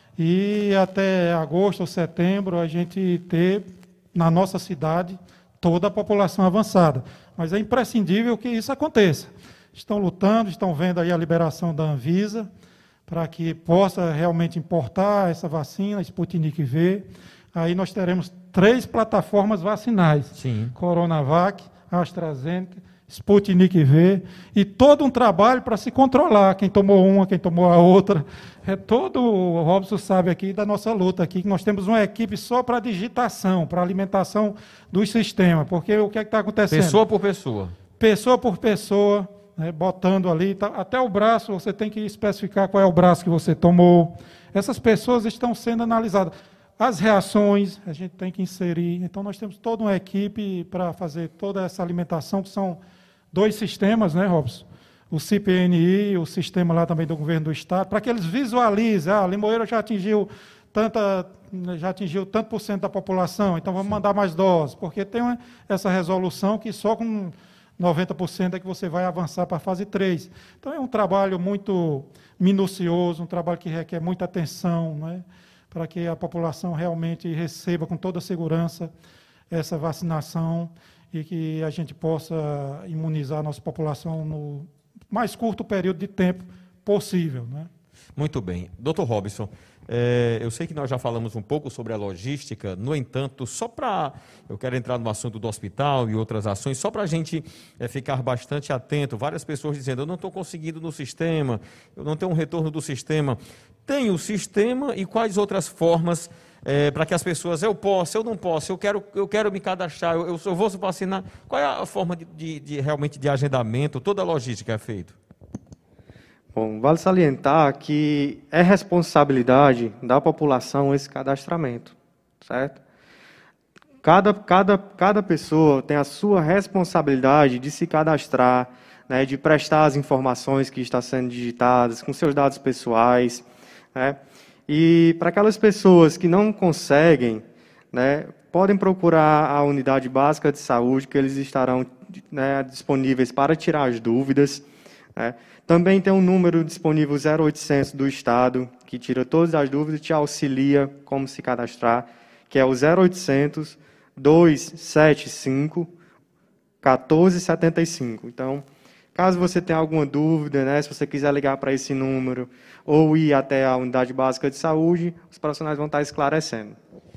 e até agosto ou setembro a gente ter na nossa cidade toda a população avançada. Mas é imprescindível que isso aconteça. Estão lutando, estão vendo aí a liberação da Anvisa, para que possa realmente importar essa vacina, Sputnik V. Aí nós teremos três plataformas vacinais. Sim. Coronavac, AstraZeneca, Sputnik V, e todo um trabalho para se controlar, quem tomou uma, quem tomou a outra. É todo, o Robson sabe aqui da nossa luta aqui, que nós temos uma equipe só para digitação, para alimentação do sistema, porque o que é que está acontecendo? Pessoa por pessoa. Pessoa por pessoa, né, botando ali, tá, até o braço, você tem que especificar qual é o braço que você tomou. Essas pessoas estão sendo analisadas. As reações, a gente tem que inserir. Então, nós temos toda uma equipe para fazer toda essa alimentação, que são dois sistemas, né, Robson? O C P N I, o sistema lá também do governo do estado, para que eles visualizem, ah, Limoeiro já atingiu tanta, já atingiu tanto por cento da população, então vamos mandar mais doses, porque tem uma, essa resolução que só com noventa por cento é que você vai avançar para a fase três. Então é um trabalho muito minucioso, um trabalho que requer muita atenção, né, para que a população realmente receba com toda segurança essa vacinação e que a gente possa imunizar a nossa população no mais curto período de tempo possível, né? Muito bem. doutor Robson, é, eu sei que nós já falamos um pouco sobre a logística, no entanto, só para... Eu quero entrar no assunto do hospital e outras ações, só para a gente é, ficar bastante atento. Várias pessoas dizendo, eu não estou conseguindo no sistema, eu não tenho um retorno do sistema. Tem o sistema e quais outras formas... É, para que as pessoas, eu posso, eu não posso, eu quero, eu quero me cadastrar, eu, eu vou vacinar. Qual é a forma de, de, de realmente de agendamento, toda a logística é feita? Bom, vale salientar que é responsabilidade da população esse cadastramento, certo? Cada, cada, cada pessoa tem a sua responsabilidade de se cadastrar, né, de prestar as informações que estão sendo digitadas, com seus dados pessoais, né? E para aquelas pessoas que não conseguem, né, podem procurar a unidade básica de saúde, que eles estarão, né, disponíveis para tirar as dúvidas, né. Também tem um número disponível zero oitocentos do Estado, que tira todas as dúvidas e te auxilia como se cadastrar, que é o zero oitocentos, duzentos e setenta e cinco, um quatro sete cinco. Então, caso você tenha alguma dúvida, né, se você quiser ligar para esse número ou ir até a unidade básica de saúde, os profissionais vão estar esclarecendo.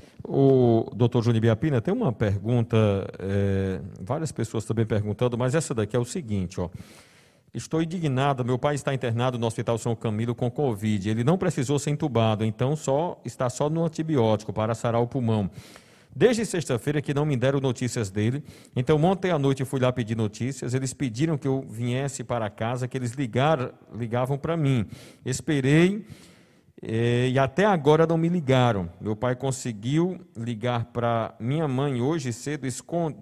O doutor Júnior Biapina, tem uma pergunta, é, várias pessoas também perguntando, mas essa daqui é o seguinte, ó. Estou indignado, meu pai está internado no Hospital São Camilo com Covid, ele não precisou ser entubado, então só, está só no antibiótico para sarar o pulmão. Desde sexta-feira que não me deram notícias dele, então ontem à noite fui lá pedir notícias, eles pediram que eu viesse para casa, que eles ligaram, ligavam para mim. Esperei eh, e até agora não me ligaram. Meu pai conseguiu ligar para minha mãe hoje cedo, esconde...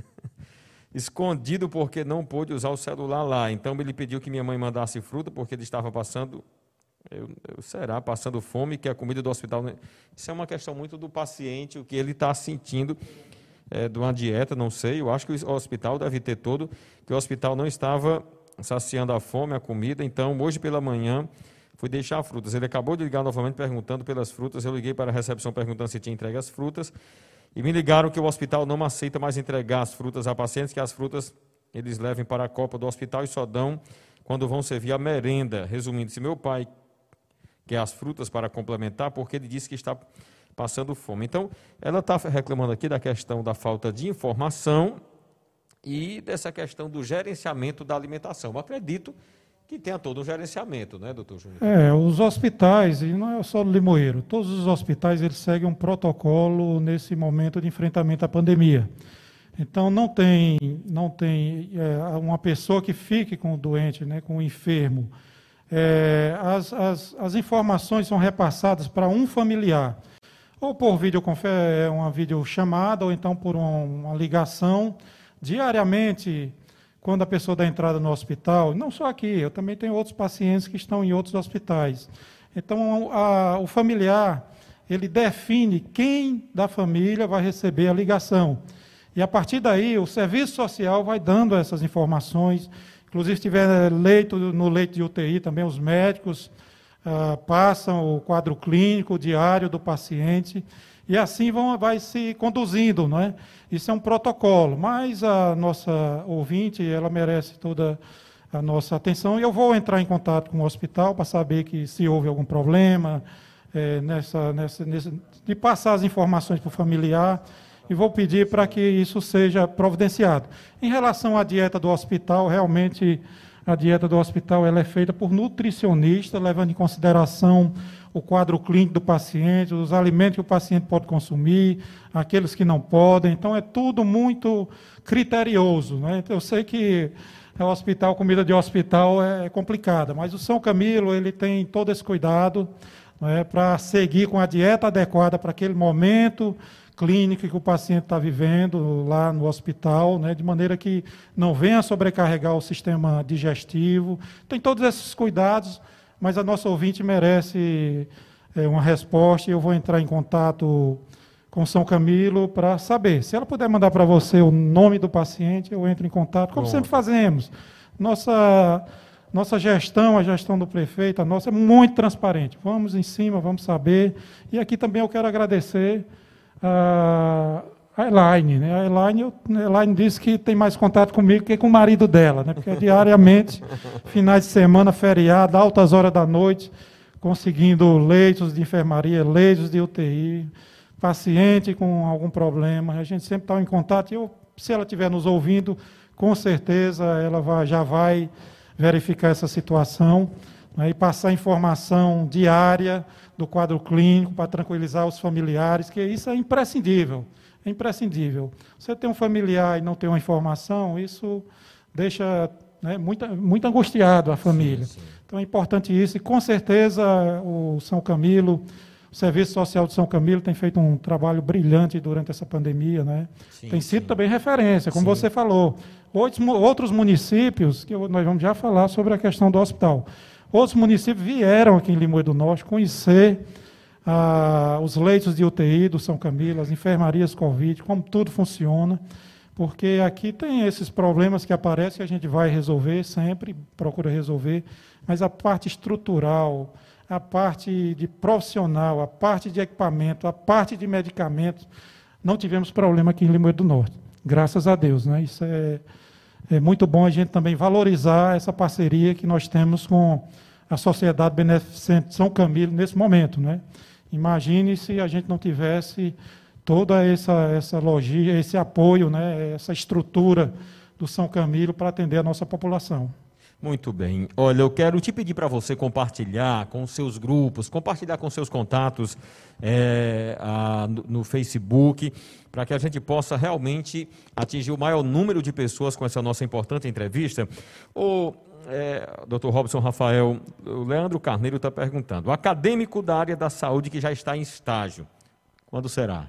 escondido porque não pôde usar o celular lá. Então ele pediu que minha mãe mandasse fruta porque ele estava passando... Eu, eu, será, passando fome, que a comida do hospital... Isso é uma questão muito do paciente, o que ele está sentindo é, de uma dieta, não sei. Eu acho que o hospital deve ter todo, que o hospital não estava saciando a fome, a comida. Então, hoje pela manhã, fui deixar frutas. Ele acabou de ligar novamente perguntando pelas frutas. Eu liguei para a recepção perguntando se tinha entregue as frutas. E me ligaram que o hospital não aceita mais entregar as frutas a pacientes, que as frutas eles levem para a copa do hospital e só dão quando vão servir a merenda. Resumindo, se meu pai... que é as frutas para complementar, porque ele disse que está passando fome. Então, ela está reclamando aqui da questão da falta de informação e dessa questão do gerenciamento da alimentação. Eu acredito que tenha todo um gerenciamento, né, doutor Júnior? É, os hospitais, e não é só no Limoeiro, todos os hospitais eles seguem um protocolo nesse momento de enfrentamento à pandemia. Então, não tem, não tem é, uma pessoa que fique com o doente, né, com o enfermo. É, as, as, as informações são repassadas para um familiar. ou por videoconfer- uma videochamada, ou então por um, uma ligação, diariamente, quando a pessoa dá entrada no hospital, não só aqui, eu também tenho outros pacientes que estão em outros hospitais. Então, a, o familiar, ele define quem da família vai receber a ligação. E, a partir daí, o serviço social vai dando essas informações. Inclusive, se tiver leito, no leito de U T I, também os médicos ah, passam o quadro clínico diário do paciente, e assim vão, vai se conduzindo, não é? Isso é um protocolo, mas a nossa ouvinte, ela merece toda a nossa atenção, e eu vou entrar em contato com o hospital para saber que se houve algum problema, é, nessa, nessa, nessa, de passar as informações para o familiar, e vou pedir para que isso seja providenciado. Em relação à dieta do hospital, realmente a dieta do hospital ela é feita por nutricionista, levando em consideração o quadro clínico do paciente, os alimentos que o paciente pode consumir, aqueles que não podem. Então, é tudo muito criterioso, né? Eu sei que o hospital, comida de hospital é complicada, mas o São Camilo ele tem todo esse cuidado, né, para seguir com a dieta adequada para aquele momento clínico que o paciente está vivendo lá no hospital, né, de maneira que não venha sobrecarregar o sistema digestivo. Tem todos esses cuidados, mas a nossa ouvinte merece é, uma resposta, e eu vou entrar em contato com São Camilo para saber. Se ela puder mandar para você o nome do paciente, eu entro em contato, como Bom. sempre fazemos. Nossa, nossa gestão, a gestão do prefeito, a nossa é muito transparente. Vamos em cima, vamos saber. E aqui também eu quero agradecer a Elaine. Né? A Elaine, eu, a Elaine disse que tem mais contato comigo que com o marido dela, né? Porque diariamente, finais de semana, feriado, altas horas da noite, conseguindo leitos de enfermaria, leitos de U T I, paciente com algum problema, a gente sempre está em contato, e eu, se ela estiver nos ouvindo, com certeza ela vai, já vai verificar essa situação, né, e passar informação diária do quadro clínico para tranquilizar os familiares, que isso é imprescindível, é imprescindível. Você tem um familiar e não tem uma informação, isso deixa, né, muito, muito angustiado a família. Sim, sim. Então é importante isso, e com certeza o São Camilo, o Serviço Social de São Camilo tem feito um trabalho brilhante durante essa pandemia, né? Sim, tem sido sim. também referência, como sim. você falou. Outros, outros municípios, que nós vamos já falar sobre a questão do hospital, outros municípios vieram aqui em Limoeiro do Norte conhecer ah, os leitos de U T I do São Camilo, as enfermarias Covid, como tudo funciona, porque aqui tem esses problemas que aparecem que a gente vai resolver sempre, procura resolver, mas a parte estrutural, a parte de profissional, a parte de equipamento, a parte de medicamentos, não tivemos problema aqui em Limoeiro do Norte, graças a Deus, né? Isso é, é muito bom a gente também valorizar essa parceria que nós temos com a Sociedade Beneficente São Camilo nesse momento, né? Imagine se a gente não tivesse toda essa, essa logística, esse apoio, né? Essa estrutura do São Camilo para atender a nossa população. Muito bem. Olha, eu quero te pedir para você compartilhar com seus grupos, compartilhar com seus contatos é, a, no, no Facebook, para que a gente possa realmente atingir o maior número de pessoas com essa nossa importante entrevista. O é, doutor Robson Rafael, o Leandro Carneiro está perguntando, o acadêmico da área da saúde que já está em estágio, quando será?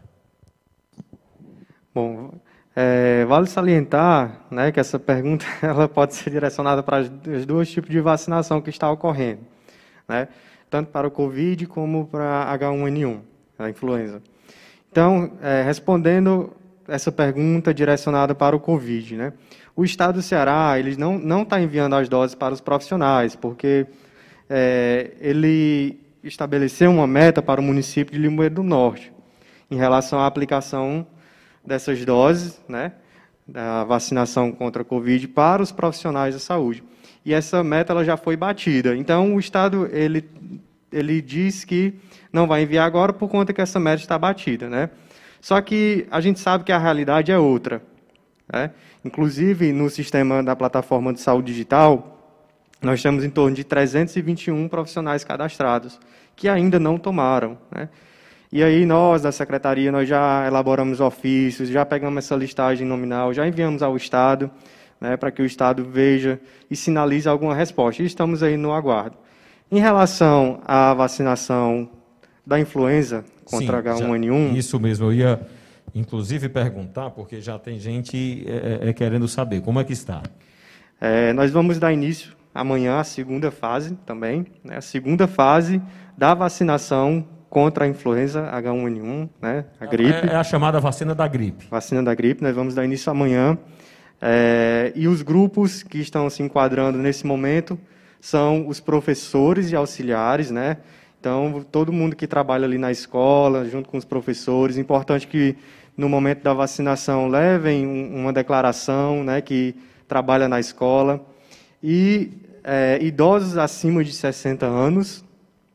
Bom... É, vale salientar, né, que essa pergunta ela pode ser direcionada para os dois tipos de vacinação que está ocorrendo, né, tanto para o Covid como para H um N um, a influenza. Então, é, respondendo essa pergunta direcionada para o Covid, né, o Estado do Ceará ele não não está enviando as doses para os profissionais, porque é, ele estabeleceu uma meta para o município de Limoeiro do Norte em relação à aplicação dessas doses, né, da vacinação contra a Covid para os profissionais da saúde. E essa meta ela já foi batida. Então, o Estado ele, ele diz que não vai enviar agora por conta que essa meta está batida, né? Só que a gente sabe que a realidade é outra, né? Inclusive, no sistema da plataforma de saúde digital, nós temos em torno de trezentos e vinte e um profissionais cadastrados que ainda não tomaram, né? E aí nós, da Secretaria, nós já elaboramos ofícios, já pegamos essa listagem nominal, já enviamos ao Estado, né, para que o Estado veja e sinalize alguma resposta. E estamos aí no aguardo. Em relação à vacinação da influenza, contra Sim, H um N um. Já, isso mesmo, eu ia inclusive perguntar, porque já tem gente é, é, querendo saber como é que está. É, nós vamos dar início amanhã à segunda fase também, né, a segunda fase da vacinação contra a influenza H um N um, né, a gripe. É, é a chamada vacina da gripe. Vacina da gripe, nós vamos dar início amanhã. É, e os grupos que estão se enquadrando nesse momento são os professores e auxiliares, né? Então, todo mundo que trabalha ali na escola, junto com os professores, importante que no momento da vacinação levem uma declaração, né, que trabalha na escola. E é, idosos acima de sessenta anos,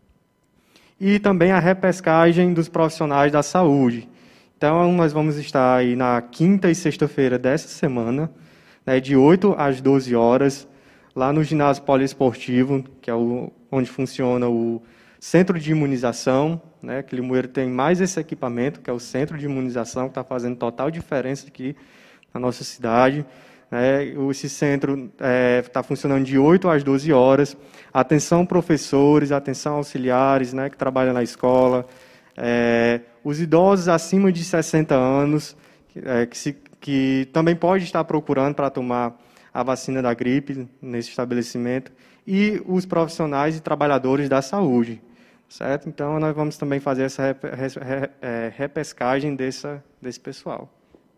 e também a repescagem dos profissionais da saúde. Então, nós vamos estar aí na quinta e sexta-feira dessa semana, né, de oito às doze horas, lá no ginásio poliesportivo, que é o, onde funciona o centro de imunização, né, que Limoeiro tem mais esse equipamento, que é o centro de imunização, que está fazendo total diferença aqui na nossa cidade. É, esse centro está é, funcionando de oito às doze horas. Atenção professores, atenção auxiliares, né, que trabalham na escola. É, os idosos acima de sessenta anos, é, que, se, que também pode estar procurando para tomar a vacina da gripe nesse estabelecimento. E os profissionais e trabalhadores da saúde. Certo? Então, nós vamos também fazer essa rep, re, é, repescagem dessa, desse pessoal.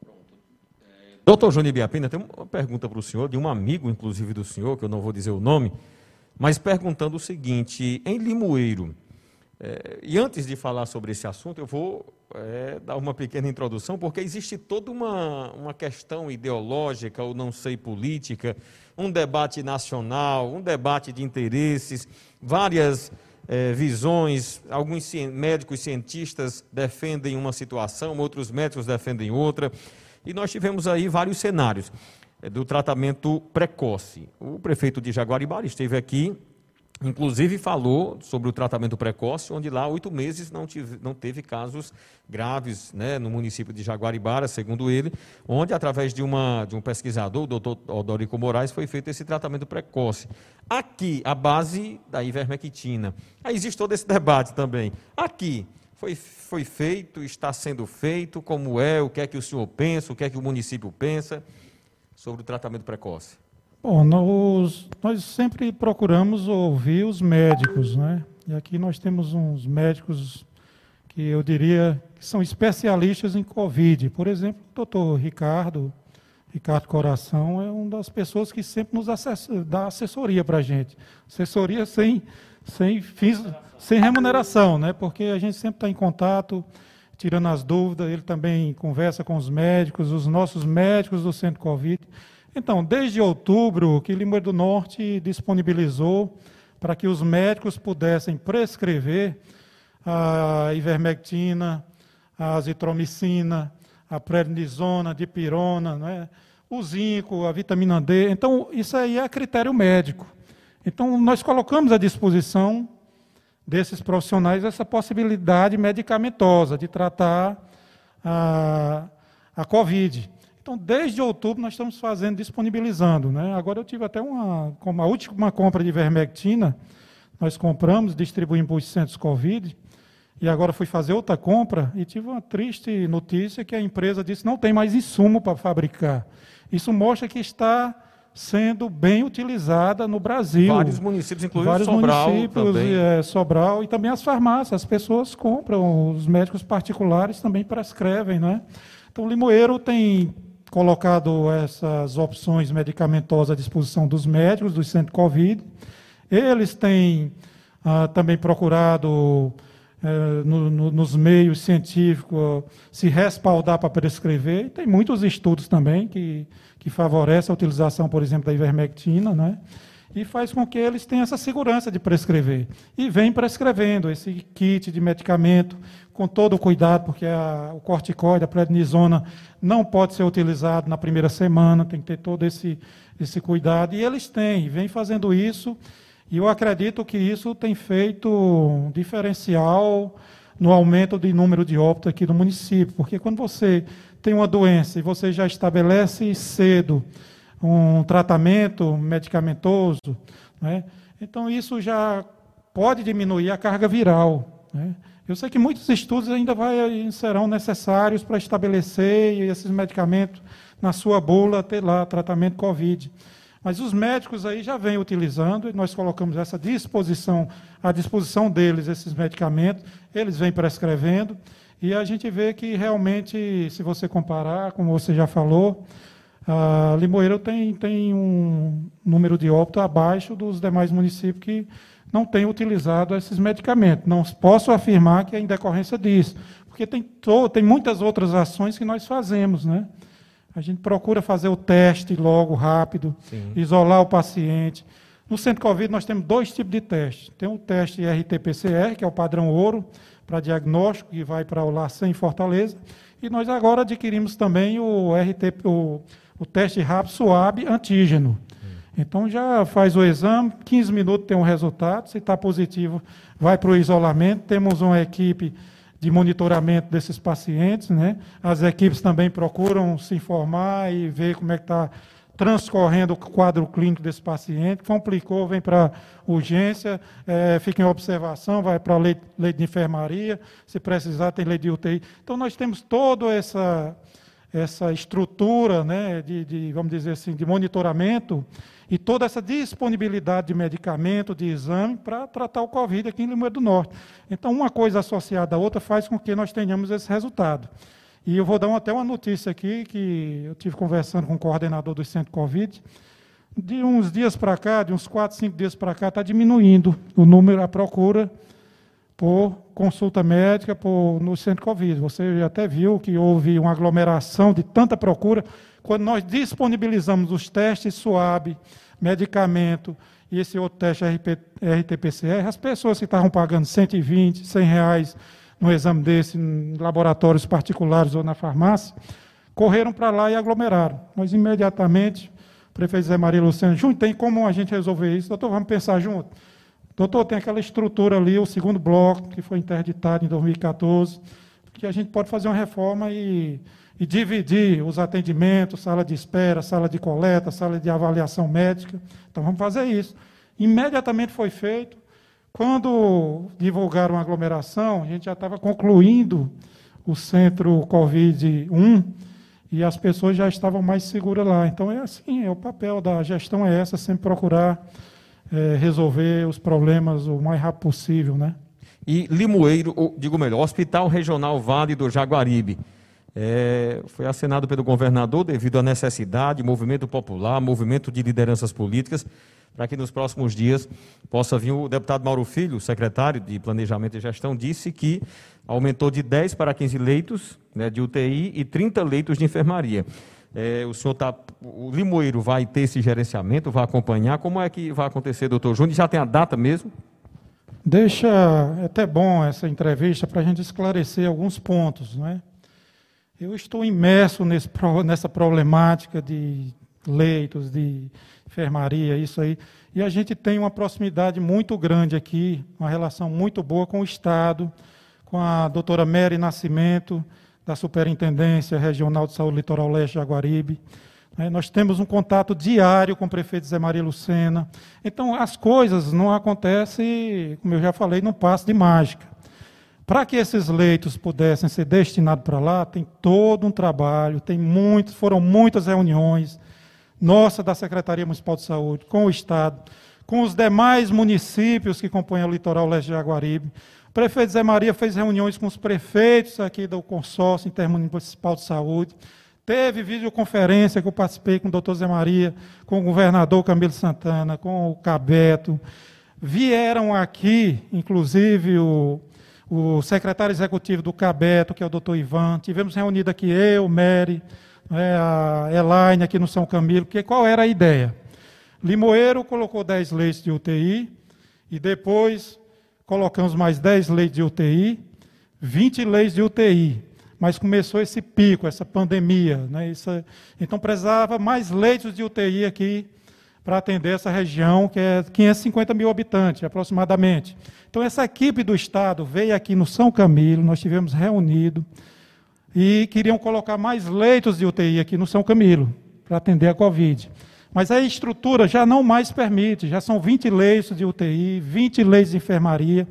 Doutor Júnior Biapina, tem uma pergunta para o senhor, de um amigo, inclusive, do senhor, que eu não vou dizer o nome, mas perguntando o seguinte: em Limoeiro, é, e antes de falar sobre esse assunto, eu vou é, dar uma pequena introdução, porque existe toda uma, uma questão ideológica, ou não sei, política, um debate nacional, um debate de interesses, várias é, visões, alguns médicos cientistas defendem uma situação, outros médicos defendem outra. E nós tivemos aí vários cenários é, do tratamento precoce. O prefeito de Jaguaribara esteve aqui, inclusive falou sobre o tratamento precoce, onde lá oito meses não, tive, não teve casos graves, né, no município de Jaguaribara, segundo ele, onde através de, uma, de um pesquisador, o doutor Odorico Moraes, foi feito esse tratamento precoce. Aqui, a base da ivermectina. Aí existe todo esse debate também. Aqui, Foi, foi feito, está sendo feito, como é, o que é que o senhor pensa, o que é que o município pensa sobre o tratamento precoce? Bom, nós, nós sempre procuramos ouvir os médicos, né? E aqui nós temos uns médicos que eu diria que são especialistas em Covid. Por exemplo, o doutor Ricardo, Ricardo Coração, é uma das pessoas que sempre nos assessor, dá assessoria para a gente. Assessoria sem, sem fins... sem remuneração, né? Porque a gente sempre está em contato, tirando as dúvidas, ele também conversa com os médicos, os nossos médicos do Centro Covid. Então, desde outubro, que Limoeiro do Norte disponibilizou para que os médicos pudessem prescrever a ivermectina, a azitromicina, a prednisona, a dipirona, né? O zinco, a vitamina D. Então, isso aí é critério médico. Então, nós colocamos à disposição desses profissionais essa possibilidade medicamentosa de tratar a, a Covid. Então, desde outubro, nós estamos fazendo, disponibilizando, né? Agora, eu tive até uma, como a última compra de ivermectina, nós compramos, distribuímos para os centros Covid, e agora fui fazer outra compra, e tive uma triste notícia que a empresa disse que não tem mais insumo para fabricar. Isso mostra que está sendo bem utilizada no Brasil. Vários municípios, inclusive Vários Sobral municípios, também. É, Sobral, e também as farmácias. As pessoas compram, os médicos particulares também prescrevem, né? Então, o Limoeiro tem colocado essas opções medicamentosas à disposição dos médicos do Centro Covid. Eles têm ah, também procurado, eh, no, no, nos meios científicos, se respaldar para prescrever. E tem muitos estudos também que, que favorecem a utilização, por exemplo, da ivermectina, né? E faz com que eles tenham essa segurança de prescrever. E vem prescrevendo esse kit de medicamento com todo o cuidado, porque a, o corticoide, a prednisona, não pode ser utilizado na primeira semana, tem que ter todo esse, esse cuidado. E eles têm, vêm fazendo isso, e eu acredito que isso tem feito um diferencial no aumento de número de óbitos aqui no município, porque quando você tem uma doença e você já estabelece cedo um tratamento medicamentoso, né? Então isso já pode diminuir a carga viral. né? Eu sei que muitos estudos ainda vai, serão necessários para estabelecer esses medicamentos na sua bula, ter lá tratamento Covid. Mas os médicos aí já vêm utilizando, e nós colocamos essa disposição, à disposição deles, esses medicamentos, eles vêm prescrevendo, e a gente vê que realmente, se você comparar, como você já falou, a Limoeiro tem, tem um número de óbito abaixo dos demais municípios que não têm utilizado esses medicamentos. Não posso afirmar que é em decorrência disso, porque tem, to, tem muitas outras ações que nós fazemos, né? A gente procura fazer o teste logo, rápido, Sim. isolar o paciente. No Centro Covid, nós temos dois tipos de testes. Tem o teste R T P C R, que é o padrão ouro, para diagnóstico, que vai para o LACEN em Fortaleza. E nós agora adquirimos também o, R T, o, o teste rápido SUAB antígeno. Então, já faz o exame, quinze minutos tem um resultado. Se está positivo, vai para o isolamento. Temos uma equipe de monitoramento desses pacientes, né? As equipes também procuram se informar e ver como é que está transcorrendo o quadro clínico desse paciente. Complicou, vem para urgência, é, fica em observação, vai para a leite, leite de enfermaria, se precisar tem leite de U T I. Então, nós temos toda essa, essa estrutura, né, de, de, vamos dizer assim, de monitoramento e toda essa disponibilidade de medicamento, de exame, para tratar o Covid aqui em Limoeiro do Norte. Então, uma coisa associada à outra faz com que nós tenhamos esse resultado. E eu vou dar uma, até uma notícia aqui, que eu tive conversando com o coordenador do Centro Covid. De uns dias para cá, de uns quatro, cinco dias para cá, está diminuindo o número, a procura por consulta médica por, no Centro Covid. Você até viu que houve uma aglomeração de tanta procura. Quando nós disponibilizamos os testes SUAB, medicamento e esse outro teste R T P C R, as pessoas que estavam pagando cento e vinte, cem reais no exame desse, em laboratórios particulares ou na farmácia, correram para lá e aglomeraram. Nós, imediatamente, o prefeito Zé Maria Luciana, Júnior, tem como a gente resolver isso? Doutor, vamos pensar junto. Doutor, tem aquela estrutura ali, o segundo bloco, que foi interditado em dois mil e quatorze, que a gente pode fazer uma reforma e, e dividir os atendimentos, sala de espera, sala de coleta, sala de avaliação médica. Então, vamos fazer isso. Imediatamente foi feito. Quando divulgaram a aglomeração, a gente já estava concluindo o centro Covid um e as pessoas já estavam mais seguras lá. Então, é assim, é o papel da gestão é essa, sempre procurar é, resolver os problemas o mais rápido possível, né? E Limoeiro, ou, digo melhor, Hospital Regional Vale do Jaguaribe, é, foi acenado pelo governador devido à necessidade, movimento popular, movimento de lideranças políticas, para que nos próximos dias possa vir. O deputado Mauro Filho, secretário de Planejamento e Gestão, disse que aumentou de dez para quinze leitos, né, de U T I e trinta leitos de enfermaria. É, o senhor tá, o Limoeiro vai ter esse gerenciamento, vai acompanhar? Como é que vai acontecer, doutor Júnior? Já tem a data mesmo? Deixa, é até bom essa entrevista para a gente esclarecer alguns pontos, né? Eu estou imerso nesse, nessa problemática de leitos, de enfermaria, isso aí, e a gente tem uma proximidade muito grande aqui, uma relação muito boa com o Estado, com a doutora Mary Nascimento, da Superintendência Regional de Saúde Litoral Leste de Jaguaribe. Nós temos um contato diário com o prefeito Zé Maria Lucena. Então, as coisas não acontecem, como eu já falei, num passo de mágica. Para que esses leitos pudessem ser destinados para lá, tem todo um trabalho, tem muitos, foram muitas reuniões, nossa, da Secretaria Municipal de Saúde, com o Estado, com os demais municípios que compõem o litoral leste de Jaguaribe. O prefeito Zé Maria fez reuniões com os prefeitos aqui do consórcio intermunicipal de saúde, teve videoconferência que eu participei com o doutor Zé Maria, com o governador Camilo Santana, com o Cabeto. Vieram aqui, inclusive, o, o secretário executivo do Cabeto, que é o doutor Ivan, tivemos reunido aqui eu, Mary, É, a Elaine aqui no São Camilo, porque qual era a ideia? Limoeiro colocou dez leitos de U T I e depois colocamos mais dez leitos de U T I, vinte leitos de U T I, mas começou esse pico, essa pandemia, né? Isso, então precisava mais leitos de U T I aqui para atender essa região, que é quinhentos e cinquenta mil habitantes, aproximadamente. Então essa equipe do Estado veio aqui no São Camilo, nós tivemos reunido, e queriam colocar mais leitos de U T I aqui no São Camilo, para atender a Covid. Mas a estrutura já não mais permite, já são vinte leitos de U T I, vinte leitos de enfermaria,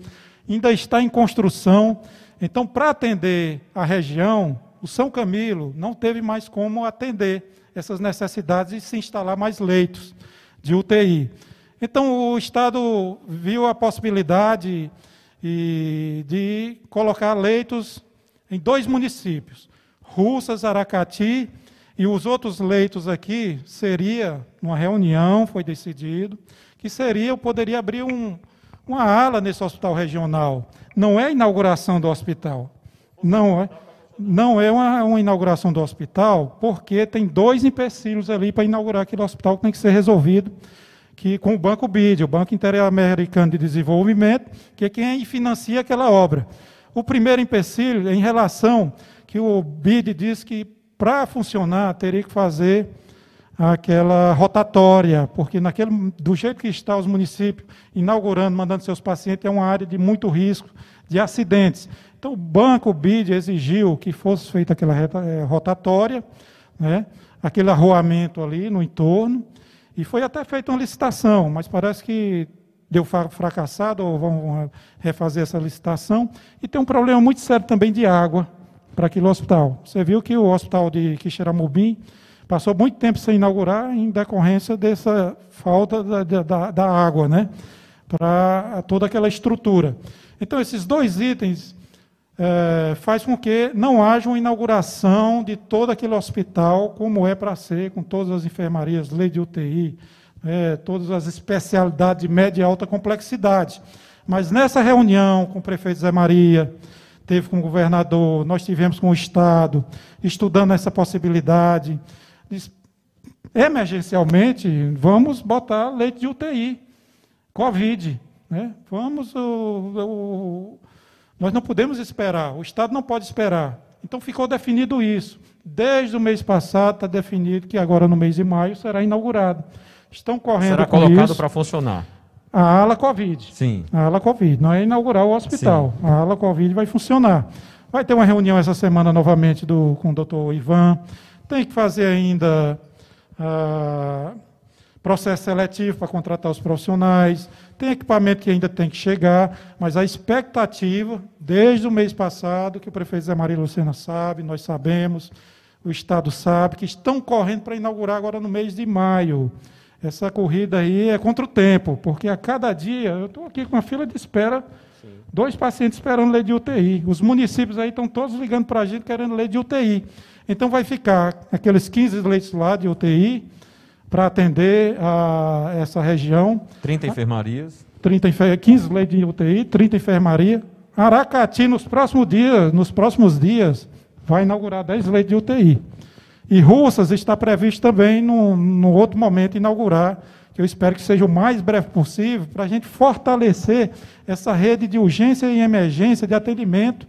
ainda está em construção. Então, para atender a região, o São Camilo não teve mais como atender essas necessidades e se instalar mais leitos de U T I. Então, o Estado viu a possibilidade e, de colocar leitos em dois municípios, Russas, Aracati, e os outros leitos aqui seria, numa reunião, foi decidido, que seria, eu poderia abrir um, uma ala nesse hospital regional. Não é inauguração do hospital, não é, não é uma, uma inauguração do hospital, porque tem dois empecilhos ali para inaugurar aquele hospital que tem que ser resolvido, que com o Banco B I D, o Banco Interamericano de Desenvolvimento, que é quem financia aquela obra. O primeiro empecilho é em relação que o B I D diz que, para funcionar, teria que fazer aquela rotatória, porque naquele, do jeito que está os municípios inaugurando, mandando seus pacientes, é uma área de muito risco de acidentes. Então, o Banco B I D exigiu que fosse feita aquela rotatória, né, aquele arruamento ali no entorno, e foi até feita uma licitação, mas parece que deu fracassado, ou vão refazer essa licitação. E tem um problema muito sério também de água para aquele hospital. Você viu que o hospital de Quixeramobim passou muito tempo sem inaugurar em decorrência dessa falta da, da, da água, né, para toda aquela estrutura. Então, esses dois itens é, faz com que não haja uma inauguração de todo aquele hospital como é para ser, com todas as enfermarias, lei de U T I, é, todas as especialidades de média e alta complexidade. Mas nessa reunião com o prefeito Zé Maria, teve com o governador, nós tivemos com o Estado, estudando essa possibilidade. Emergencialmente, vamos botar leite de U T I, Covid. Né? Vamos, o, o, nós não podemos esperar, o Estado não pode esperar. Então, ficou definido isso. Desde o mês passado, está definido que agora, no mês de maio, será inaugurado. Estão correndo será com colocado isso. para funcionar. A ala Covid. Sim. A ala Covid. Não é inaugurar o hospital. Sim. A ala Covid vai funcionar. Vai ter uma reunião essa semana novamente do, com o doutor Ivan. Tem que fazer ainda ah, processo seletivo para contratar os profissionais. Tem equipamento que ainda tem que chegar, mas a expectativa, desde o mês passado, que o prefeito Zé Maria Lucena sabe, nós sabemos, o Estado sabe, que estão correndo para inaugurar agora no mês de maio. Essa corrida aí é contra o tempo, porque a cada dia, eu estou aqui com uma fila de espera, sim, dois pacientes esperando lei de U T I. Os municípios aí estão todos ligando para a gente querendo lei de U T I. Então vai ficar aqueles quinze leitos lá de U T I para atender a essa região. trinta enfermarias. trinta, quinze leitos de U T I, trinta enfermaria. Aracati, nos próximos dias, nos próximos dias, vai inaugurar dez leitos de U T I. E Russas está previsto também, no, no outro momento, inaugurar, que eu espero que seja o mais breve possível, para a gente fortalecer essa rede de urgência e emergência de atendimento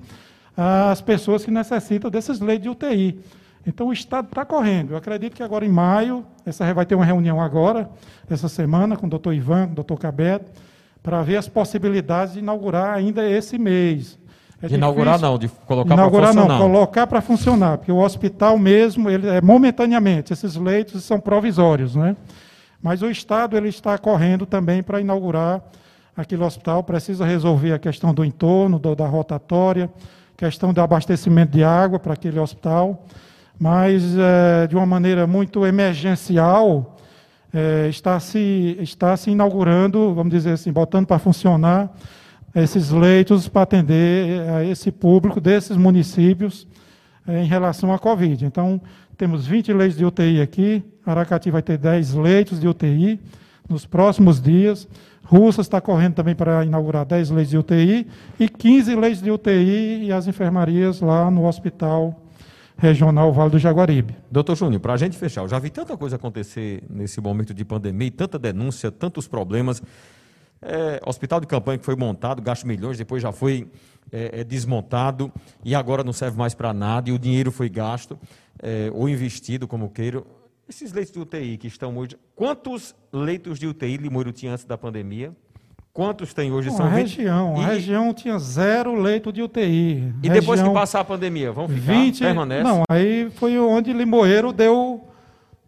às pessoas que necessitam desses leitos de U T I. Então, o Estado está correndo. Eu acredito que agora, em maio, essa vai ter uma reunião agora, essa semana, com o doutor Ivan, com o doutor Cabeto, para ver as possibilidades de inaugurar ainda esse mês. É de inaugurar não, de colocar para funcionar. Inaugurar não, colocar para funcionar, porque o hospital mesmo, ele é momentaneamente, esses leitos são provisórios, né? Mas o Estado ele está correndo também para inaugurar aquele hospital, precisa resolver a questão do entorno, do, da rotatória, questão do abastecimento de água para aquele hospital, mas é, de uma maneira muito emergencial, é, está, se, está se inaugurando, vamos dizer assim, botando para funcionar esses leitos para atender a esse público desses municípios é, em relação à Covid. Então, temos vinte leitos de U T I aqui, Aracati vai ter dez leitos de U T I nos próximos dias, Russas está correndo também para inaugurar dez leitos de U T I e quinze leitos de U T I e as enfermarias lá no Hospital Regional Vale do Jaguaribe. Doutor Júnior, para a gente fechar, eu já vi tanta coisa acontecer nesse momento de pandemia, tanta denúncia, tantos problemas. É, hospital de campanha que foi montado, gasto milhões, depois já foi é, é, desmontado e agora não serve mais para nada e o dinheiro foi gasto é, ou investido, como queiram. Esses leitos de U T I que estão hoje, quantos leitos de U T I Limoeiro tinha antes da pandemia? Quantos tem hoje? Bom, São a vinte... região, e... a região tinha zero leito de U T I. E região... depois que passar a pandemia, vão ficar? vinte... Permanece? Não, aí foi onde Limoeiro deu,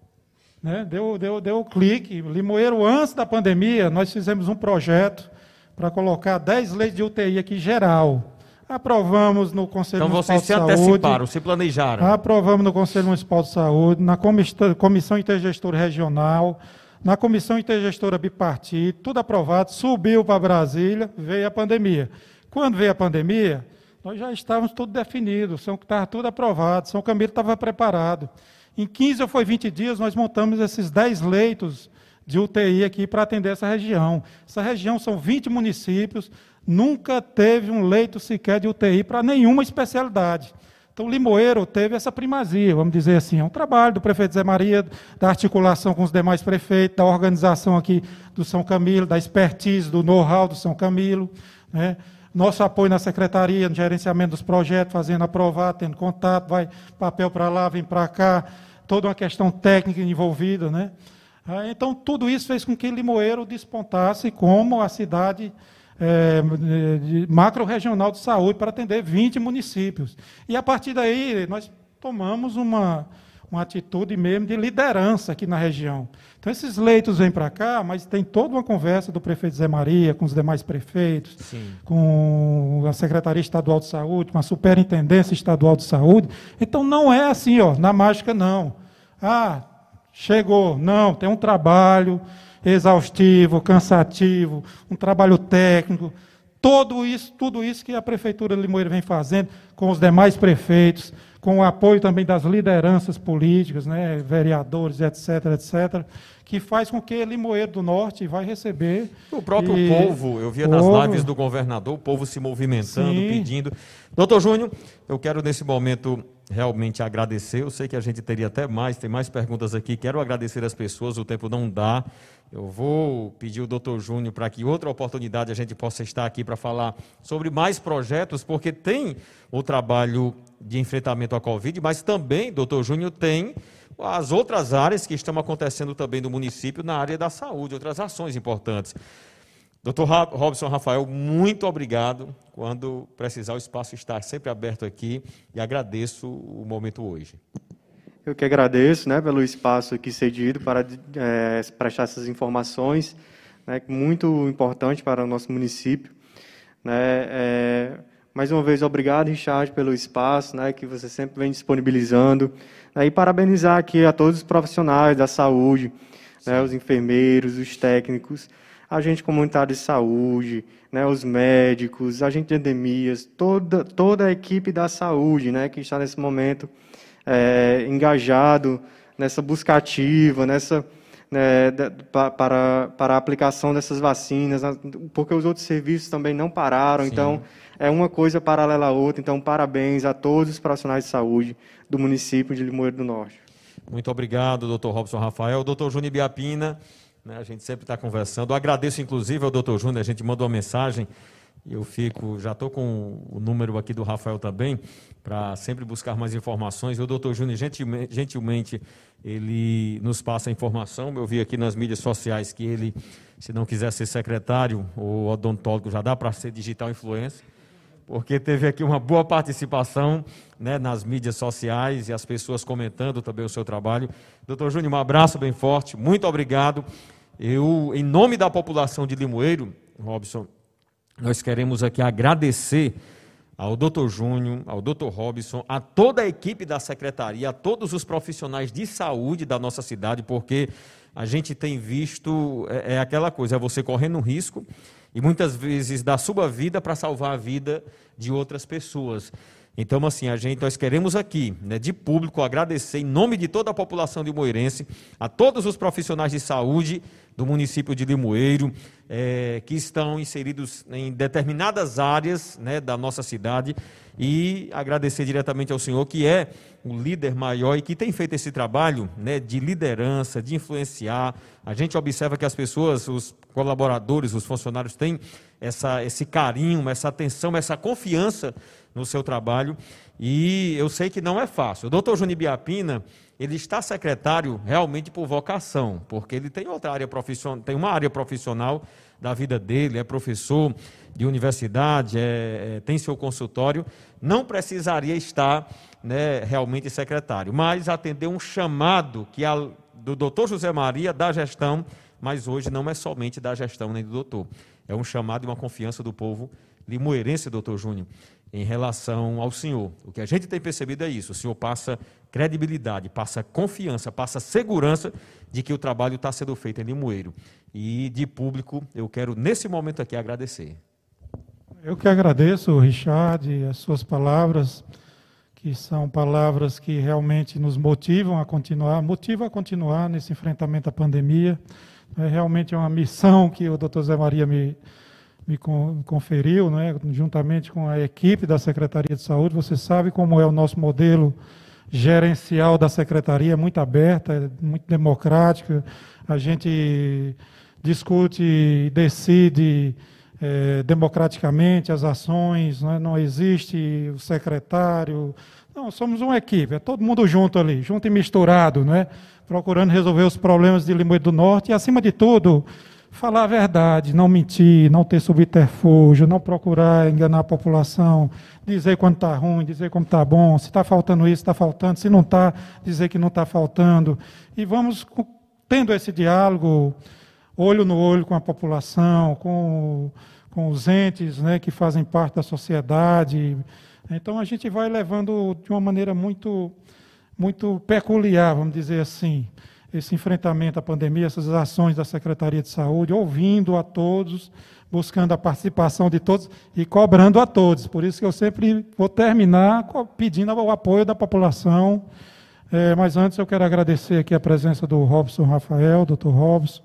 né, deu, deu, deu clique. Limoeiro, antes da pandemia, nós fizemos um projeto para colocar dez leitos de U T I aqui geral. Aprovamos no Conselho então, Municipal de Saúde. Então vocês se anteciparam, se planejaram. Aprovamos no Conselho Municipal de Saúde, na Comissão Intergestora Regional, na Comissão Intergestora Bipartite, tudo aprovado, subiu para Brasília, veio a pandemia. Quando veio a pandemia, nós já estávamos tudo definido, estava tudo aprovado, São Camilo estava preparado. Em quinze ou foi vinte dias, nós montamos esses dez leitos de U T I aqui para atender essa região. Essa região são vinte municípios, nunca teve um leito sequer de U T I para nenhuma especialidade. Então, Limoeiro teve essa primazia, vamos dizer assim. É um trabalho do prefeito Zé Maria, da articulação com os demais prefeitos, da organização aqui do São Camilo, da expertise, do know-how do São Camilo, né? Nosso apoio na secretaria, no gerenciamento dos projetos, fazendo aprovar, tendo contato, vai papel para lá, vem para cá, toda uma questão técnica envolvida, né? Então, tudo isso fez com que Limoeiro despontasse como a cidade é, de macro-regional de saúde para atender vinte municípios. E, a partir daí, nós tomamos uma, uma atitude mesmo de liderança aqui na região. Então, esses leitos vêm para cá, mas tem toda uma conversa do prefeito Zé Maria, com os demais prefeitos, Sim. com a Secretaria Estadual de Saúde, com a Superintendência Estadual de Saúde. Então, não é assim, ó, na mágica, não. Ah, chegou. Não, tem um trabalho exaustivo, cansativo, um trabalho técnico, tudo isso, tudo isso que a Prefeitura de Limoeiro vem fazendo com os demais prefeitos, com o apoio também das lideranças políticas, né, vereadores, etc, etcétera, que faz com que Limoeiro do Norte vai receber... O próprio e... povo, eu via povo... nas lives do governador, o povo se movimentando, Sim. pedindo. Doutor Júnior, eu quero nesse momento realmente agradecer, eu sei que a gente teria até mais, tem mais perguntas aqui, quero agradecer as pessoas, o tempo não dá, eu vou pedir o doutor Júnior para que outra oportunidade a gente possa estar aqui para falar sobre mais projetos, porque tem o trabalho de enfrentamento à Covid, mas também, doutor Júnior, tem as outras áreas que estão acontecendo também no município na área da saúde, outras ações importantes. doutor Robson Rafael, muito obrigado. Quando precisar, o espaço está sempre aberto aqui e agradeço o momento hoje. Eu que agradeço, né, pelo espaço aqui cedido para é, prestar essas informações, né, muito importante para o nosso município. Né, é, mais uma vez, obrigado, Richard, pelo espaço, né, que você sempre vem disponibilizando. Né, e parabenizar aqui a todos os profissionais da saúde, né, os enfermeiros, os técnicos, agente comunitário de saúde, né, os médicos, agente de endemias, toda, toda a equipe da saúde, né, que está nesse momento é, engajado nessa busca ativa, nessa, né, para, para a aplicação dessas vacinas, porque os outros serviços também não pararam. Sim. Então, é uma coisa paralela à outra. Então, parabéns a todos os profissionais de saúde do município de Limoeiro do Norte. Muito obrigado, doutor Robson Rafael. doutor Júnior Biapina, né, a gente sempre está conversando. Eu agradeço, inclusive, ao doutor Júnior, a gente mandou uma mensagem, eu fico, já estou com o número aqui do Rafael também, para sempre buscar mais informações. O doutor Júnior, gentilmente, gentilmente, ele nos passa a informação. Eu vi aqui nas mídias sociais que ele, se não quiser ser secretário ou odontólogo, já dá para ser digital influencer, porque teve aqui uma boa participação, né, nas mídias sociais e as pessoas comentando também o seu trabalho. doutor Júnior, um abraço bem forte, muito obrigado. Eu, em nome da população de Limoeiro, Robson, nós queremos aqui agradecer ao doutor Júnior, ao doutor Robson, a toda a equipe da secretaria, a todos os profissionais de saúde da nossa cidade, porque a gente tem visto, é, é aquela coisa, é você correndo risco e muitas vezes dar sua vida para salvar a vida de outras pessoas. Então, assim, a gente, nós queremos aqui, né, de público, agradecer em nome de toda a população limoeirense, a todos os profissionais de saúde do município de Limoeiro, é, que estão inseridos em determinadas áreas, né, da nossa cidade, e agradecer diretamente ao senhor, que é o líder maior e que tem feito esse trabalho, né, de liderança, de influenciar. A gente observa que as pessoas, os colaboradores, os funcionários têm essa, esse carinho, essa atenção, essa confiança no seu trabalho, e eu sei que não é fácil. O doutor Júnior Biapina, ele está secretário realmente por vocação, porque ele tem outra área profissional, tem uma área profissional da vida dele, é professor de universidade, é, é, tem seu consultório, não precisaria estar, né, realmente secretário, mas atender um chamado que a, do doutor José Maria, da gestão, mas hoje não é somente da gestão nem do doutor. É um chamado e uma confiança do povo limoeirense, doutor Júnior, em relação ao senhor. O que a gente tem percebido é isso, o senhor passa credibilidade, passa confiança, passa segurança de que o trabalho está sendo feito em Limoeiro. E de público, eu quero nesse momento aqui agradecer. Eu que agradeço, Richard, as suas palavras, que são palavras que realmente nos motivam a continuar, motivam a continuar nesse enfrentamento à pandemia. É realmente uma missão que o doutor Zé Maria me, me conferiu, né, juntamente com a equipe da Secretaria de Saúde. Você sabe como é o nosso modelo gerencial da Secretaria, muito aberta, muito democrática. A gente discute e decide é, democraticamente as ações, né? Não existe o secretário. Não, somos uma equipe, é todo mundo junto ali, junto e misturado, né? Procurando resolver os problemas de Limoeiro do Norte e, acima de tudo, falar a verdade, não mentir, não ter subterfúgio, não procurar enganar a população, dizer quando está ruim, dizer como está bom, se está faltando isso, está faltando, se não está, dizer que não está faltando. E vamos tendo esse diálogo, olho no olho com a população, com, com os entes, né, que fazem parte da sociedade. Então a gente vai levando de uma maneira muito, muito peculiar, vamos dizer assim, esse enfrentamento à pandemia, essas ações da Secretaria de Saúde, ouvindo a todos, buscando a participação de todos e cobrando a todos. Por isso que eu sempre vou terminar pedindo o apoio da população. É, mas antes eu quero agradecer aqui a presença do Robson Rafael, doutor Robson,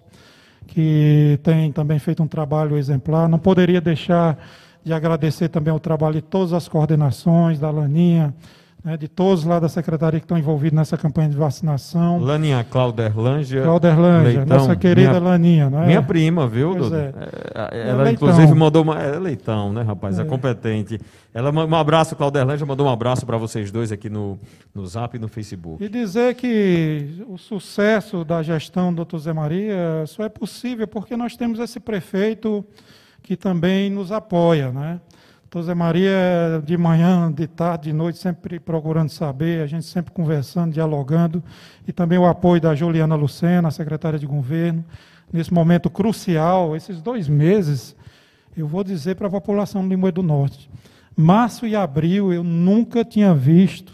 que tem também feito um trabalho exemplar. Não poderia deixar de agradecer também o trabalho de todas as coordenações, da Laninha, né, de todos lá da Secretaria que estão envolvidos nessa campanha de vacinação. Laninha, Clauderlândia. Clauderlândia, nossa querida minha, Laninha. Não é? Minha prima, viu, pois é. É. Ela, é inclusive, mandou uma... É leitão, né, rapaz? É, é competente. Ela, um abraço, Clauderlândia, mandou um abraço para vocês dois aqui no, no Zap e no Facebook. E dizer que o sucesso da gestão do doutor Zé Maria só é possível porque nós temos esse prefeito que também nos apoia, né? Doutor Zé Maria, de manhã, de tarde, de noite, sempre procurando saber, a gente sempre conversando, dialogando, e também o apoio da Juliana Lucena, a secretária de governo, nesse momento crucial, esses dois meses, eu vou dizer para a população do Limoeiro do Norte, março e abril eu nunca tinha visto,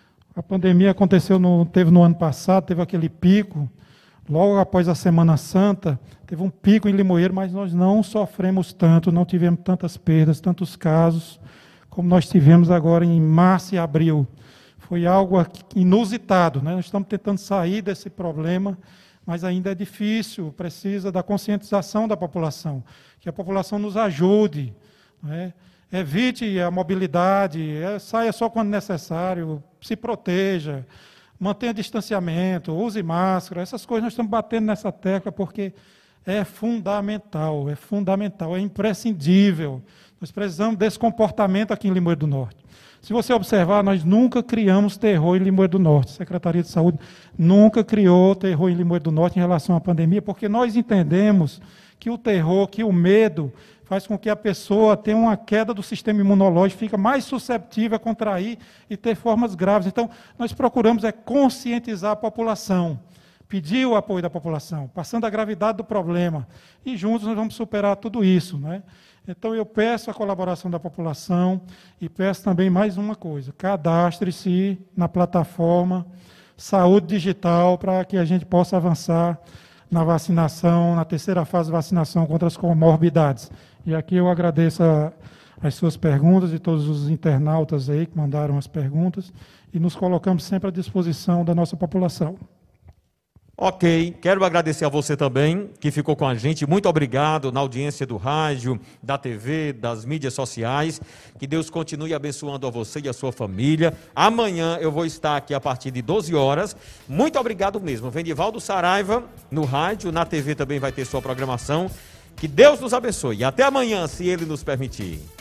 a pandemia aconteceu, no, teve no ano passado, teve aquele pico, logo após a Semana Santa, teve um pico em Limoeiro, mas nós não sofremos tanto, não tivemos tantas perdas, tantos casos, como nós tivemos agora em março e abril. Foi algo inusitado, né? Nós estamos tentando sair desse problema, mas ainda é difícil, precisa da conscientização da população, que a população nos ajude, né? Evite a mobilidade, é, saia só quando necessário, se proteja, mantenha distanciamento, use máscara, essas coisas nós estamos batendo nessa tecla porque é fundamental, é fundamental, é imprescindível. Nós precisamos desse comportamento aqui em Limoeiro do Norte. Se você observar, nós nunca criamos terror em Limoeiro do Norte. A Secretaria de Saúde nunca criou terror em Limoeiro do Norte em relação à pandemia, porque nós entendemos que o terror, que o medo faz com que a pessoa tenha uma queda do sistema imunológico, fica mais susceptível a contrair e ter formas graves. Então, nós procuramos é conscientizar a população, pedir o apoio da população, passando a gravidade do problema, e juntos nós vamos superar tudo isso, né? Então, eu peço a colaboração da população e peço também mais uma coisa, cadastre-se na plataforma Saúde Digital para que a gente possa avançar na vacinação, na terceira fase de vacinação contra as comorbidades. E aqui eu agradeço a, as suas perguntas e todos os internautas aí que mandaram as perguntas e nos colocamos sempre à disposição da nossa população. Ok, quero agradecer a você também, que ficou com a gente. Muito obrigado na audiência do rádio, da T V, das mídias sociais. Que Deus continue abençoando a você e a sua família. Amanhã eu vou estar aqui a partir de doze horas. Muito obrigado mesmo. Vendivaldo Saraiva, no rádio, na T V também vai ter sua programação. Que Deus nos abençoe. E até amanhã, se Ele nos permitir.